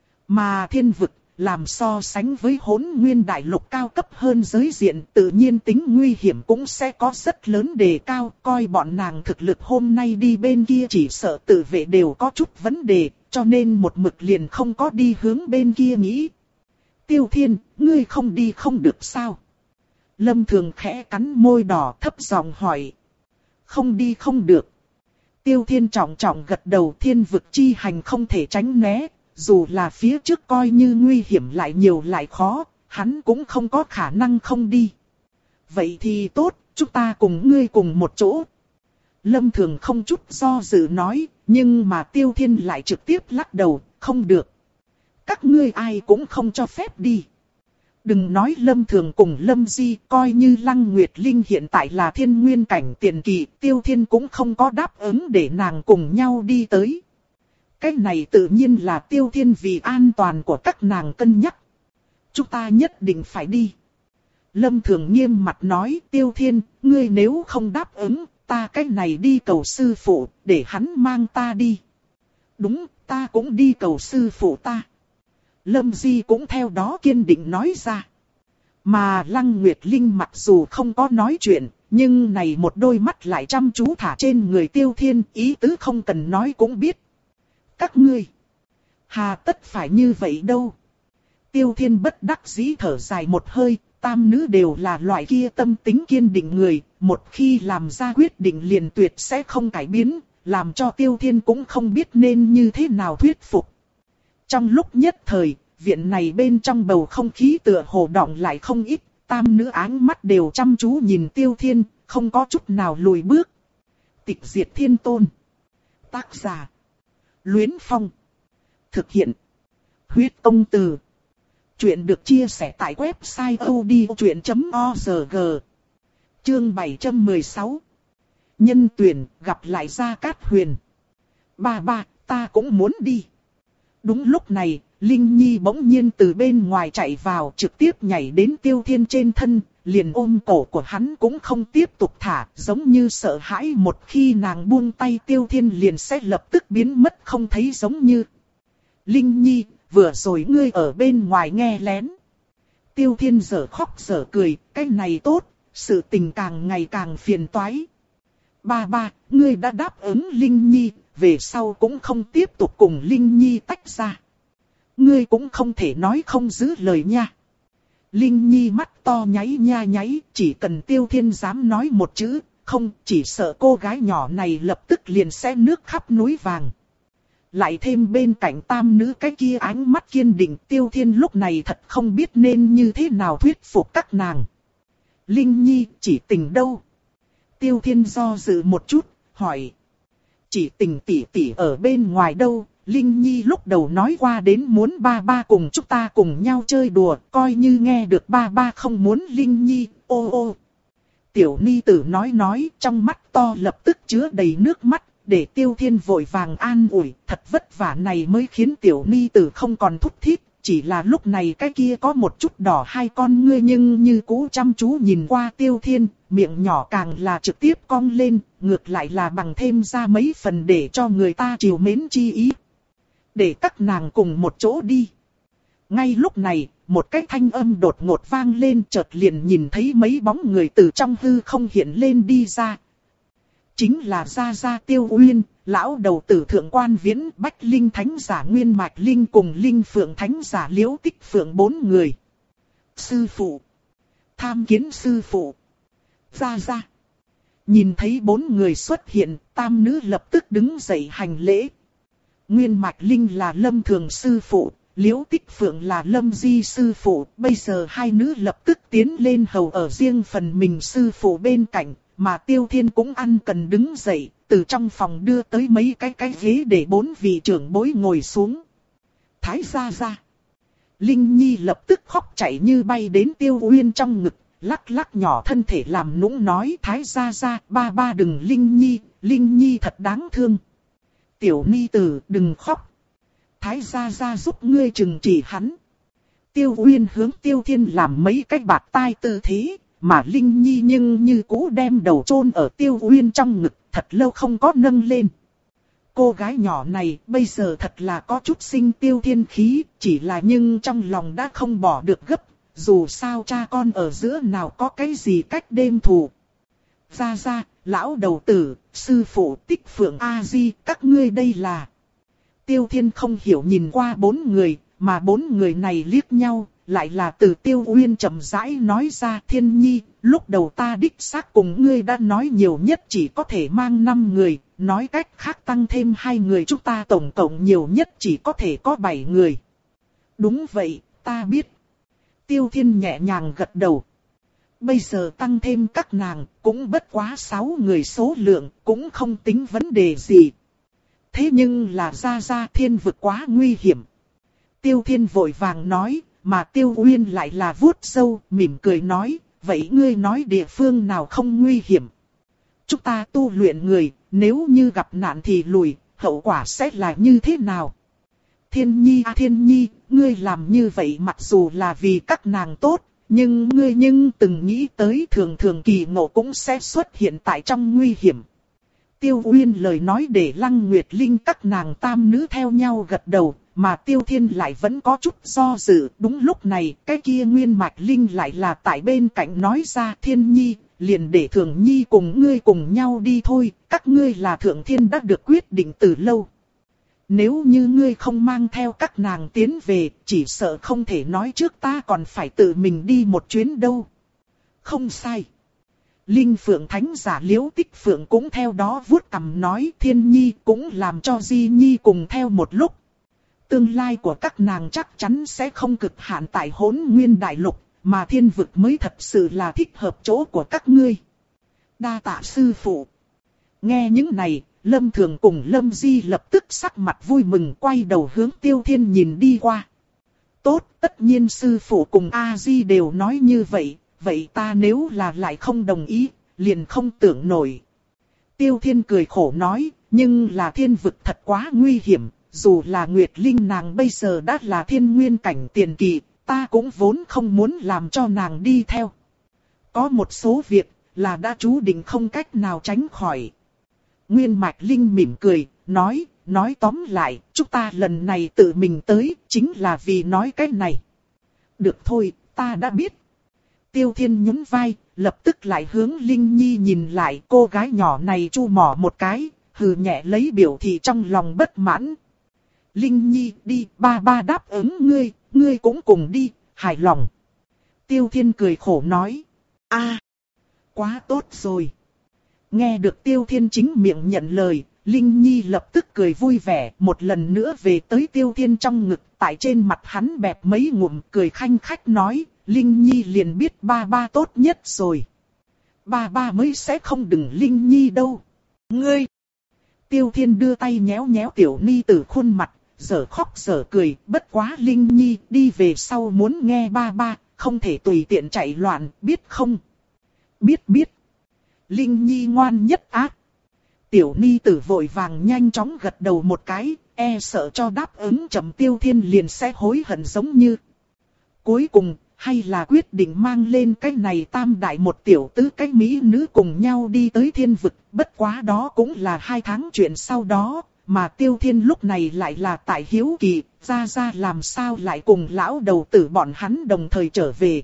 Mà thiên vực, làm so sánh với Hỗn Nguyên đại lục cao cấp hơn giới diện, tự nhiên tính nguy hiểm cũng sẽ có rất lớn đề cao, coi bọn nàng thực lực hôm nay đi bên kia chỉ sợ tự vệ đều có chút vấn đề, cho nên một mực liền không có đi hướng bên kia nghĩ. Tiêu Thiên, ngươi không đi không được sao? Lâm Thường khẽ cắn môi đỏ thấp giọng hỏi. Không đi không được. Tiêu Thiên trọng trọng gật đầu, thiên vực chi hành không thể tránh né. Dù là phía trước coi như nguy hiểm lại nhiều lại khó, hắn cũng không có khả năng không đi. Vậy thì tốt, chúng ta cùng ngươi cùng một chỗ. Lâm Thường không chút do dự nói, nhưng mà Tiêu Thiên lại trực tiếp lắc đầu, không được. Các ngươi ai cũng không cho phép đi. Đừng nói Lâm Thường cùng Lâm Di, coi như Lăng Nguyệt Linh hiện tại là thiên nguyên cảnh tiền kỳ, Tiêu Thiên cũng không có đáp ứng để nàng cùng nhau đi tới. Cái này tự nhiên là Tiêu Thiên vì an toàn của các nàng cân nhắc. Chúng ta nhất định phải đi. Lâm Thường nghiêm mặt nói, Tiêu Thiên, ngươi nếu không đáp ứng, ta cái này đi cầu sư phụ, để hắn mang ta đi. Đúng, ta cũng đi cầu sư phụ ta. Lâm Di cũng theo đó kiên định nói ra. Mà Lăng Nguyệt Linh mặc dù không có nói chuyện, nhưng này một đôi mắt lại chăm chú thả trên người Tiêu Thiên, ý tứ không cần nói cũng biết. Các ngươi, hà tất phải như vậy đâu. Tiêu Thiên bất đắc dĩ thở dài một hơi, tam nữ đều là loại kia tâm tính kiên định người, một khi làm ra quyết định liền tuyệt sẽ không cải biến, làm cho Tiêu Thiên cũng không biết nên như thế nào thuyết phục. Trong lúc nhất thời, viện này bên trong bầu không khí tựa hồ đọng lại không ít, tam nữ áng mắt đều chăm chú nhìn Tiêu Thiên, không có chút nào lùi bước. Tịch diệt thiên tôn. Tác giả. Luyến Phong. Thực hiện. Huyết công từ. Chuyện được chia sẻ tại website odchuyện chấm org. Chương bảy trăm mười sáu. Nhân tuyển gặp lại Gia Cát Huyền. Ba ba, ta cũng muốn đi. Đúng lúc này, Linh Nhi bỗng nhiên từ bên ngoài chạy vào, trực tiếp nhảy đến Tiêu Thiên trên thân, liền ôm cổ của hắn cũng không tiếp tục thả, giống như sợ hãi một khi nàng buông tay Tiêu Thiên liền sẽ lập tức biến mất không thấy giống như. Linh Nhi, vừa rồi ngươi ở bên ngoài nghe lén. Tiêu Thiên giở khóc giở cười, cái này tốt, sự tình càng ngày càng phiền toái. Ba ba, ngươi đã đáp ứng Linh Nhi, về sau cũng không tiếp tục cùng Linh Nhi tách ra. Ngươi cũng không thể nói không giữ lời nha. Linh Nhi mắt to nháy nha nháy, chỉ cần Tiêu Thiên dám nói một chữ, không, chỉ sợ cô gái nhỏ này lập tức liền sẽ nước khắp núi vàng. Lại thêm bên cạnh tam nữ cái kia ánh mắt kiên định, Tiêu Thiên lúc này thật không biết nên như thế nào thuyết phục các nàng. Linh Nhi, chỉ tình đâu? Tiêu Thiên do dự một chút, hỏi. Chỉ tình tỷ tỷ ở bên ngoài đâu? Linh Nhi lúc đầu nói qua đến muốn ba ba cùng chúng ta cùng nhau chơi đùa, coi như nghe được ba ba không muốn Linh Nhi, ô ô. Tiểu Ni Tử nói nói, trong mắt to lập tức chứa đầy nước mắt, để Tiêu Thiên vội vàng an ủi, thật vất vả này mới khiến Tiểu Ni Tử không còn thúc thiết, chỉ là lúc này cái kia có một chút đỏ hai con ngươi nhưng như cũ chăm chú nhìn qua Tiêu Thiên, miệng nhỏ càng là trực tiếp cong lên, ngược lại là bằng thêm ra mấy phần để cho người ta trìu mến chi ý. Để các nàng cùng một chỗ đi. Ngay lúc này, một cái thanh âm đột ngột vang lên, chợt liền nhìn thấy mấy bóng người từ trong hư không hiện lên đi ra. Chính là Gia Gia Tiêu Uyên, lão đầu tử Thượng Quan Viễn, Bách Linh Thánh Giả Nguyên Mạch Linh cùng Linh Phượng Thánh Giả Liễu Tích Phượng bốn người. Sư phụ. Tham kiến sư phụ. Gia Gia. Nhìn thấy bốn người xuất hiện, tam nữ lập tức đứng dậy hành lễ. Nguyên Mạch Linh là Lâm Thường sư phụ, Liễu Tích Phượng là Lâm Di sư phụ, bây giờ hai nữ lập tức tiến lên hầu ở riêng phần mình sư phụ bên cạnh, mà Tiêu Thiên cũng ăn cần đứng dậy, từ trong phòng đưa tới mấy cái cái ghế để bốn vị trưởng bối ngồi xuống. Thái Gia Gia. Linh Nhi lập tức khóc chạy như bay đến Tiêu Uyên trong ngực, lắc lắc nhỏ thân thể làm nũng nói Thái Gia Gia, ba ba đừng Linh Nhi, Linh Nhi thật đáng thương. Tiểu Ni Tử đừng khóc. Thái gia gia giúp ngươi trừng trị hắn. Tiêu Uyên hướng Tiêu Thiên làm mấy cái bạt tai tư thế, mà Linh Nhi nhưng như cũ đem đầu chôn ở Tiêu Uyên trong ngực, thật lâu không có nâng lên. Cô gái nhỏ này bây giờ thật là có chút sinh Tiêu Thiên khí, chỉ là nhưng trong lòng đã không bỏ được gấp, dù sao cha con ở giữa nào có cái gì cách đêm thù. Gia Gia, lão đầu tử, sư phụ Tích Phượng A-di, các ngươi đây là... Tiêu Thiên không hiểu nhìn qua bốn người, mà bốn người này liếc nhau, lại là từ Tiêu Uyên chậm rãi nói ra. Thiên Nhi, lúc đầu ta đích xác cùng ngươi đã nói nhiều nhất chỉ có thể mang năm người, nói cách khác tăng thêm hai người chúng ta tổng cộng nhiều nhất chỉ có thể có bảy người. Đúng vậy, ta biết. Tiêu Thiên nhẹ nhàng gật đầu. Bây giờ tăng thêm các nàng, cũng bất quá sáu người số lượng, cũng không tính vấn đề gì. Thế nhưng là Gia Gia thiên vực quá nguy hiểm. Tiêu Thiên vội vàng nói, mà Tiêu Uyên lại là vuốt râu, mỉm cười nói, vậy ngươi nói địa phương nào không nguy hiểm? Chúng ta tu luyện người, nếu như gặp nạn thì lùi, hậu quả sẽ là như thế nào? Thiên Nhi à Thiên Nhi, ngươi làm như vậy mặc dù là vì các nàng tốt, nhưng ngươi nhưng từng nghĩ tới thường thường kỳ ngộ cũng sẽ xuất hiện tại trong nguy hiểm. Tiêu Uyên lời nói để Lăng Nguyệt Linh các nàng tam nữ theo nhau gật đầu, mà Tiêu Thiên lại vẫn có chút do dự. Đúng lúc này, cái kia Nguyên Mạch Linh lại là tại bên cạnh nói ra, Thiên Nhi, liền để Thường Nhi cùng ngươi cùng nhau đi thôi, các ngươi là Thượng Thiên đã được quyết định từ lâu. Nếu như ngươi không mang theo các nàng tiến về, chỉ sợ không thể nói trước ta còn phải tự mình đi một chuyến đâu. Không sai. Linh Phượng Thánh giả Liễu Tích Phượng cũng theo đó vuốt cằm nói, Thiên Nhi cũng làm cho Di Nhi cùng theo một lúc. Tương lai của các nàng chắc chắn sẽ không cực hạn tại Hỗn Nguyên Đại Lục, mà thiên vực mới thật sự là thích hợp chỗ của các ngươi. Đa tạ sư phụ. Nghe những này, Lâm Thường cùng Lâm Di lập tức sắc mặt vui mừng quay đầu hướng Tiêu Thiên nhìn đi qua. Tốt, tất nhiên sư phụ cùng A-di đều nói như vậy, vậy ta nếu là lại không đồng ý, liền không tưởng nổi. Tiêu Thiên cười khổ nói, nhưng là thiên vực thật quá nguy hiểm, dù là Nguyệt Linh nàng bây giờ đã là thiên nguyên cảnh tiền kỳ, ta cũng vốn không muốn làm cho nàng đi theo. Có một số việc là đã chú định không cách nào tránh khỏi. Nguyên Mạch Linh mỉm cười, nói, nói tóm lại, chúng ta lần này tự mình tới, chính là vì nói cái này. Được thôi, ta đã biết. Tiêu Thiên nhún vai, lập tức lại hướng Linh Nhi nhìn lại, cô gái nhỏ này chu mỏ một cái, hừ nhẹ lấy biểu thị trong lòng bất mãn. Linh Nhi đi, ba ba đáp ứng ngươi, ngươi cũng cùng đi, hài lòng. Tiêu Thiên cười khổ nói, a, quá tốt rồi. Nghe được Tiêu Thiên chính miệng nhận lời, Linh Nhi lập tức cười vui vẻ, một lần nữa về tới Tiêu Thiên trong ngực, tại trên mặt hắn bẹp mấy ngụm cười khanh khách nói, Linh Nhi liền biết ba ba tốt nhất rồi. Ba ba mới sẽ không đừng Linh Nhi đâu. Ngươi! Tiêu Thiên đưa tay nhéo nhéo tiểu ni tử khuôn mặt, giở khóc giở cười, bất quá Linh Nhi đi về sau muốn nghe ba ba, không thể tùy tiện chạy loạn, biết không? Biết biết. Linh Nhi ngoan nhất á. Tiểu ni tử vội vàng nhanh chóng gật đầu một cái, e sợ cho đáp ứng chậm Tiêu Thiên liền sẽ hối hận giống như. Cuối cùng, hay là quyết định mang lên cái này tam đại một tiểu tứ cái mỹ nữ cùng nhau đi tới thiên vực, bất quá đó cũng là hai tháng chuyện sau đó, mà Tiêu Thiên lúc này lại là tại hiếu kỳ, ra ra làm sao lại cùng lão đầu tử bọn hắn đồng thời trở về.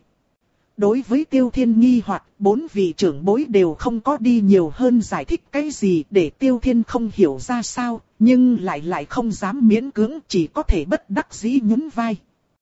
Đối với Tiêu Thiên nghi hoặc, bốn vị trưởng bối đều không có đi nhiều hơn giải thích cái gì để Tiêu Thiên không hiểu ra sao, nhưng lại lại không dám miễn cưỡng, chỉ có thể bất đắc dĩ nhún vai.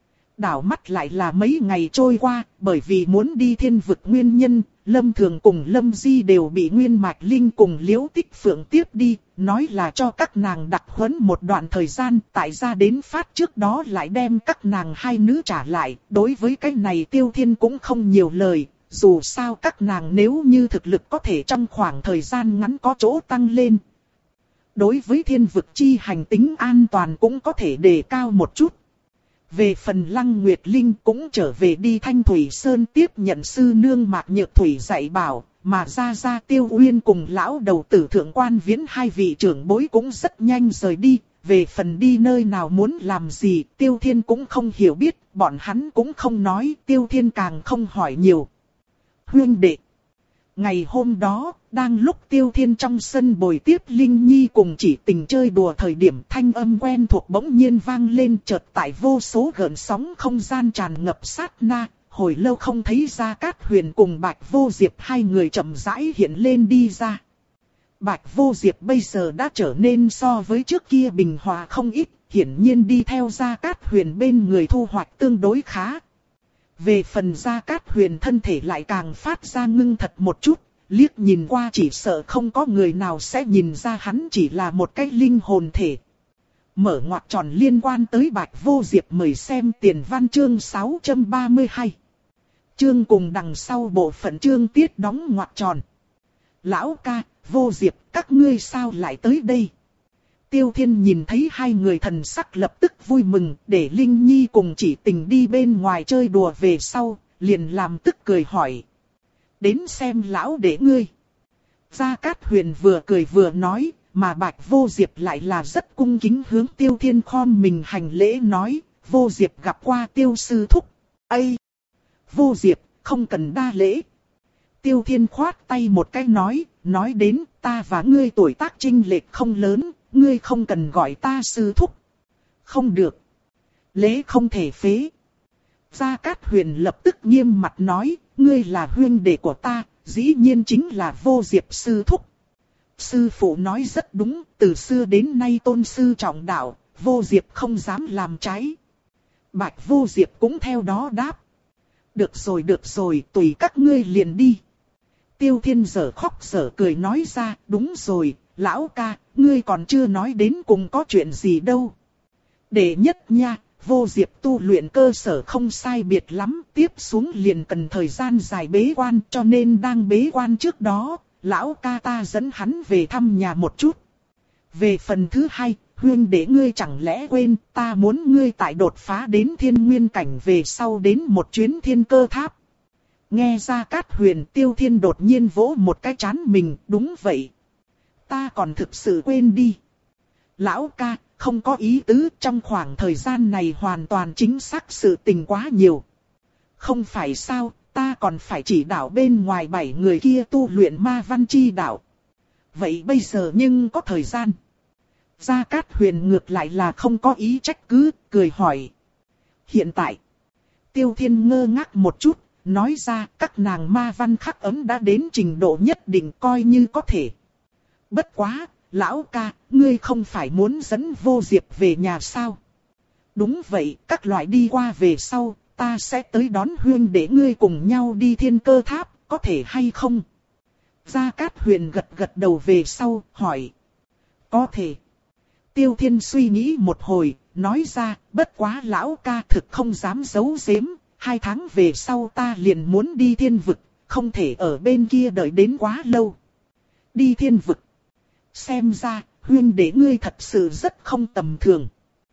Đảo mắt lại là mấy ngày trôi qua, bởi vì muốn đi thiên vực nguyên nhân, Lâm Thường cùng Lâm Di đều bị Nguyên Mạch Linh cùng Liễu Tích Phượng tiếp đi, nói là cho các nàng đặc huấn một đoạn thời gian, tại ra đến phát trước đó lại đem các nàng hai nữ trả lại. Đối với cái này Tiêu Thiên cũng không nhiều lời, dù sao các nàng nếu như thực lực có thể trong khoảng thời gian ngắn có chỗ tăng lên. Đối với thiên vực chi hành tính an toàn cũng có thể đề cao một chút. Về phần Lăng Nguyệt Linh cũng trở về đi Thanh Thủy Sơn tiếp nhận sư nương Mạc Nhược Thủy dạy bảo, mà ra ra Tiêu Uyên cùng lão đầu tử thượng quan viễn hai vị trưởng bối cũng rất nhanh rời đi, về phần đi nơi nào muốn làm gì, Tiêu Thiên cũng không hiểu biết, bọn hắn cũng không nói, Tiêu Thiên càng không hỏi nhiều. Huynh đệ. Ngày hôm đó, đang lúc Tiêu Thiên trong sân bồi tiếp Linh Nhi cùng Chỉ Tình chơi đùa thời điểm, thanh âm quen thuộc bỗng nhiên vang lên, chợt tại vô số gợn sóng không gian tràn ngập sát na, hồi lâu không thấy Gia Cát Huyền cùng Bạch Vô Diệp hai người chậm rãi hiện lên đi ra. Bạch Vô Diệp bây giờ đã trở nên so với trước kia bình hòa không ít, hiển nhiên đi theo Gia Cát Huyền bên người thu hoạch tương đối khá. Về phần Gia Cát Huyền thân thể lại càng phát ra ngưng thật một chút, liếc nhìn qua chỉ sợ không có người nào sẽ nhìn ra hắn chỉ là một cái linh hồn thể. Mở ngoặc tròn liên quan tới Bạch Vô Diệp mời xem tiền văn chương sáu trăm ba mươi hai. Chương cùng đằng sau bộ phận chương tiết đóng ngoặc tròn. Lão ca, Vô Diệp, các ngươi sao lại tới đây? Tiêu Thiên nhìn thấy hai người thần sắc lập tức vui mừng, để Linh Nhi cùng Chỉ Tình đi bên ngoài chơi đùa về sau, liền làm tức cười hỏi. Đến xem lão để ngươi. Gia Cát Huyền vừa cười vừa nói, mà Bạch Vô Diệp lại là rất cung kính hướng Tiêu Thiên khom mình hành lễ nói, Vô Diệp gặp qua Tiêu sư thúc. Ây! Vô Diệp, không cần đa lễ. Tiêu Thiên khoát tay một cái nói, nói đến ta và ngươi tuổi tác chênh lệch không lớn, ngươi không cần gọi ta sư thúc. Không được. Lễ không thể phế. Gia Cát Huyền lập tức nghiêm mặt nói, ngươi là huynh đệ của ta, dĩ nhiên chính là Vô Diệp sư thúc. Sư phụ nói rất đúng, từ xưa đến nay tôn sư trọng đạo, Vô Diệp không dám làm trái. Bạch Vô Diệp cũng theo đó đáp. Được rồi được rồi, tùy các ngươi liền đi. Tiêu Thiên giở khóc giở cười nói ra, đúng rồi, lão ca, ngươi còn chưa nói đến cùng có chuyện gì đâu. Đệ nhất nha, Vô Diệp tu luyện cơ sở không sai biệt lắm, tiếp xuống liền cần thời gian dài bế quan, cho nên đang bế quan trước đó, lão ca ta dẫn hắn về thăm nhà một chút. Về phần thứ hai, huynh đệ ngươi chẳng lẽ quên, ta muốn ngươi tại đột phá đến thiên nguyên cảnh về sau đến một chuyến thiên cơ tháp. Nghe Gia Cát Huyền, Tiêu Thiên đột nhiên vỗ một cái trán mình, đúng vậy. Ta còn thực sự quên đi. Lão ca, không có ý tứ, trong khoảng thời gian này hoàn toàn chính xác sự tình quá nhiều. Không phải sao, ta còn phải chỉ đạo bên ngoài bảy người kia tu luyện ma văn chi đạo. Vậy bây giờ nhưng có thời gian. Gia Cát Huyền ngược lại là không có ý trách cứ, cười hỏi. Hiện tại, Tiêu Thiên ngơ ngác một chút, nói ra các nàng ma văn khắc ấm đã đến trình độ nhất định coi như có thể. Bất quá, lão ca, ngươi không phải muốn dẫn Vô Diệp về nhà sao? Đúng vậy, các loại đi qua về sau, ta sẽ tới đón huynh để ngươi cùng nhau đi thiên cơ tháp, có thể hay không? Gia Cát Huyền gật gật đầu về sau, hỏi. Có thể. Tiêu Thiên suy nghĩ một hồi, nói ra, bất quá lão ca thực không dám giấu giếm, hai tháng về sau ta liền muốn đi thiên vực, không thể ở bên kia đợi đến quá lâu. Đi thiên vực. Xem ra, huynh đệ ngươi thật sự rất không tầm thường.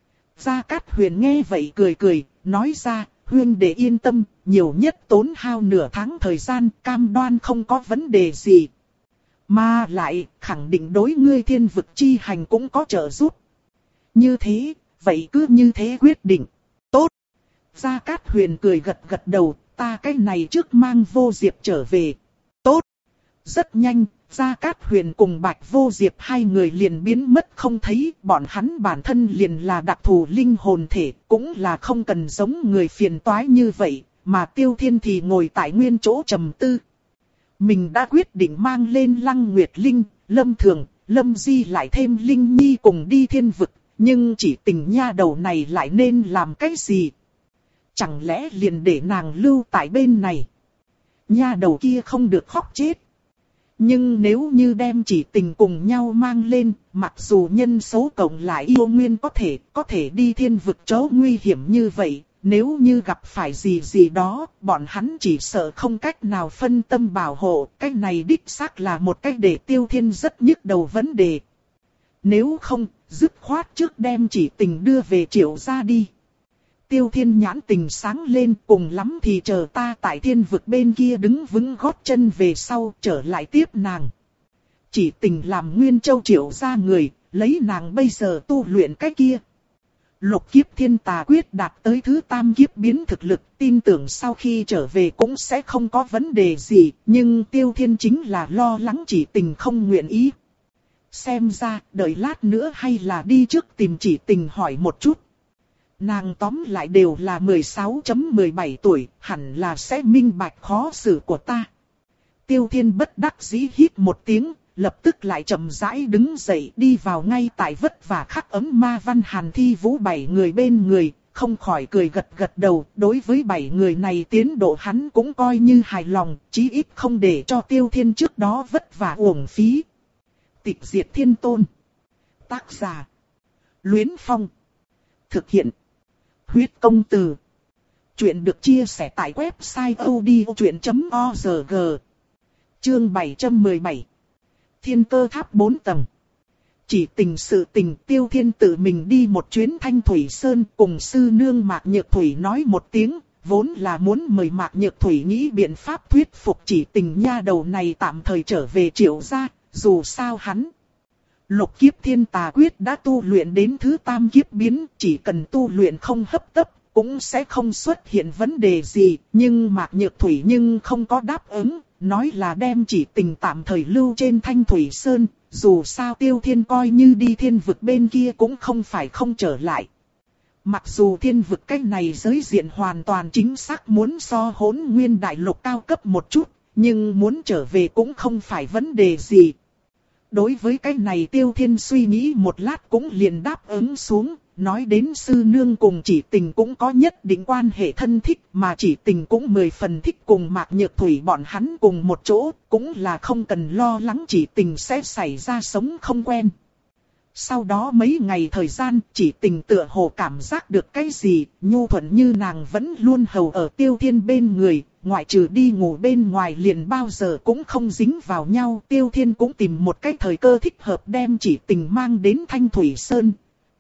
Gia Cát Huyền nghe vậy cười cười, nói ra, huynh đệ yên tâm, nhiều nhất tốn hao nửa tháng thời gian, cam đoan không có vấn đề gì. Mà lại, khẳng định đối ngươi thiên vực chi hành cũng có trợ giúp. Như thế, vậy cứ như thế quyết định. Tốt. Gia Cát Huyền cười gật gật đầu, ta cái này trước mang Vô Diệp trở về. Tốt. Rất nhanh, Gia Cát Huyền cùng Bạch Vô Diệp hai người liền biến mất không thấy, bọn hắn bản thân liền là đặc thù linh hồn thể, cũng là không cần giống người phiền toái như vậy, mà Tiêu Thiên thì ngồi tại nguyên chỗ trầm tư. Mình đã quyết định mang lên Lăng Nguyệt Linh, Lâm Thường, Lâm Di lại thêm Linh Nhi cùng đi thiên vực, nhưng chỉ Tình nha đầu này lại nên làm cái gì? Chẳng lẽ liền để nàng lưu tại bên này? Nha đầu kia không được khóc chết. Nhưng nếu như đem Chỉ Tình cùng nhau mang lên, mặc dù nhân số cộng lại yêu nguyên có thể, có thể đi thiên vực chỗ nguy hiểm như vậy, nếu như gặp phải gì gì đó, bọn hắn chỉ sợ không cách nào phân tâm bảo hộ, cái này đích xác là một cách để Tiêu Thiên rất nhức đầu vấn đề. Nếu không, dứt khoát trước đem Chỉ Tình đưa về Triệu gia đi. Tiêu Thiên nhãn tình sáng lên, cùng lắm thì chờ ta tại thiên vực bên kia đứng vững gót chân về sau trở lại tiếp nàng. Chỉ Tình làm Nguyên Châu Triệu gia người, lấy nàng bây giờ tu luyện cái kia. Lục kiếp thiên tà quyết đạt tới thứ tam kiếp biến thực lực, tin tưởng sau khi trở về cũng sẽ không có vấn đề gì, nhưng Tiêu Thiên chính là lo lắng Chỉ Tình không nguyện ý. Xem ra, đợi lát nữa hay là đi trước tìm Chỉ Tình hỏi một chút. Nàng tóm lại đều là mười sáu mười bảy tuổi, hẳn là sẽ minh bạch khó xử của ta. Tiêu Thiên bất đắc dĩ hít một tiếng, lập tức lại chậm rãi đứng dậy đi vào ngay tại vất vả khắc ấm ma văn Hàn Thi Vũ bảy người bên người, không khỏi cười gật gật đầu. Đối với bảy người này tiến độ hắn cũng coi như hài lòng, chí ít không để cho Tiêu Thiên trước đó vất vả uổng phí. Tịch Diệt Thiên Tôn. Tác giả: Luyến Phong. Thực hiện: Huyết Công Từ. Chuyện được chia sẻ tại website odchuyện chấm org. Chương bảy trăm mười bảy. Thiên Cơ Tháp bốn tầng. Chỉ Tình sự tình, Tiêu Thiên tự mình đi một chuyến Thanh Thủy Sơn cùng sư nương Mạc Nhược Thủy nói một tiếng, vốn là muốn mời Mạc Nhược Thủy nghĩ biện pháp thuyết phục Chỉ Tình nha đầu này tạm thời trở về Triệu gia, dù sao hắn. Lục kiếp thiên tà quyết đã tu luyện đến thứ tam kiếp biến, chỉ cần tu luyện không hấp tấp, cũng sẽ không xuất hiện vấn đề gì, nhưng Mạc Nhược Thủy nhưng không có đáp ứng, nói là đem Chỉ Tình tạm thời lưu trên Thanh Thủy Sơn, dù sao Tiêu Thiên coi như đi thiên vực bên kia cũng không phải không trở lại. Mặc dù thiên vực cách này giới diện hoàn toàn chính xác muốn so Hỗn Nguyên Đại Lục cao cấp một chút, nhưng muốn trở về cũng không phải vấn đề gì. Đối với cái này Tiêu Thiên suy nghĩ một lát cũng liền đáp ứng xuống, nói đến sư nương cùng Chỉ Tình cũng có nhất định quan hệ thân thích, mà Chỉ Tình cũng mười phần thích cùng Mạc Nhược Thủy bọn hắn cùng một chỗ, cũng là không cần lo lắng Chỉ Tình sẽ xảy ra sống không quen. Sau đó mấy ngày thời gian, Chỉ Tình tựa hồ cảm giác được cái gì, nhu thuận như nàng vẫn luôn hầu ở Tiêu Thiên bên người, ngoại trừ đi ngủ bên ngoài liền bao giờ cũng không dính vào nhau. Tiêu Thiên cũng tìm một cái thời cơ thích hợp đem Chỉ Tình mang đến Thanh Thủy Sơn.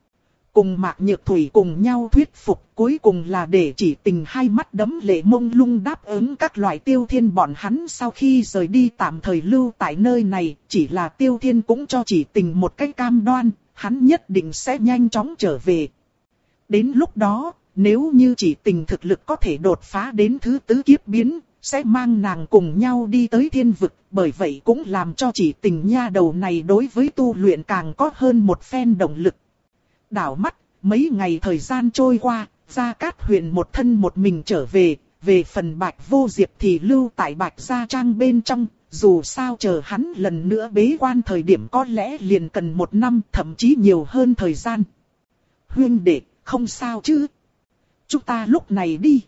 Cùng Mạc Nhược Thủy cùng nhau thuyết phục, cuối cùng là để Chỉ Tình hai mắt đẫm lệ mông lung đáp ứng các loại. Tiêu Thiên bọn hắn sau khi rời đi tạm thời lưu tại nơi này, chỉ là Tiêu Thiên cũng cho Chỉ Tình một cái cam đoan, hắn nhất định sẽ nhanh chóng trở về. Đến lúc đó, nếu như Chỉ Tình thực lực có thể đột phá đến thứ tứ kiếp biến, sẽ mang nàng cùng nhau đi tới thiên vực, bởi vậy cũng làm cho Chỉ Tình nha đầu này đối với tu luyện càng có hơn một phen động lực. Đảo mắt, mấy ngày thời gian trôi qua, Gia Cát Huyền một thân một mình trở về, về phần Bạch Vô Diệp thì lưu tại Bạch Gia Trang bên trong, dù sao chờ hắn lần nữa bế quan thời điểm có lẽ liền cần một năm, thậm chí nhiều hơn thời gian. Huynh đệ, không sao chứ? Chúng ta lúc này đi.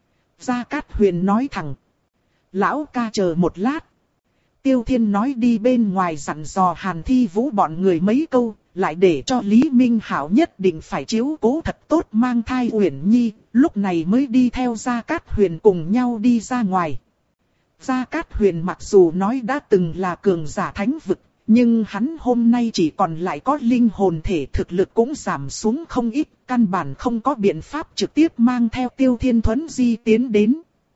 Gia Cát Huyền nói thẳng. Lão ca chờ một lát. Tiêu Thiên nói đi bên ngoài dặn dò Hàn Thi Vũ bọn người mấy câu, lại để cho Lý Minh Hảo nhất định phải chiếu cố thật tốt mang thai Uyển Nhi, lúc này mới đi theo Gia Cát Huyền cùng nhau đi ra ngoài. Gia Cát Huyền mặc dù nói đã từng là cường giả thánh vực, nhưng hắn hôm nay chỉ còn lại có linh hồn thể, thực lực cũng giảm xuống không ít, căn bản không có biện pháp trực tiếp mang theo Tiêu Thiên Thuấn Di tiến đến.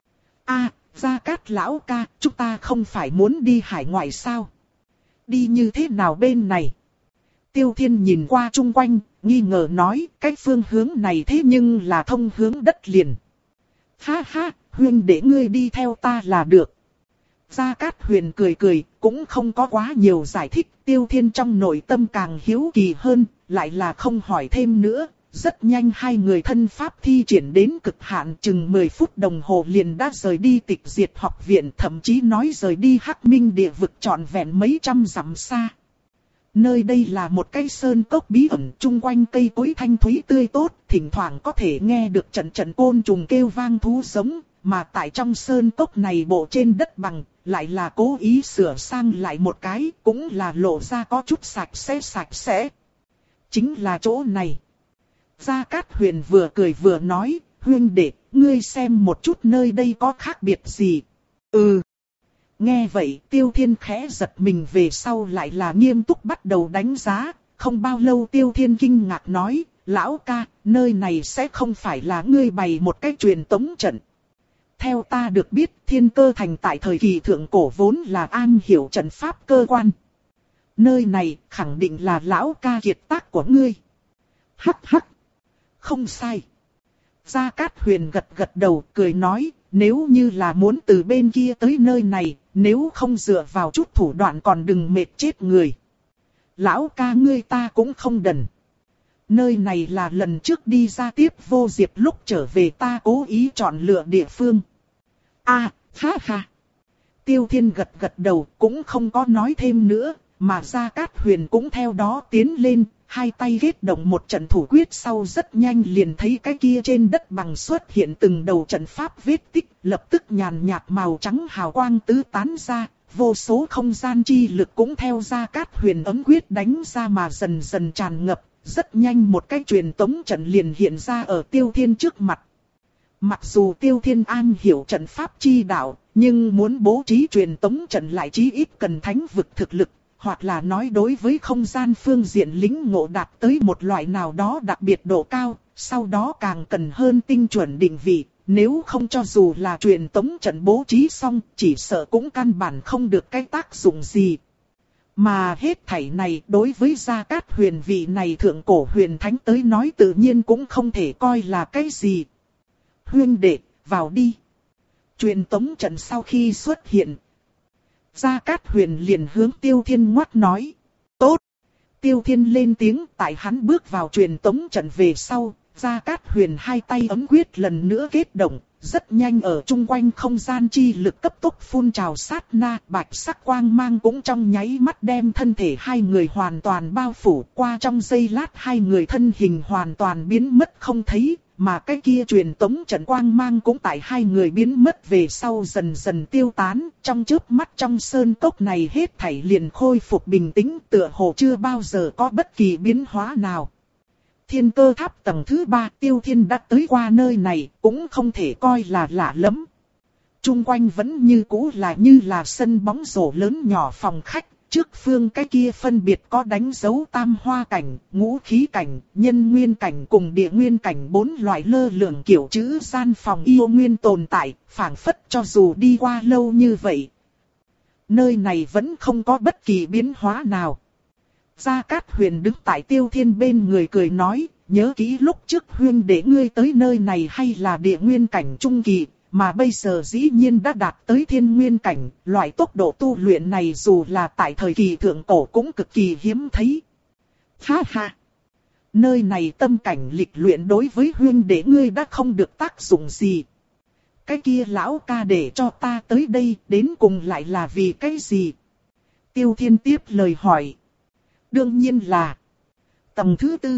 A, Gia Cát lão ca, chúng ta không phải muốn đi hải ngoại sao? Đi như thế nào bên này? Tiêu Thiên nhìn qua chung quanh, nghi ngờ nói, cái phương hướng này thế nhưng là thông hướng đất liền. Ha ha, huynh để ngươi đi theo ta là được. Gia Cát Huyền cười cười, cũng không có quá nhiều giải thích. Tiêu Thiên trong nội tâm càng hiếu kỳ hơn, lại là không hỏi thêm nữa. Rất nhanh hai người thân pháp thi triển đến cực hạn, chừng mười phút đồng hồ liền đã rời đi Tịch Diệt học viện, thậm chí nói rời đi Hắc Minh địa vực trọn vẹn mấy trăm dặm xa. Nơi đây là một cái sơn cốc bí ẩn, chung quanh cây cối thanh thúy tươi tốt, thỉnh thoảng có thể nghe được trận trận côn trùng kêu vang thú giống, mà tại trong sơn cốc này bộ trên đất bằng, lại là cố ý sửa sang lại một cái, cũng là lộ ra có chút sạch sẽ sạch sẽ. Chính là chỗ này. Gia Cát Huyền vừa cười vừa nói, huynh đệ, ngươi xem một chút nơi đây có khác biệt gì. Ừ. Nghe vậy Tiêu Thiên khẽ giật mình, về sau lại là nghiêm túc bắt đầu đánh giá. Không bao lâu Tiêu Thiên kinh ngạc nói, lão ca, nơi này sẽ không phải là ngươi bày một cái truyền tống trận. Theo ta được biết, Thiên Cơ Thành tại thời kỳ thượng cổ vốn là an hiểu trận pháp cơ quan. Nơi này khẳng định là lão ca kiệt tác của ngươi. Hắc hắc. Không sai. Gia Cát Huyền gật gật đầu cười nói, nếu như là muốn từ bên kia tới nơi này, nếu không dựa vào chút thủ đoạn còn đừng mệt chết người. Lão ca ngươi ta cũng không đần. Nơi này là lần trước đi ra tiếp vô diệp lúc trở về ta cố ý chọn lựa địa phương. A, ha ha. Tiêu Thiên gật gật đầu cũng không có nói thêm nữa, mà Gia Cát Huyền cũng theo đó tiến lên, hai tay kết động một trận thủ quyết sau rất nhanh liền thấy cái kia trên đất bằng xuất hiện từng đầu trận pháp vết tích, lập tức nhàn nhạt màu trắng hào quang tứ tán ra, vô số không gian chi lực cũng theo Gia Cát Huyền ấm quyết đánh ra mà dần dần tràn ngập, rất nhanh một cái truyền tống trận liền hiện ra ở Tiêu Thiên trước mặt. Mặc dù Tiêu Thiên an hiểu trận pháp chi đạo, nhưng muốn bố trí truyền tống trận lại chí ít cần thánh vực thực lực, hoặc là nói đối với không gian phương diện lĩnh ngộ đạt tới một loại nào đó đặc biệt độ cao, sau đó càng cần hơn tinh chuẩn định vị, nếu không cho dù là truyền tống trận bố trí xong, chỉ sợ cũng căn bản không được cái tác dụng gì. Mà hết thảy này đối với Gia Cát Huyền vị này thượng cổ huyền thánh tới nói tự nhiên cũng không thể coi là cái gì. Huynh đệ, vào đi. Truyền tống trận sau khi xuất hiện, Gia Cát Huyền liền hướng Tiêu Thiên ngoắt nói. Tốt. Tiêu Thiên lên tiếng, tại hắn bước vào truyền tống trận về sau, Gia Cát Huyền hai tay ấm quyết lần nữa kết động, rất nhanh ở chung quanh không gian chi lực cấp tốc phun trào sát na, bạch sắc quang mang cũng trong nháy mắt đem thân thể hai người hoàn toàn bao phủ, qua trong giây lát hai người thân hình hoàn toàn biến mất không thấy. Mà cái kia truyền tống trận quang mang cũng tại hai người biến mất về sau dần dần tiêu tán, trong chớp mắt trong sơn cốc này hết thảy liền khôi phục bình tĩnh, tựa hồ chưa bao giờ có bất kỳ biến hóa nào. Thiên Cơ Tháp tầng thứ ba, Tiêu Thiên đã tới qua nơi này, cũng không thể coi là lạ lắm. Trung quanh vẫn như cũ là như là sân bóng rổ lớn nhỏ phòng khách. Trước phương cái kia phân biệt có đánh dấu tam hoa cảnh, ngũ khí cảnh, nhân nguyên cảnh cùng địa nguyên cảnh bốn loại lơ lửng kiểu chữ gian phòng yêu nguyên tồn tại, phảng phất cho dù đi qua lâu như vậy. Nơi này vẫn không có bất kỳ biến hóa nào. Gia Cát Huyền đứng tại Tiêu Thiên bên người cười nói, nhớ kỹ lúc trước huynh để ngươi tới nơi này hay là địa nguyên cảnh trung kỳ. Mà bây giờ dĩ nhiên đã đạt tới thiên nguyên cảnh, loại tốc độ tu luyện này dù là tại thời kỳ thượng cổ cũng cực kỳ hiếm thấy. Ha ha! Nơi này tâm cảnh lịch luyện đối với huynh đệ ngươi đã không được tác dụng gì. Cái kia lão ca để cho ta tới đây đến cùng lại là vì cái gì? Tiêu Thiên tiếp lời hỏi. Đương nhiên là tầng thứ tư.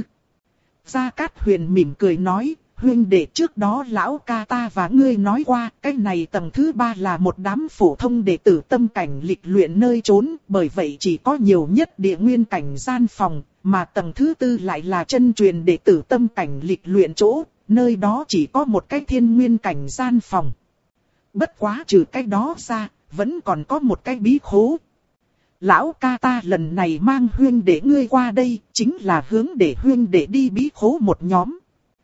Gia Cát Huyền mỉm cười nói. Huynh đệ trước đó lão ca ta và ngươi nói qua, cái này tầng thứ ba là một đám phổ thông đệ tử tâm cảnh lịch luyện nơi trốn, bởi vậy chỉ có nhiều nhất địa nguyên cảnh gian phòng, mà tầng thứ tư lại là chân truyền đệ tử tâm cảnh lịch luyện chỗ, nơi đó chỉ có một cái thiên nguyên cảnh gian phòng. Bất quá trừ cái đó ra, vẫn còn có một cái bí khố. Lão ca ta lần này mang huynh đệ ngươi qua đây, chính là hướng để huynh đệ đi bí khố một nhóm.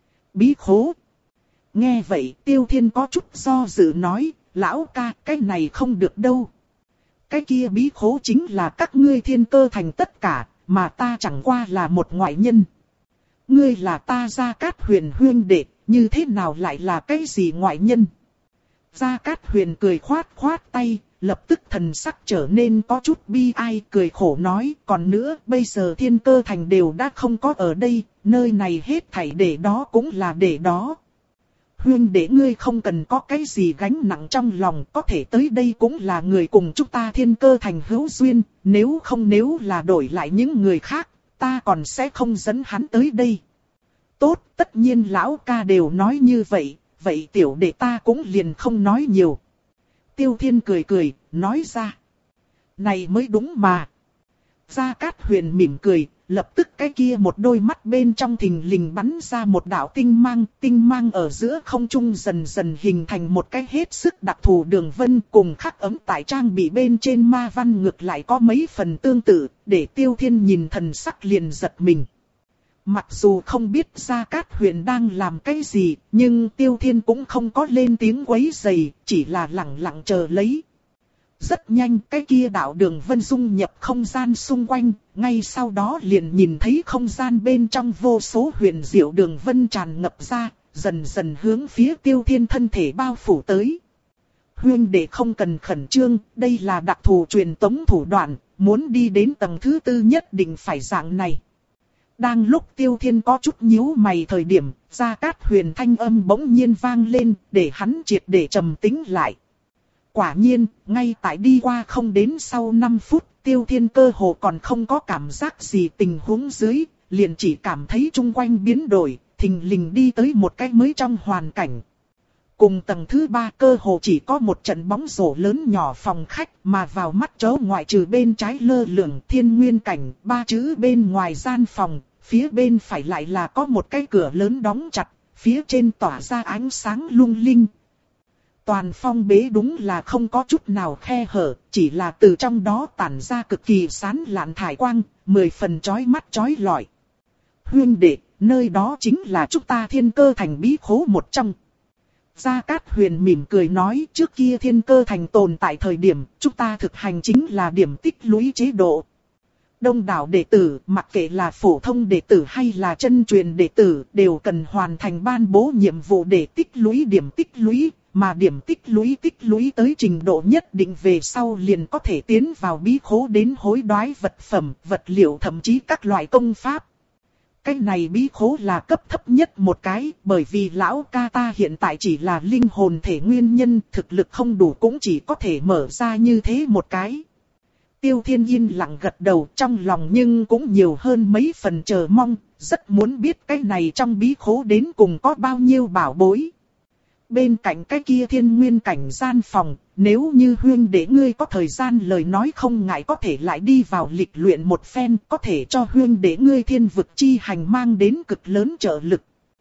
Bí khố. Nghe vậy Tiêu Thiên có chút do dự nói, lão ca cái này không được đâu. Cái kia bí khố chính là các ngươi thiên cơ thành tất cả, mà ta chẳng qua là một ngoại nhân. Ngươi là ta Gia Cát Huyền huynh đệ, như thế nào lại là cái gì ngoại nhân? Gia Cát Huyền cười khoát khoát tay, lập tức thần sắc trở nên có chút bi ai, cười khổ nói, còn nữa bây giờ thiên cơ thành đều đã không có ở đây, nơi này hết thảy để đó cũng là để đó. Huynh đệ ngươi không cần có cái gì gánh nặng trong lòng, có thể tới đây cũng là người cùng chúng ta thiên cơ thành hữu duyên, nếu không nếu là đổi lại những người khác, ta còn sẽ không dẫn hắn tới đây. Tốt, tất nhiên lão ca đều nói như vậy, vậy tiểu đệ ta cũng liền không nói nhiều. Tiêu Thiên cười cười, nói ra. Này mới đúng mà. Gia Cát Huyền mỉm cười, lập tức cái kia một đôi mắt bên trong thình lình bắn ra một đạo tinh mang, tinh mang ở giữa không trung dần dần hình thành một cái hết sức đặc thù đường vân cùng khắc ấm tại trang bị bên trên ma văn ngược lại có mấy phần tương tự, để Tiêu Thiên nhìn thần sắc liền giật mình. Mặc dù không biết Gia Cát Huyền đang làm cái gì, nhưng Tiêu Thiên cũng không có lên tiếng quấy rầy, chỉ là lặng lặng chờ lấy. Rất nhanh cái kia đạo đường vân dung nhập không gian xung quanh, ngay sau đó liền nhìn thấy không gian bên trong vô số huyền diệu đường vân tràn ngập ra, dần dần hướng phía Tiêu Thiên thân thể bao phủ tới. Huynh đệ không cần khẩn trương, đây là đặc thù truyền tống thủ đoạn, muốn đi đến tầng thứ tư nhất định phải dạng này. Đang lúc Tiêu Thiên có chút nhíu mày thời điểm, Gia Cát Huyền thanh âm bỗng nhiên vang lên, để hắn triệt để trầm tĩnh lại. Quả nhiên, ngay tại đi qua không đến sau năm phút, Tiêu Thiên cơ hồ còn không có cảm giác gì tình huống dưới, liền chỉ cảm thấy chung quanh biến đổi, thình lình đi tới một cái mới trong hoàn cảnh. Cùng tầng thứ ba cơ hồ chỉ có một trận bóng rổ lớn nhỏ phòng khách, mà vào mắt chó ngoại trừ bên trái lơ lửng thiên nguyên cảnh, ba chữ bên ngoài gian phòng, phía bên phải lại là có một cái cửa lớn đóng chặt, phía trên tỏa ra ánh sáng lung linh. Toàn phong bế đúng là không có chút nào khe hở, chỉ là từ trong đó tản ra cực kỳ sáng lạn thải quang, mười phần chói mắt chói lọi. Huynh đệ, nơi đó chính là chúng ta Thiên Cơ Thành bí khố một trong. Gia Cát Huyền mỉm cười nói, trước kia Thiên Cơ Thành tồn tại thời điểm, chúng ta thực hành chính là điểm tích lũy chế độ. Đông đảo đệ tử, mặc kệ là phổ thông đệ tử hay là chân truyền đệ tử, đều cần hoàn thành ban bố nhiệm vụ để tích lũy điểm tích lũy, mà điểm tích lũy tích lũy tới trình độ nhất định về sau liền có thể tiến vào bí khố đến hối đoái vật phẩm, vật liệu thậm chí các loại công pháp. Cái này bí khố là cấp thấp nhất một cái, bởi vì lão ca ta hiện tại chỉ là linh hồn thể nguyên nhân, thực lực không đủ cũng chỉ có thể mở ra như thế một cái. Tiêu Thiên yên lặng gật đầu, trong lòng nhưng cũng nhiều hơn mấy phần chờ mong, rất muốn biết cái này trong bí khố đến cùng có bao nhiêu bảo bối. Bên cạnh cái kia thiên nguyên cảnh gian phòng, nếu như huynh đệ ngươi có thời gian lời nói không ngại có thể lại đi vào lịch luyện một phen, có thể cho huynh đệ ngươi thiên vực chi hành mang đến cực lớn trợ lực.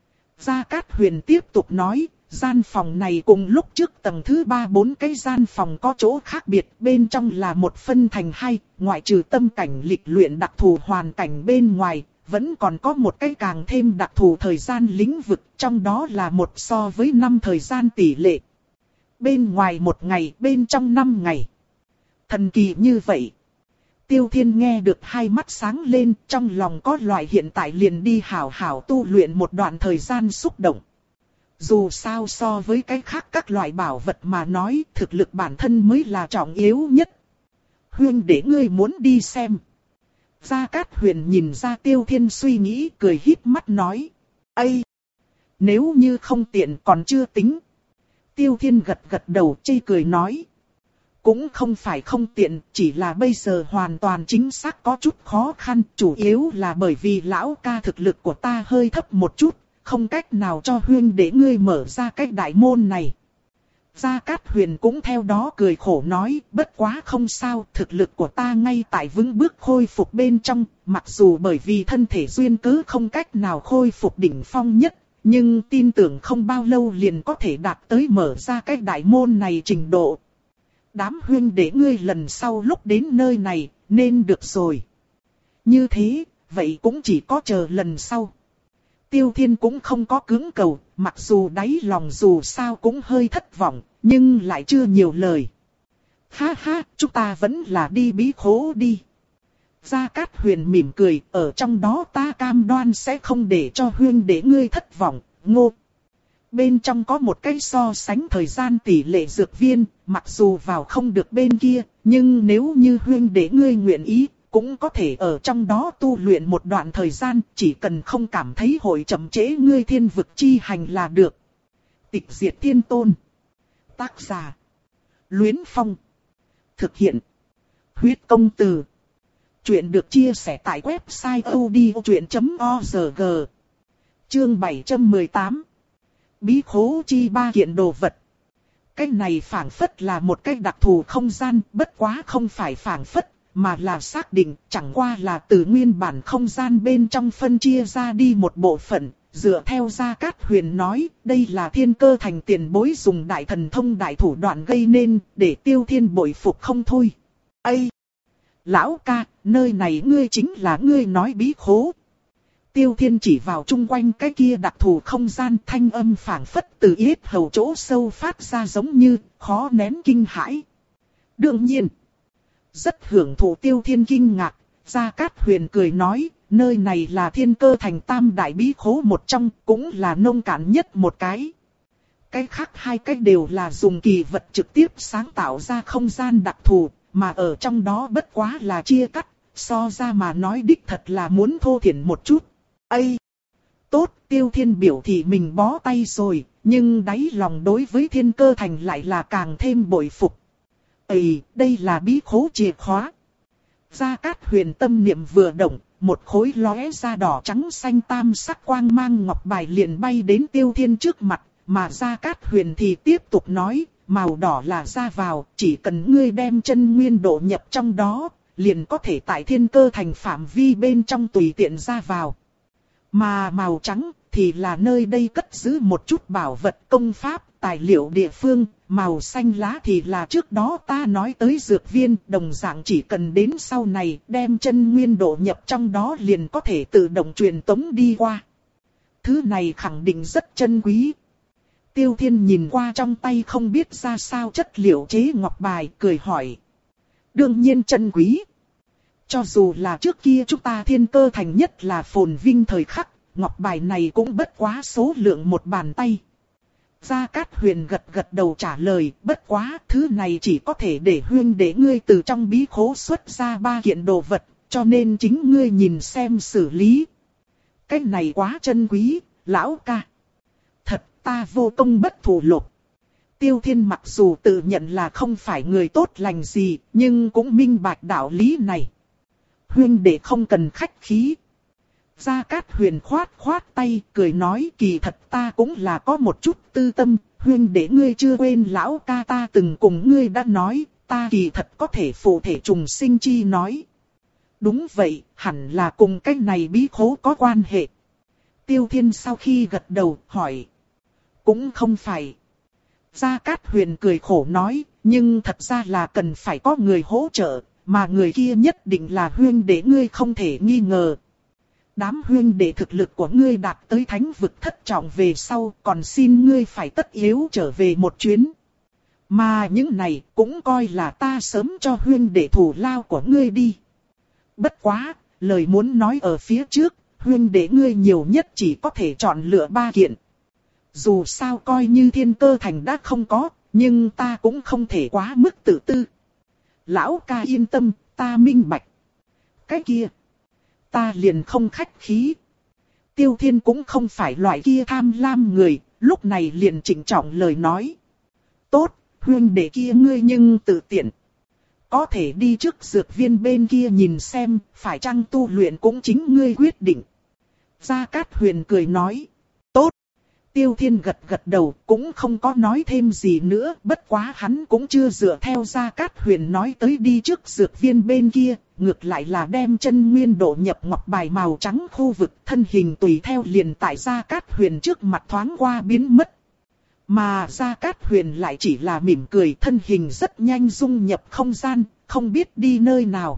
Gia Cát Huyền tiếp tục nói, gian phòng này cùng lúc trước tầng thứ ba bốn cái gian phòng có chỗ khác biệt, bên trong là một phân thành hai, ngoại trừ tâm cảnh lịch luyện đặc thù hoàn cảnh bên ngoài. Vẫn còn có một cái càng thêm đặc thù thời gian lĩnh vực, trong đó là một so với năm thời gian tỷ lệ. Bên ngoài một ngày, bên trong năm ngày. Thần kỳ như vậy. Tiêu Thiên nghe được hai mắt sáng lên, trong lòng có loại hiện tại liền đi hảo hảo tu luyện một đoạn thời gian xúc động. Dù sao so với cái khác các loại bảo vật mà nói, thực lực bản thân mới là trọng yếu nhất. Huynh để ngươi muốn đi xem. Gia Cát Huyền nhìn ra Tiêu Thiên suy nghĩ, cười híp mắt nói. Ây! Nếu như không tiện còn chưa tính. Tiêu Thiên gật gật đầu chê cười nói. Cũng không phải không tiện, chỉ là bây giờ hoàn toàn chính xác có chút khó khăn. Chủ yếu là bởi vì lão ca thực lực của ta hơi thấp một chút, không cách nào cho huynh để ngươi mở ra cái đại môn này. Gia Cát Huyền cũng theo đó cười khổ nói, bất quá không sao, thực lực của ta ngay tại vững bước khôi phục bên trong, mặc dù bởi vì thân thể duyên cớ không cách nào khôi phục đỉnh phong nhất, nhưng tin tưởng không bao lâu liền có thể đạt tới mở ra cái đại môn này trình độ. Đám huynh đệ ngươi lần sau lúc đến nơi này, nên được rồi. Như thế, vậy cũng chỉ có chờ lần sau. Tiêu Thiên cũng không có cưỡng cầu, mặc dù đáy lòng dù sao cũng hơi thất vọng, nhưng lại chưa nhiều lời. Ha ha, chúng ta vẫn là đi bí khố đi. Gia Cát Huyền mỉm cười, ở trong đó ta cam đoan sẽ không để cho huynh đệ ngươi thất vọng, ngô. Bên trong có một cái so sánh thời gian tỷ lệ dược viên, mặc dù vào không được bên kia, nhưng nếu như huynh đệ ngươi nguyện ý, cũng có thể ở trong đó tu luyện một đoạn thời gian, chỉ cần không cảm thấy hội chậm trễ ngươi thiên vực chi hành là được. Tịch Diệt Thiên Tôn. Tác giả. Luyến Phong. Thực hiện. Huyết Công Từ. Chuyện được chia sẻ tại website odchuyện chấm org. Chương bảy trăm mười tám. Bí khố chi ba kiện đồ vật. Cái này phảng phất là một cái đặc thù không gian, bất quá không phải phảng phất, mà là xác định, chẳng qua là từ nguyên bản không gian bên trong phân chia ra đi một bộ phận. Dựa theo Gia Cát Huyền nói, đây là Thiên Cơ Thành tiền bối dùng đại thần thông đại thủ đoạn gây nên, để Tiêu Thiên bội phục không thôi. Ây! Lão ca, nơi này ngươi chính là ngươi nói bí khố. Tiêu Thiên chỉ vào chung quanh cái kia đặc thù không gian, thanh âm phảng phất từ yết hầu chỗ sâu phát ra giống như khó nén kinh hãi. Đương nhiên, rất hưởng thụ Tiêu Thiên kinh ngạc, Gia Cát Huyền cười nói, nơi này là Thiên Cơ Thành tam đại bí khố một trong, cũng là nông cạn nhất một cái. Cái khác hai cái đều là dùng kỳ vật trực tiếp sáng tạo ra không gian đặc thù, mà ở trong đó bất quá là chia cắt, so ra mà nói đích thật là muốn thô thiển một chút. Ây! Tốt, Tiêu Thiên biểu thì mình bó tay rồi, nhưng đáy lòng đối với Thiên Cơ Thành lại là càng thêm bội phục. Ây, đây là bí khố chìa khóa. Gia Cát Huyền tâm niệm vừa động, một khối lóe ra đỏ trắng xanh tam sắc quang mang ngọc bài liền bay đến Tiêu Thiên trước mặt, mà Gia Cát Huyền thì tiếp tục nói, màu đỏ là ra vào, chỉ cần ngươi đem chân nguyên độ nhập trong đó, liền có thể tại Thiên Cơ Thành phạm vi bên trong tùy tiện ra vào. Mà màu trắng thì là nơi đây cất giữ một chút bảo vật công pháp, tài liệu địa phương, màu xanh lá thì là trước đó ta nói tới dược viên, đồng dạng chỉ cần đến sau này đem chân nguyên độ nhập trong đó liền có thể tự động truyền tống đi qua. Thứ này khẳng định rất chân quý. Tiêu Thiên nhìn qua trong tay không biết ra sao chất liệu chế ngọc bài, cười hỏi. Đương nhiên chân quý. Cho dù là trước kia chúng ta Thiên Cơ Thành nhất là phồn vinh thời khắc, ngọc bài này cũng bất quá số lượng một bàn tay. Gia Cát Huyền gật gật đầu trả lời, bất quá thứ này chỉ có thể để huyên để ngươi từ trong bí khố xuất ra ba kiện đồ vật, cho nên chính ngươi nhìn xem xử lý. Cái này quá chân quý, lão ca. Thật ta vô công bất thù lộc. Tiêu Thiên mặc dù tự nhận là không phải người tốt lành gì, nhưng cũng minh bạch đạo lý này. Huyên đệ không cần khách khí. Gia Cát Huyền khoát khoát tay, cười nói kỳ thật ta cũng là có một chút tư tâm, huyên đệ ngươi chưa quên lão ca ta từng cùng ngươi đã nói, ta kỳ thật có thể phụ thể trùng sinh chi nói. Đúng vậy, hẳn là cùng cái này bí khố có quan hệ. Tiêu Thiên sau khi gật đầu, hỏi. Cũng không phải. Gia Cát Huyền cười khổ nói, nhưng thật ra là cần phải có người hỗ trợ, mà người kia nhất định là huyên đệ ngươi không thể nghi ngờ. Đám huyên đệ thực lực của ngươi đạt tới thánh vực thất trọng về sau, còn xin ngươi phải tất yếu trở về một chuyến. Mà những này cũng coi là ta sớm cho huyên đệ thủ lao của ngươi đi. Bất quá, lời muốn nói ở phía trước, huyên đệ ngươi nhiều nhất chỉ có thể chọn lựa ba kiện. Dù sao coi như Thiên Cơ Thành đã không có, nhưng ta cũng không thể quá mức tự tư. Lão ca yên tâm, ta minh bạch. Cái kia, ta liền không khách khí. Tiêu Thiên cũng không phải loại kia tham lam người, lúc này liền chỉnh trọng lời nói. Tốt, huynh đệ kia ngươi nhưng tự tiện. Có thể đi trước dược viên bên kia nhìn xem, phải chăng tu luyện cũng chính ngươi quyết định. Gia Cát Huyền cười nói. Tốt. Tiêu Thiên gật gật đầu, cũng không có nói thêm gì nữa, bất quá hắn cũng chưa dựa theo Gia Cát Huyền nói tới đi trước dược viên bên kia, ngược lại là đem chân nguyên độ nhập ngọc bài màu trắng khu vực, thân hình tùy theo liền tại Gia Cát Huyền trước mặt thoáng qua biến mất. Mà Gia Cát Huyền lại chỉ là mỉm cười, thân hình rất nhanh dung nhập không gian, không biết đi nơi nào.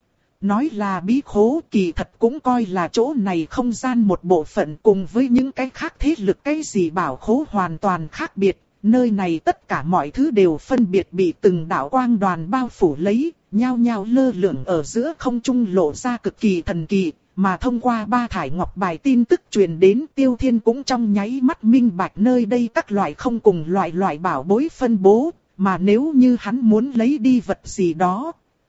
Nói là bí khố, kỳ thật cũng coi là chỗ này không gian một bộ phận, cùng với những cái khác thế lực cái gì bảo khố hoàn toàn khác biệt. Nơi này tất cả mọi thứ đều phân biệt bị từng đạo quang đoàn bao phủ lấy, nhao nhao lơ lửng ở giữa không trung lộ ra cực kỳ thần kỳ. Mà thông qua ba thải ngọc bài tin tức truyền đến, Tiêu Thiên cũng trong nháy mắt minh bạch nơi đây các loại không cùng loại loại bảo bối phân bố, mà nếu như hắn muốn lấy đi vật gì đó,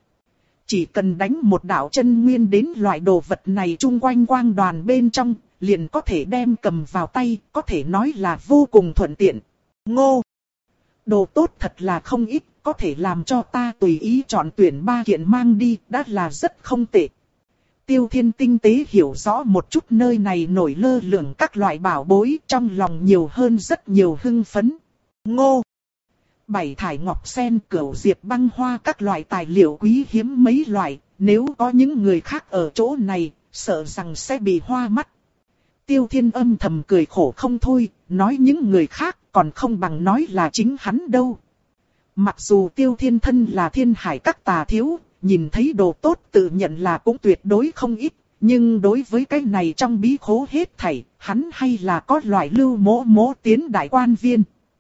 chỉ cần đánh một đạo chân nguyên đến loại đồ vật này chung quanh quang đoàn bên trong, liền có thể đem cầm vào tay, có thể nói là vô cùng thuận tiện. Ngô! Đồ tốt thật là không ít, có thể làm cho ta tùy ý chọn tuyển ba kiện mang đi, đã là rất không tệ. Tiêu Thiên tinh tế hiểu rõ một chút nơi này nổi lơ lửng các loại bảo bối, trong lòng nhiều hơn rất nhiều hưng phấn. Ngô! Bảy thải ngọc sen, cửu diệp băng hoa, các loại tài liệu quý hiếm mấy loại, nếu có những người khác ở chỗ này, sợ rằng sẽ bị hoa mắt. Tiêu Thiên âm thầm cười khổ không thôi, nói những người khác còn không bằng nói là chính hắn đâu. Mặc dù Tiêu Thiên thân là thiên hải các tà thiếu, nhìn thấy đồ tốt tự nhận là cũng tuyệt đối không ít, nhưng đối với cái này trong bí khố hết thảy, hắn hay là có loại lưu mỗ mỗ tiến đại quan viên.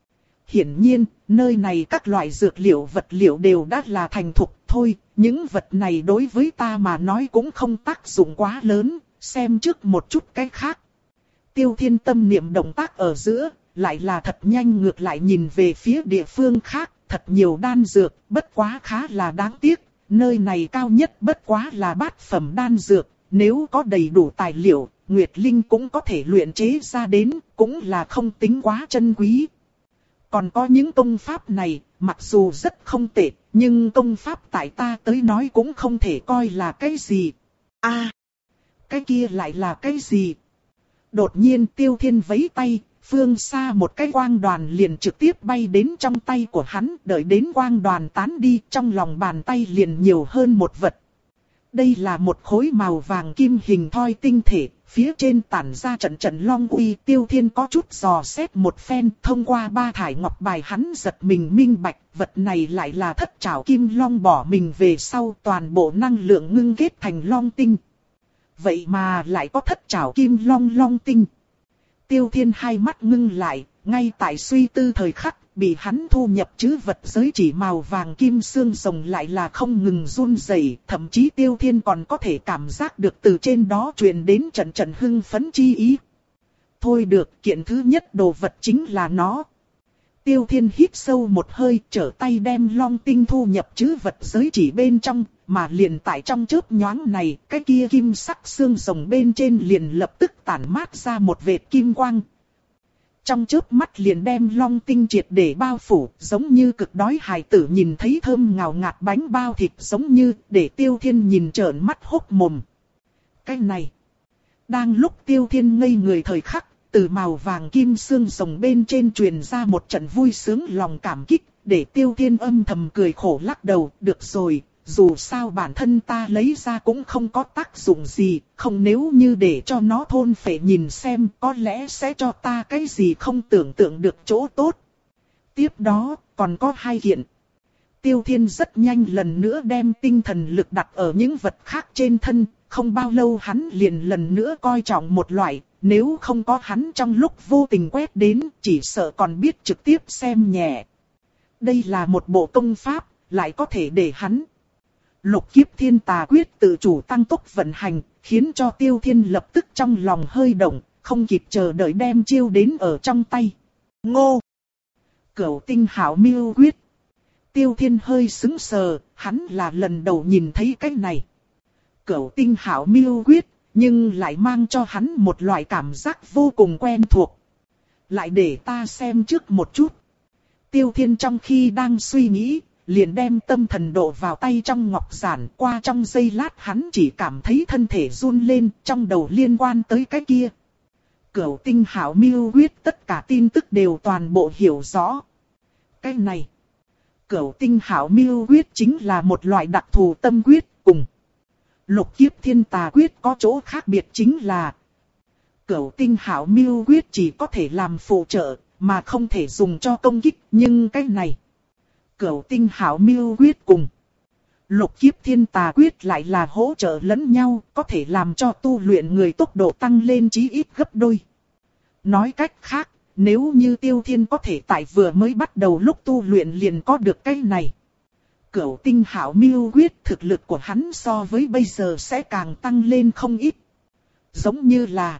hiển nhiên, nơi này các loại dược liệu vật liệu đều đã là thành thục. Thôi, những vật này đối với ta mà nói cũng không tác dụng quá lớn, xem trước một chút cái khác. Tiêu Thiên tâm niệm động tác ở giữa, lại là thật nhanh ngược lại nhìn về phía địa phương khác, thật nhiều đan dược, bất quá khá là đáng tiếc. Nơi này cao nhất bất quá là bát phẩm đan dược, nếu có đầy đủ tài liệu, Nguyệt Linh cũng có thể luyện chế ra đến, cũng là không tính quá chân quý. Còn có những công pháp này, mặc dù rất không tệ, nhưng công pháp tại ta tới nói cũng không thể coi là cái gì. A, à, cái kia lại là cái gì? Đột nhiên Tiêu Thiên vẫy tay, phương xa một cái quang đoàn liền trực tiếp bay đến trong tay của hắn, đợi đến quang đoàn tán đi, trong lòng bàn tay liền nhiều hơn một vật. Đây là một khối màu vàng kim hình thoi tinh thể, phía trên tản ra trận trận long uy. Tiêu Thiên có chút dò xét một phen, thông qua ba thải ngọc bài hắn giật mình minh bạch, vật này lại là thất trảo kim long bỏ mình về sau toàn bộ năng lượng ngưng kết thành long tinh. Vậy mà lại có thất trảo kim long long tinh. Tiêu Thiên hai mắt ngưng lại, ngay tại suy tư thời khắc, bị hắn thu nhập chứ vật giới chỉ màu vàng kim xương rồng lại là không ngừng run rẩy, thậm chí Tiêu Thiên còn có thể cảm giác được từ trên đó truyền đến trận trận hưng phấn chi ý. Thôi được, kiện thứ nhất đồ vật chính là nó. Tiêu Thiên hít sâu một hơi, trở tay đem long tinh thu nhập chứ vật giới chỉ bên trong, mà liền tại trong chớp nhoáng này, cái kia kim sắc xương rồng bên trên liền lập tức tản mát ra một vệt kim quang. Trong chớp mắt liền đem long tinh triệt để bao phủ, giống như cực đói hài tử nhìn thấy thơm ngào ngạt bánh bao thịt, giống như để Tiêu Thiên nhìn trợn mắt hốc mồm. Cái này, đang lúc Tiêu Thiên ngây người thời khắc, từ màu vàng kim xương rồng bên trên truyền ra một trận vui sướng lòng cảm kích, để Tiêu Thiên âm thầm cười khổ lắc đầu, được rồi. Dù sao bản thân ta lấy ra cũng không có tác dụng gì, không nếu như để cho nó thôn phệ nhìn xem có lẽ sẽ cho ta cái gì không tưởng tượng được chỗ tốt. Tiếp đó, còn có hai kiện. Tiêu Thiên rất nhanh lần nữa đem tinh thần lực đặt ở những vật khác trên thân, không bao lâu hắn liền lần nữa coi trọng một loại, nếu không có hắn trong lúc vô tình quét đến, chỉ sợ còn biết trực tiếp xem nhẹ. Đây là một bộ công pháp, lại có thể để hắn Lục Kiếp Thiên Tà Quyết tự chủ tăng tốc vận hành, khiến cho Tiêu Thiên lập tức trong lòng hơi động, không kịp chờ đợi đem chiêu đến ở trong tay. Ngô! Cửu Tinh Hảo Miêu Quyết. Tiêu Thiên hơi sững sờ, hắn là lần đầu nhìn thấy cái này. Cửu Tinh Hảo Miêu Quyết, nhưng lại mang cho hắn một loại cảm giác vô cùng quen thuộc. Lại để ta xem trước một chút. Tiêu Thiên trong khi đang suy nghĩ, liền đem tâm thần độ vào tay trong ngọc giản, qua trong giây lát hắn chỉ cảm thấy thân thể run lên, trong đầu liên quan tới cái kia. Cửu Tinh Hảo Miêu Quyết tất cả tin tức đều toàn bộ hiểu rõ. Cái này, Cửu Tinh Hảo Miêu Quyết chính là một loại đặc thù tâm quyết, cùng Lục Kiếp Thiên Tà Quyết có chỗ khác biệt chính là Cửu Tinh Hảo Miêu Quyết chỉ có thể làm phụ trợ, mà không thể dùng cho công kích, nhưng cái này Cửu Tinh Hảo Miêu Quyết cùng Lục Kiếp Thiên Tà Quyết lại là hỗ trợ lẫn nhau, có thể làm cho tu luyện người tốc độ tăng lên chí ít gấp đôi. Nói cách khác, nếu như Tiêu Thiên có thể tại vừa mới bắt đầu lúc tu luyện liền có được cái này Cửu Tinh Hảo Miêu Quyết, thực lực của hắn so với bây giờ sẽ càng tăng lên không ít. Giống như là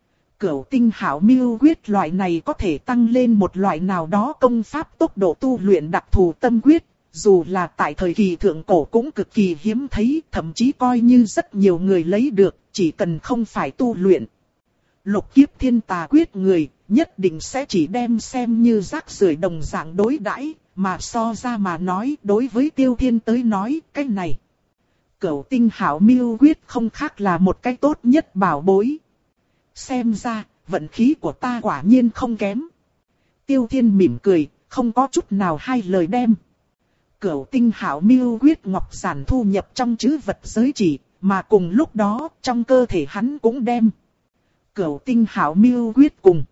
Cửu Tinh Hảo Miêu Quyết loại này có thể tăng lên một loại nào đó công pháp tốc độ tu luyện đặc thù tâm quyết, dù là tại thời kỳ thượng cổ cũng cực kỳ hiếm thấy, thậm chí coi như rất nhiều người lấy được, chỉ cần không phải tu luyện Lục Kiếp Thiên Tà Quyết người, nhất định sẽ chỉ đem xem như rác rưởi đồng dạng đối đãi, mà so ra mà nói đối với Tiêu Thiên tới nói, cái này Cửu Tinh Hảo Miêu Quyết không khác là một cái tốt nhất bảo bối. Xem ra, vận khí của ta quả nhiên không kém. Tiêu Thiên mỉm cười, không có chút nào hai lời đem Cửu Tinh Hảo Miêu Quyết ngọc giản thu nhập trong trữ vật giới chỉ, mà cùng lúc đó, trong cơ thể hắn cũng đem Cửu Tinh Hảo Miêu Quyết cùng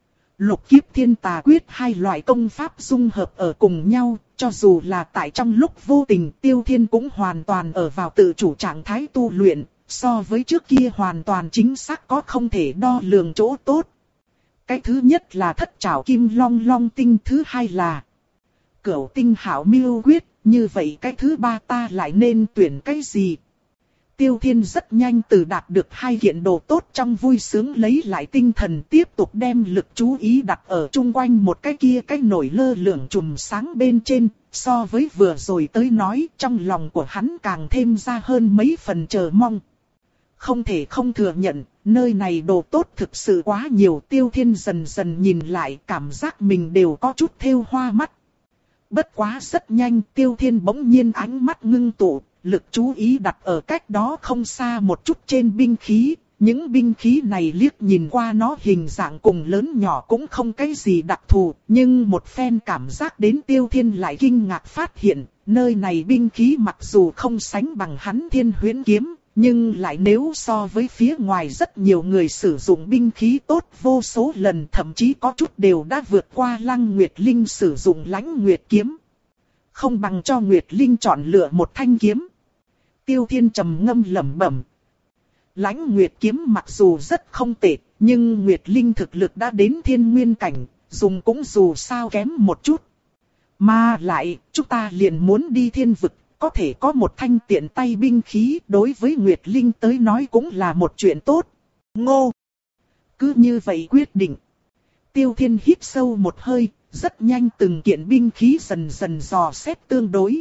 Lục Kiếp Thiên Tà Quyết hai loại công pháp dung hợp ở cùng nhau, cho dù là tại trong lúc vô tình, Tiêu Thiên cũng hoàn toàn ở vào tự chủ trạng thái tu luyện, so với trước kia hoàn toàn chính xác có không thể đo lường chỗ tốt. Cái thứ nhất là thất trảo kim long long tinh, thứ hai là cửu tinh hảo miêu quyết, như vậy cái thứ ba ta lại nên tuyển cái gì? Tiêu Thiên rất nhanh từ đạt được hai kiện đồ tốt trong vui sướng lấy lại tinh thần, tiếp tục đem lực chú ý đặt ở chung quanh một cái kia cái nổi lơ lửng chùm sáng bên trên. So với vừa rồi tới nói, trong lòng của hắn càng thêm ra hơn mấy phần chờ mong. Không thể không thừa nhận, nơi này đồ tốt thực sự quá nhiều. Tiêu Thiên dần dần nhìn lại, cảm giác mình đều có chút thêu hoa mắt. Bất quá rất nhanh, Tiêu Thiên bỗng nhiên ánh mắt ngưng tụ, lực chú ý đặt ở cách đó không xa một chút trên binh khí. Những binh khí này liếc nhìn qua nó hình dạng cùng lớn nhỏ cũng không cái gì đặc thù, nhưng một phen cảm giác đến Tiêu Thiên lại kinh ngạc phát hiện, nơi này binh khí mặc dù không sánh bằng hắn Thiên Huyễn kiếm, nhưng lại nếu so với phía ngoài rất nhiều người sử dụng binh khí tốt vô số lần, thậm chí có chút đều đã vượt qua Lăng Nguyệt Linh sử dụng Lãnh Nguyệt kiếm. Không bằng cho Nguyệt Linh chọn lựa một thanh kiếm. Tiêu Thiên trầm ngâm lẩm bẩm. Lãnh Nguyệt kiếm mặc dù rất không tệ, nhưng Nguyệt Linh thực lực đã đến thiên nguyên cảnh, dùng cũng dù sao kém một chút. Mà lại, chúng ta liền muốn đi thiên vực, có thể có một thanh tiện tay binh khí, đối với Nguyệt Linh tới nói cũng là một chuyện tốt. Ngô! Cứ như vậy quyết định. Tiêu Thiên hít sâu một hơi, rất nhanh từng kiện binh khí dần dần dò xét tương đối.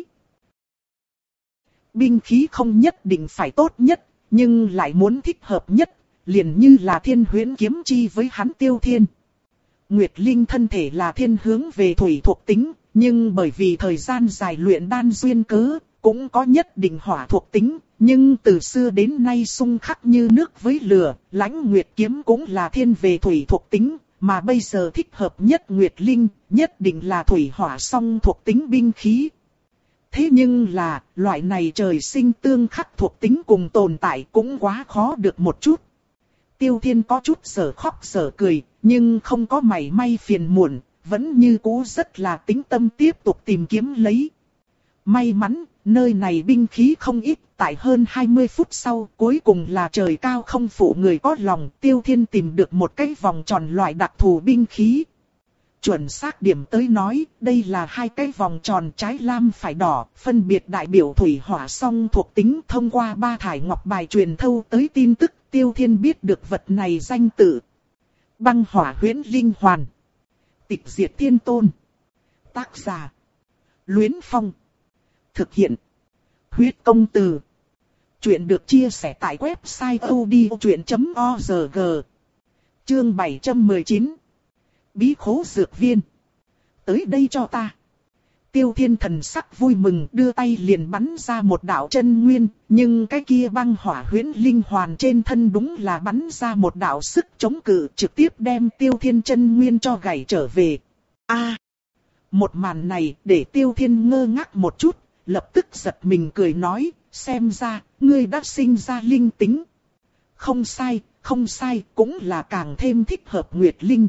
Binh khí không nhất định phải tốt nhất, nhưng lại muốn thích hợp nhất, liền như là Thiên Huyễn kiếm chi với hắn Tiêu Thiên. Nguyệt Linh thân thể là thiên hướng về thủy thuộc tính, nhưng bởi vì thời gian dài luyện đan duyên cớ, cũng có nhất định hỏa thuộc tính, nhưng từ xưa đến nay xung khắc như nước với lửa, Lãnh Nguyệt kiếm cũng là thiên về thủy thuộc tính, mà bây giờ thích hợp nhất Nguyệt Linh, nhất định là thủy hỏa song thuộc tính binh khí. Thế nhưng là, loại này trời sinh tương khắc thuộc tính cùng tồn tại cũng quá khó được một chút. Tiêu Thiên có chút sở khóc sở cười, nhưng không có mảy may phiền muộn, vẫn như cũ rất là tĩnh tâm tiếp tục tìm kiếm lấy. May mắn, nơi này binh khí không ít, tại hơn hai mươi phút sau, cuối cùng là trời cao không phụ người có lòng, Tiêu Thiên tìm được một cái vòng tròn loại đặc thù binh khí. Chuẩn xác điểm tới nói, đây là hai cái vòng tròn trái lam phải đỏ, phân biệt đại biểu thủy hỏa song thuộc tính. Thông qua ba thải ngọc bài truyền thâu tới tin tức, Tiêu Thiên biết được vật này danh tự. Băng hỏa huyễn linh hoàn. Tịch diệt thiên tôn. Tác giả. Luyến Phong. Thực hiện. Huyết công từ. Chuyện được chia sẻ tại website odchuyện chấm org. Chương bảy trăm mười chín. Bí khố dược viên. Tới đây cho ta. Tiêu Thiên thần sắc vui mừng đưa tay liền bắn ra một đạo chân nguyên, nhưng cái kia băng hỏa huyễn linh hoàn trên thân đúng là bắn ra một đạo sức chống cự, trực tiếp đem Tiêu Thiên chân nguyên cho gãy trở về. A, à, một màn này để Tiêu Thiên ngơ ngác một chút, lập tức giật mình cười nói, xem ra, ngươi đã sinh ra linh tính. Không sai, không sai, cũng là càng thêm thích hợp Nguyệt Linh.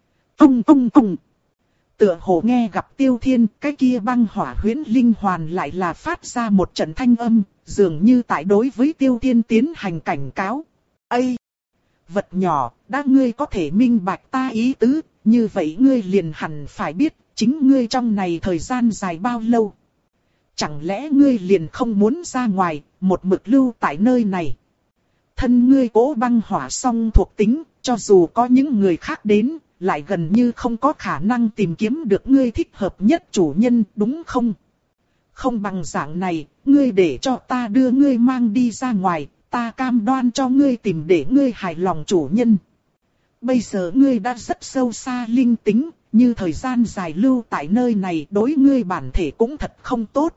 Ông ông ông. Tựa hồ nghe gặp Tiêu Thiên, cái kia băng hỏa huyễn linh hoàn lại là phát ra một trận thanh âm, dường như tại đối với Tiêu Thiên tiến hành cảnh cáo. Ây! Vật nhỏ, đã ngươi có thể minh bạch ta ý tứ, như vậy ngươi liền hẳn phải biết, chính ngươi trong này thời gian dài bao lâu. Chẳng lẽ ngươi liền không muốn ra ngoài, một mực lưu tại nơi này. Thân ngươi cố băng hỏa song thuộc tính, cho dù có những người khác đến, lại gần như không có khả năng tìm kiếm được ngươi thích hợp nhất chủ nhân, đúng không? Không bằng dạng này, ngươi để cho ta đưa ngươi mang đi ra ngoài, ta cam đoan cho ngươi tìm để ngươi hài lòng chủ nhân. Bây giờ ngươi đã rất sâu xa linh tính, như thời gian dài lưu tại nơi này đối ngươi bản thể cũng thật không tốt.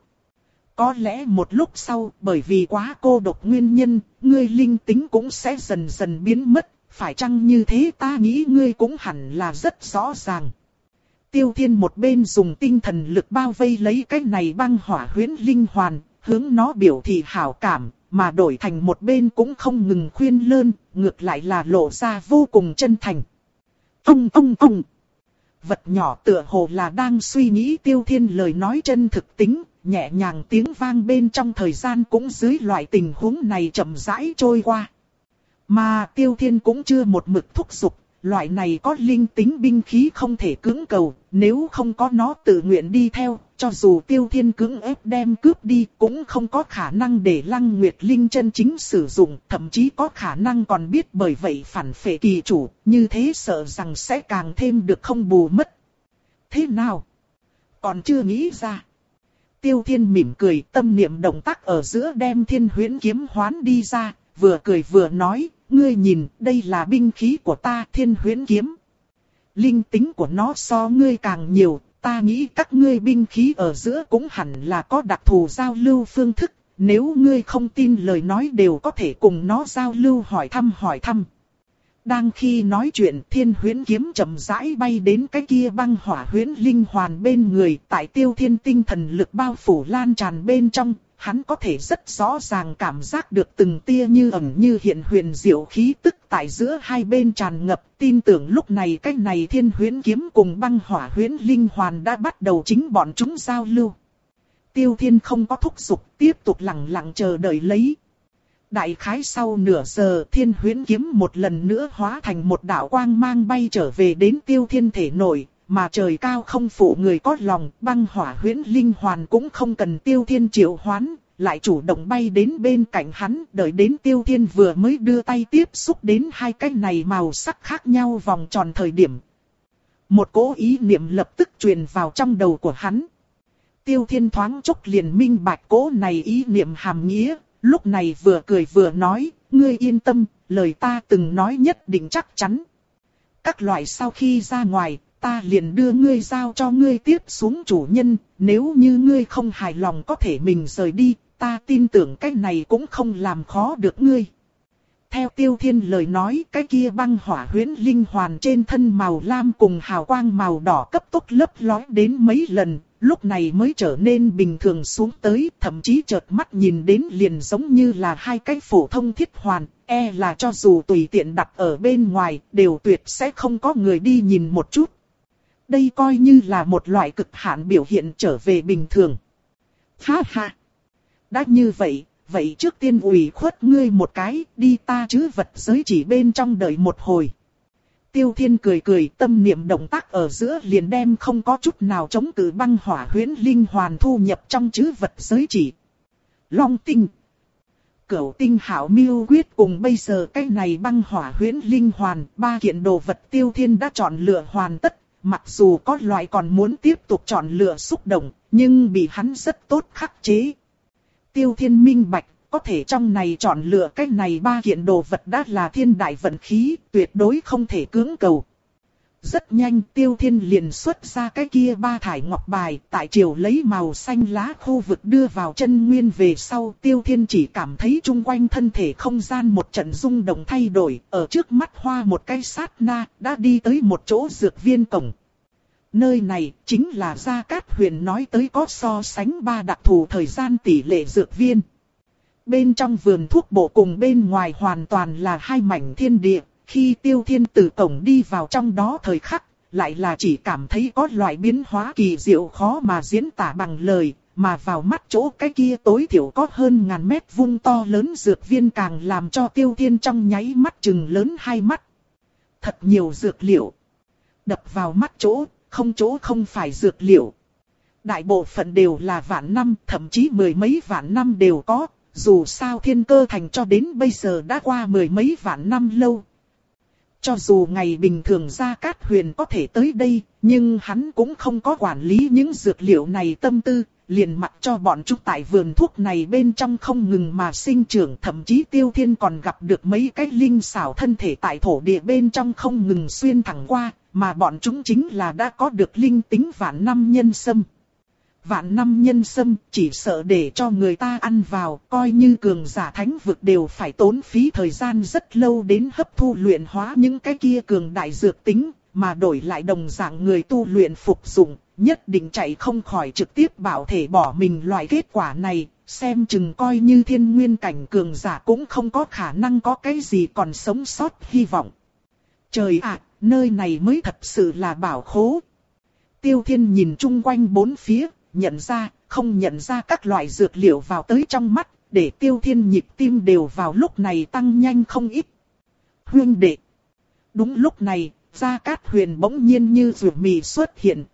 Có lẽ một lúc sau, bởi vì quá cô độc nguyên nhân, ngươi linh tính cũng sẽ dần dần biến mất. Phải chăng như thế ta nghĩ ngươi cũng hẳn là rất rõ ràng. Tiêu Thiên một bên dùng tinh thần lực bao vây lấy cái này băng hỏa huyễn linh hoàn, hướng nó biểu thị hảo cảm, mà đổi thành một bên cũng không ngừng khuyên lơn, ngược lại là lộ ra vô cùng chân thành. Ông ông ông. Vật nhỏ tựa hồ là đang suy nghĩ Tiêu Thiên lời nói chân thực tính, nhẹ nhàng tiếng vang bên trong thời gian cũng dưới loại tình huống này chậm rãi trôi qua. Mà Tiêu Thiên cũng chưa một mực thúc giục, loại này có linh tính binh khí không thể cưỡng cầu, nếu không có nó tự nguyện đi theo, cho dù Tiêu Thiên cưỡng ép đem cướp đi cũng không có khả năng để Lăng Nguyệt Linh chân chính sử dụng, thậm chí có khả năng còn biết bởi vậy phản phệ kỳ chủ, như thế sợ rằng sẽ càng thêm được không bù mất. Thế nào? Còn chưa nghĩ ra. Tiêu Thiên mỉm cười, tâm niệm động tác ở giữa đem Thiên Huyễn kiếm hoán đi ra, vừa cười vừa nói, ngươi nhìn, đây là binh khí của ta, Thiên Huyễn kiếm. Linh tính của nó so ngươi càng nhiều, ta nghĩ các ngươi binh khí ở giữa cũng hẳn là có đặc thù giao lưu phương thức, nếu ngươi không tin lời nói đều có thể cùng nó giao lưu hỏi thăm hỏi thăm. Đang khi nói chuyện, Thiên Huyễn kiếm chậm rãi bay đến cái kia băng hỏa huyễn linh hoàn bên người, tại Tiêu Thiên tinh thần lực bao phủ lan tràn bên trong, hắn có thể rất rõ ràng cảm giác được từng tia như ẩn như hiện huyền diệu khí tức tại giữa hai bên tràn ngập, tin tưởng lúc này cái này Thiên Huyễn kiếm cùng băng hỏa huyễn linh hoàn đã bắt đầu chính bọn chúng giao lưu. Tiêu Thiên không có thúc giục, tiếp tục lặng lặng chờ đợi lấy. Đại khái sau nửa giờ, Thiên Huyễn kiếm một lần nữa hóa thành một đạo quang mang bay trở về đến Tiêu Thiên thể nội, mà trời cao không phụ người có lòng, băng hỏa huyễn linh hoàn cũng không cần Tiêu Thiên triệu hoán, lại chủ động bay đến bên cạnh hắn, đợi đến Tiêu Thiên vừa mới đưa tay tiếp xúc đến hai cái này màu sắc khác nhau vòng tròn thời điểm. Một cỗ ý niệm lập tức truyền vào trong đầu của hắn. Tiêu Thiên thoáng chốc liền minh bạch cỗ này ý niệm hàm nghĩa. Lúc này vừa cười vừa nói, ngươi yên tâm, lời ta từng nói nhất định chắc chắn. Các loại sau khi ra ngoài, ta liền đưa ngươi giao cho ngươi tiếp xuống chủ nhân, nếu như ngươi không hài lòng có thể mình rời đi, ta tin tưởng cái này cũng không làm khó được ngươi. Theo Tiêu Thiên lời nói, cái kia băng hỏa huyễn linh hoàn trên thân màu lam cùng hào quang màu đỏ cấp tốc lấp lóe đến mấy lần. Lúc này mới trở nên bình thường xuống tới, thậm chí chợt mắt nhìn đến liền giống như là hai cái phổ thông thiết hoàn, e là cho dù tùy tiện đặt ở bên ngoài, đều tuyệt sẽ không có người đi nhìn một chút. Đây coi như là một loại cực hạn biểu hiện trở về bình thường. Ha ha! Đã như vậy, vậy trước tiên ủy khuất ngươi một cái, đi ta chứ vật giới chỉ bên trong đợi một hồi. Tiêu Thiên cười cười, tâm niệm động tác ở giữa liền đem không có chút nào chống cự băng hỏa huyễn linh hoàn thu nhập trong trữ vật giới chỉ. Long tinh, Cửu tinh hảo miêu quyết cùng bây giờ cái này băng hỏa huyễn linh hoàn, ba kiện đồ vật Tiêu Thiên đã chọn lựa hoàn tất, mặc dù có loại còn muốn tiếp tục chọn lựa xúc động, nhưng bị hắn rất tốt khắc chế. Tiêu Thiên minh bạch. Có thể trong này chọn lựa cái này ba kiện đồ vật đã là thiên đại vận khí, tuyệt đối không thể cưỡng cầu. Rất nhanh Tiêu Thiên liền xuất ra cái kia ba thải ngọc bài, tại chiều lấy màu xanh lá khu vực đưa vào chân nguyên về sau. Tiêu Thiên chỉ cảm thấy chung quanh thân thể không gian một trận rung động thay đổi, ở trước mắt hoa một cái sát na, đã đi tới một chỗ dược viên cổng. Nơi này chính là Gia Cát Huyền nói tới có so sánh ba đặc thù thời gian tỷ lệ dược viên. Bên trong vườn thuốc bổ cùng bên ngoài hoàn toàn là hai mảnh thiên địa, khi Tiêu Thiên từ cổng đi vào trong đó thời khắc, lại là chỉ cảm thấy có loại biến hóa kỳ diệu khó mà diễn tả bằng lời, mà vào mắt chỗ cái kia tối thiểu có hơn ngàn mét vuông to lớn dược viên càng làm cho Tiêu Thiên trong nháy mắt chừng lớn hai mắt. Thật nhiều dược liệu. Đập vào mắt chỗ, không chỗ không phải dược liệu. Đại bộ phận đều là vạn năm, thậm chí mười mấy vạn năm đều có. Dù sao Thiên Cơ Thành cho đến bây giờ đã qua mười mấy vạn năm lâu. Cho dù ngày bình thường Gia Cát Huyền có thể tới đây, nhưng hắn cũng không có quản lý những dược liệu này tâm tư, liền mặc cho bọn chúng tại vườn thuốc này bên trong không ngừng mà sinh trưởng. Thậm chí Tiêu Thiên còn gặp được mấy cái linh xảo thân thể tại thổ địa bên trong không ngừng xuyên thẳng qua, mà bọn chúng chính là đã có được linh tính vạn năm nhân sâm. Vạn năm nhân sâm chỉ sợ để cho người ta ăn vào, coi như cường giả thánh vực đều phải tốn phí thời gian rất lâu đến hấp thu luyện hóa những cái kia cường đại dược tính, mà đổi lại đồng dạng người tu luyện phục dụng, nhất định chạy không khỏi trực tiếp bảo thể bỏ mình loại kết quả này, xem chừng coi như thiên nguyên cảnh cường giả cũng không có khả năng có cái gì còn sống sót hy vọng. Trời ạ, nơi này mới thật sự là bảo khố. Tiêu Thiên nhìn chung quanh bốn phía, nhận ra, không nhận ra các loại dược liệu vào tới trong mắt, để Tiêu Thiên nhịp tim đều vào lúc này tăng nhanh không ít. Huynh đệ, Đúng lúc này, Gia Cát Huyền bỗng nhiên như rùa mì xuất hiện.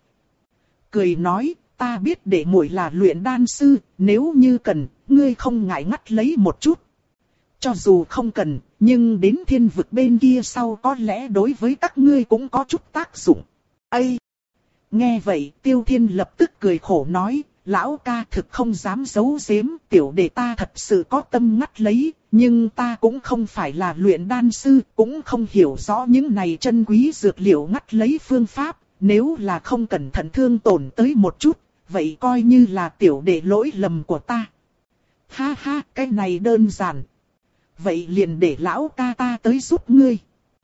Cười nói, ta biết đệ muội là luyện đan sư, nếu như cần, ngươi không ngại ngắt lấy một chút. Cho dù không cần, nhưng đến thiên vực bên kia sau có lẽ đối với các ngươi cũng có chút tác dụng. Ây! Nghe vậy, Tiêu Thiên lập tức cười khổ nói, lão ca thực không dám giấu giếm, tiểu đệ ta thật sự có tâm ngắt lấy, nhưng ta cũng không phải là luyện đan sư, cũng không hiểu rõ những này chân quý dược liệu ngắt lấy phương pháp, nếu là không cẩn thận thương tổn tới một chút, vậy coi như là tiểu đệ lỗi lầm của ta. Ha ha, cái này đơn giản. Vậy liền để lão ca ta tới giúp ngươi.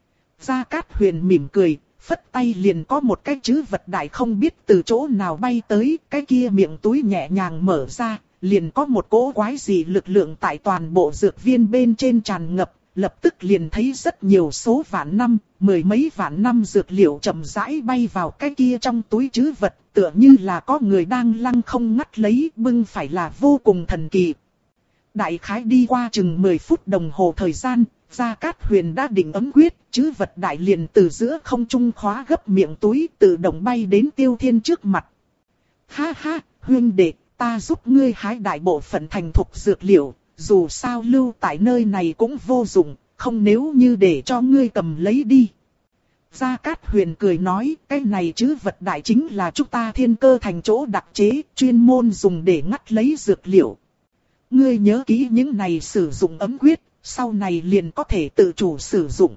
Gia Cát Huyền mỉm cười, phất tay liền có một cái chữ vật đại không biết từ chỗ nào bay tới, cái kia miệng túi nhẹ nhàng mở ra, liền có một cỗ quái dị lực lượng tại toàn bộ dược viên bên trên tràn ngập, lập tức liền thấy rất nhiều số vạn năm, mười mấy vạn năm dược liệu chậm rãi bay vào cái kia trong túi trữ vật, tựa như là có người đang lăng không ngắt lấy, bưng phải là vô cùng thần kỳ. Đại khái đi qua chừng mười phút đồng hồ thời gian, Gia Cát Huyền đã định ấm quyết, trữ vật đại liền từ giữa không trung khóa gấp miệng túi tự động bay đến Tiêu Thiên trước mặt. Ha ha, huynh đệ, ta giúp ngươi hái đại bộ phận thành thục dược liệu, dù sao lưu tại nơi này cũng vô dụng, không nếu như để cho ngươi cầm lấy đi. Gia Cát Huyền cười nói, cái này trữ vật đại chính là chúng ta Thiên Cơ Thành chỗ đặc chế, chuyên môn dùng để ngắt lấy dược liệu. Ngươi nhớ kỹ những này sử dụng ấm quyết, sau này liền có thể tự chủ sử dụng.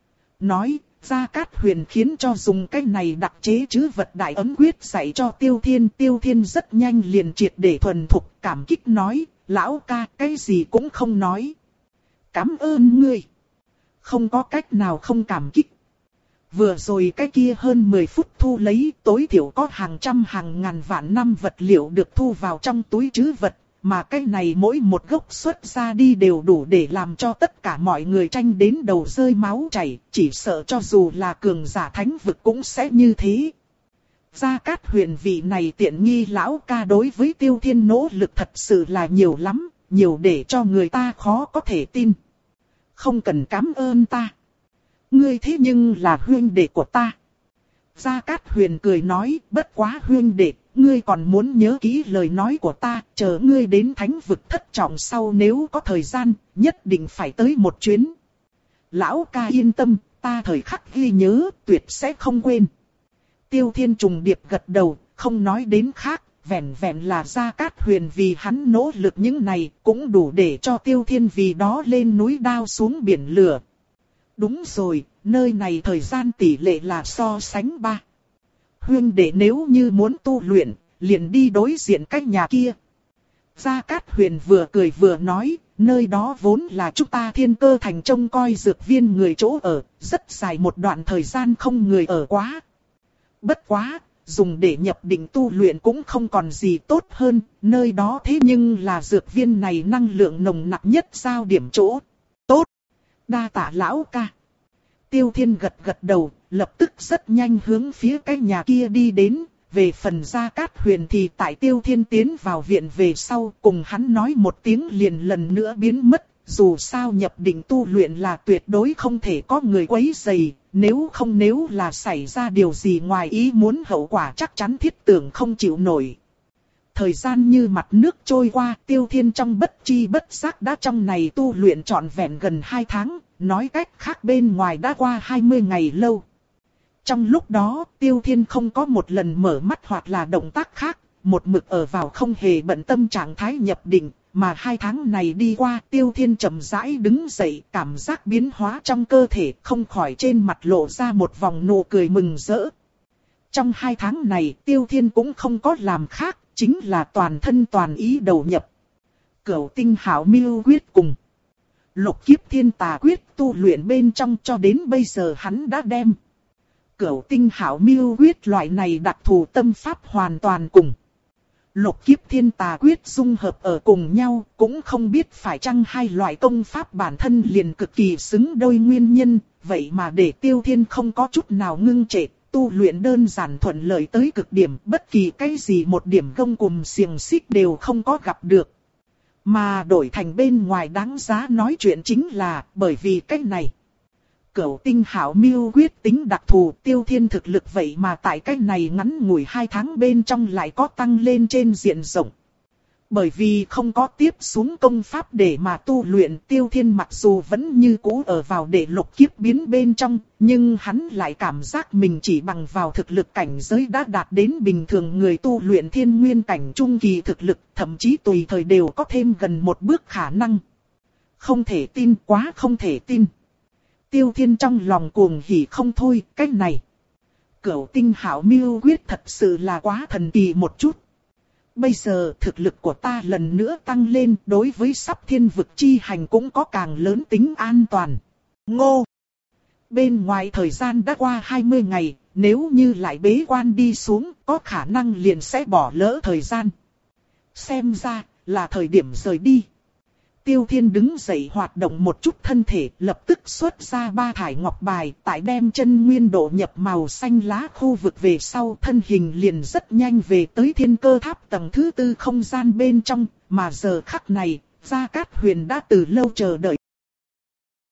Nói, Gia Cát Huyền khiến cho dùng cái này đặc chế trữ vật đại ấm quyết dạy cho Tiêu Thiên. Tiêu Thiên rất nhanh liền triệt để thuần thục, cảm kích nói, lão ca cái gì cũng không nói. Cảm ơn ngươi. Không có cách nào không cảm kích. Vừa rồi cái kia hơn mười phút thu lấy, tối thiểu có hàng trăm hàng ngàn vạn năm vật liệu được thu vào trong túi trữ vật. Mà cái này mỗi một gốc xuất ra đi đều đủ để làm cho tất cả mọi người tranh đến đầu rơi máu chảy, chỉ sợ cho dù là cường giả thánh vực cũng sẽ như thế. Gia Cát Huyền vị này tiện nghi lão ca đối với Tiêu Thiên nỗ lực thật sự là nhiều lắm, nhiều để cho người ta khó có thể tin. Không cần cảm ơn ta. Ngươi thế nhưng là huynh đệ của ta. Gia Cát Huyền cười nói, bất quá huynh đệ, ngươi còn muốn nhớ kỹ lời nói của ta, chờ ngươi đến thánh vực thất trọng sau nếu có thời gian, nhất định phải tới một chuyến. Lão ca yên tâm, ta thời khắc ghi nhớ, tuyệt sẽ không quên. Tiêu Thiên trùng điệp gật đầu, không nói đến khác, vẹn vẹn là Gia Cát Huyền vì hắn nỗ lực những này, cũng đủ để cho Tiêu Thiên vì đó lên núi đao xuống biển lửa. Đúng rồi, nơi này thời gian tỷ lệ là so sánh ba. Huynh đệ nếu như muốn tu luyện, liền đi đối diện cách nhà kia. Gia Cát Huyền vừa cười vừa nói, nơi đó vốn là chúng ta Thiên Cơ Thành trông coi dược viên người chỗ ở, rất dài một đoạn thời gian không người ở quá. Bất quá, dùng để nhập định tu luyện cũng không còn gì tốt hơn, nơi đó thế nhưng là dược viên này năng lượng nồng nặc nhất giao điểm chỗ. Tốt! Đa tạ lão ca. Tiêu Thiên gật gật đầu, lập tức rất nhanh hướng phía cái nhà kia đi đến. Về phần Gia Cát Huyền thì tại Tiêu Thiên tiến vào viện về sau cùng hắn nói một tiếng liền lần nữa biến mất. Dù sao nhập định tu luyện là tuyệt đối không thể có người quấy rầy, nếu không nếu là xảy ra điều gì ngoài ý muốn hậu quả chắc chắn thiết tưởng không chịu nổi. Thời gian như mặt nước trôi qua, Tiêu Thiên trong bất chi bất giác đã trong này tu luyện trọn vẹn gần hai tháng, nói cách khác bên ngoài đã qua hai mươi ngày lâu. Trong lúc đó, Tiêu Thiên không có một lần mở mắt hoặc là động tác khác, một mực ở vào không hề bận tâm trạng thái nhập định, mà hai tháng này đi qua, Tiêu Thiên chậm rãi đứng dậy, cảm giác biến hóa trong cơ thể không khỏi trên mặt lộ ra một vòng nụ cười mừng rỡ. Trong hai tháng này, Tiêu Thiên cũng không có làm khác, chính là toàn thân toàn ý đầu nhập. Cửu tinh hảo miêu quyết cùng Lục kiếp thiên tà quyết tu luyện bên trong cho đến bây giờ hắn đã đem Cửu tinh hảo miêu quyết loại này đặc thù tâm pháp hoàn toàn cùng Lục kiếp thiên tà quyết dung hợp ở cùng nhau, cũng không biết phải chăng hai loại công pháp bản thân liền cực kỳ xứng đôi nguyên nhân, vậy mà để Tiêu Thiên không có chút nào ngưng trệ, tu luyện đơn giản thuận lợi tới cực điểm, bất kỳ cái gì một điểm gông cùm xiềng xích đều không có gặp được. Mà đổi thành bên ngoài đáng giá nói chuyện chính là bởi vì cái này. Cửu tinh hảo miêu quyết tính đặc thù, Tiêu Thiên thực lực vậy mà tại cách này ngắn ngủi hai tháng bên trong lại có tăng lên trên diện rộng. Bởi vì không có tiếp xuống công pháp để mà tu luyện, Tiêu Thiên mặc dù vẫn như cũ ở vào đệ lục kiếp biến bên trong, nhưng hắn lại cảm giác mình chỉ bằng vào thực lực cảnh giới đã đạt đến bình thường người tu luyện thiên nguyên cảnh trung kỳ thực lực, thậm chí tùy thời đều có thêm gần một bước khả năng. Không thể tin, quá không thể tin. Tiêu Thiên trong lòng cuồng hỉ không thôi, cái này. Cửu tinh hảo miêu quyết thật sự là quá thần kỳ một chút. Bây giờ thực lực của ta lần nữa tăng lên, đối với sắp thiên vực chi hành cũng có càng lớn tính an toàn. Ngô! Bên ngoài thời gian đã qua hai mươi ngày, nếu như lại bế quan đi xuống, có khả năng liền sẽ bỏ lỡ thời gian. Xem ra, là thời điểm rời đi. Tiêu Thiên đứng dậy hoạt động một chút thân thể, lập tức xuất ra ba thải ngọc bài, tại đem chân nguyên độ nhập màu xanh lá khu vực về sau, thân hình liền rất nhanh về tới thiên cơ tháp tầng thứ tư không gian bên trong, mà giờ khắc này, Gia Cát Huyền đã từ lâu chờ đợi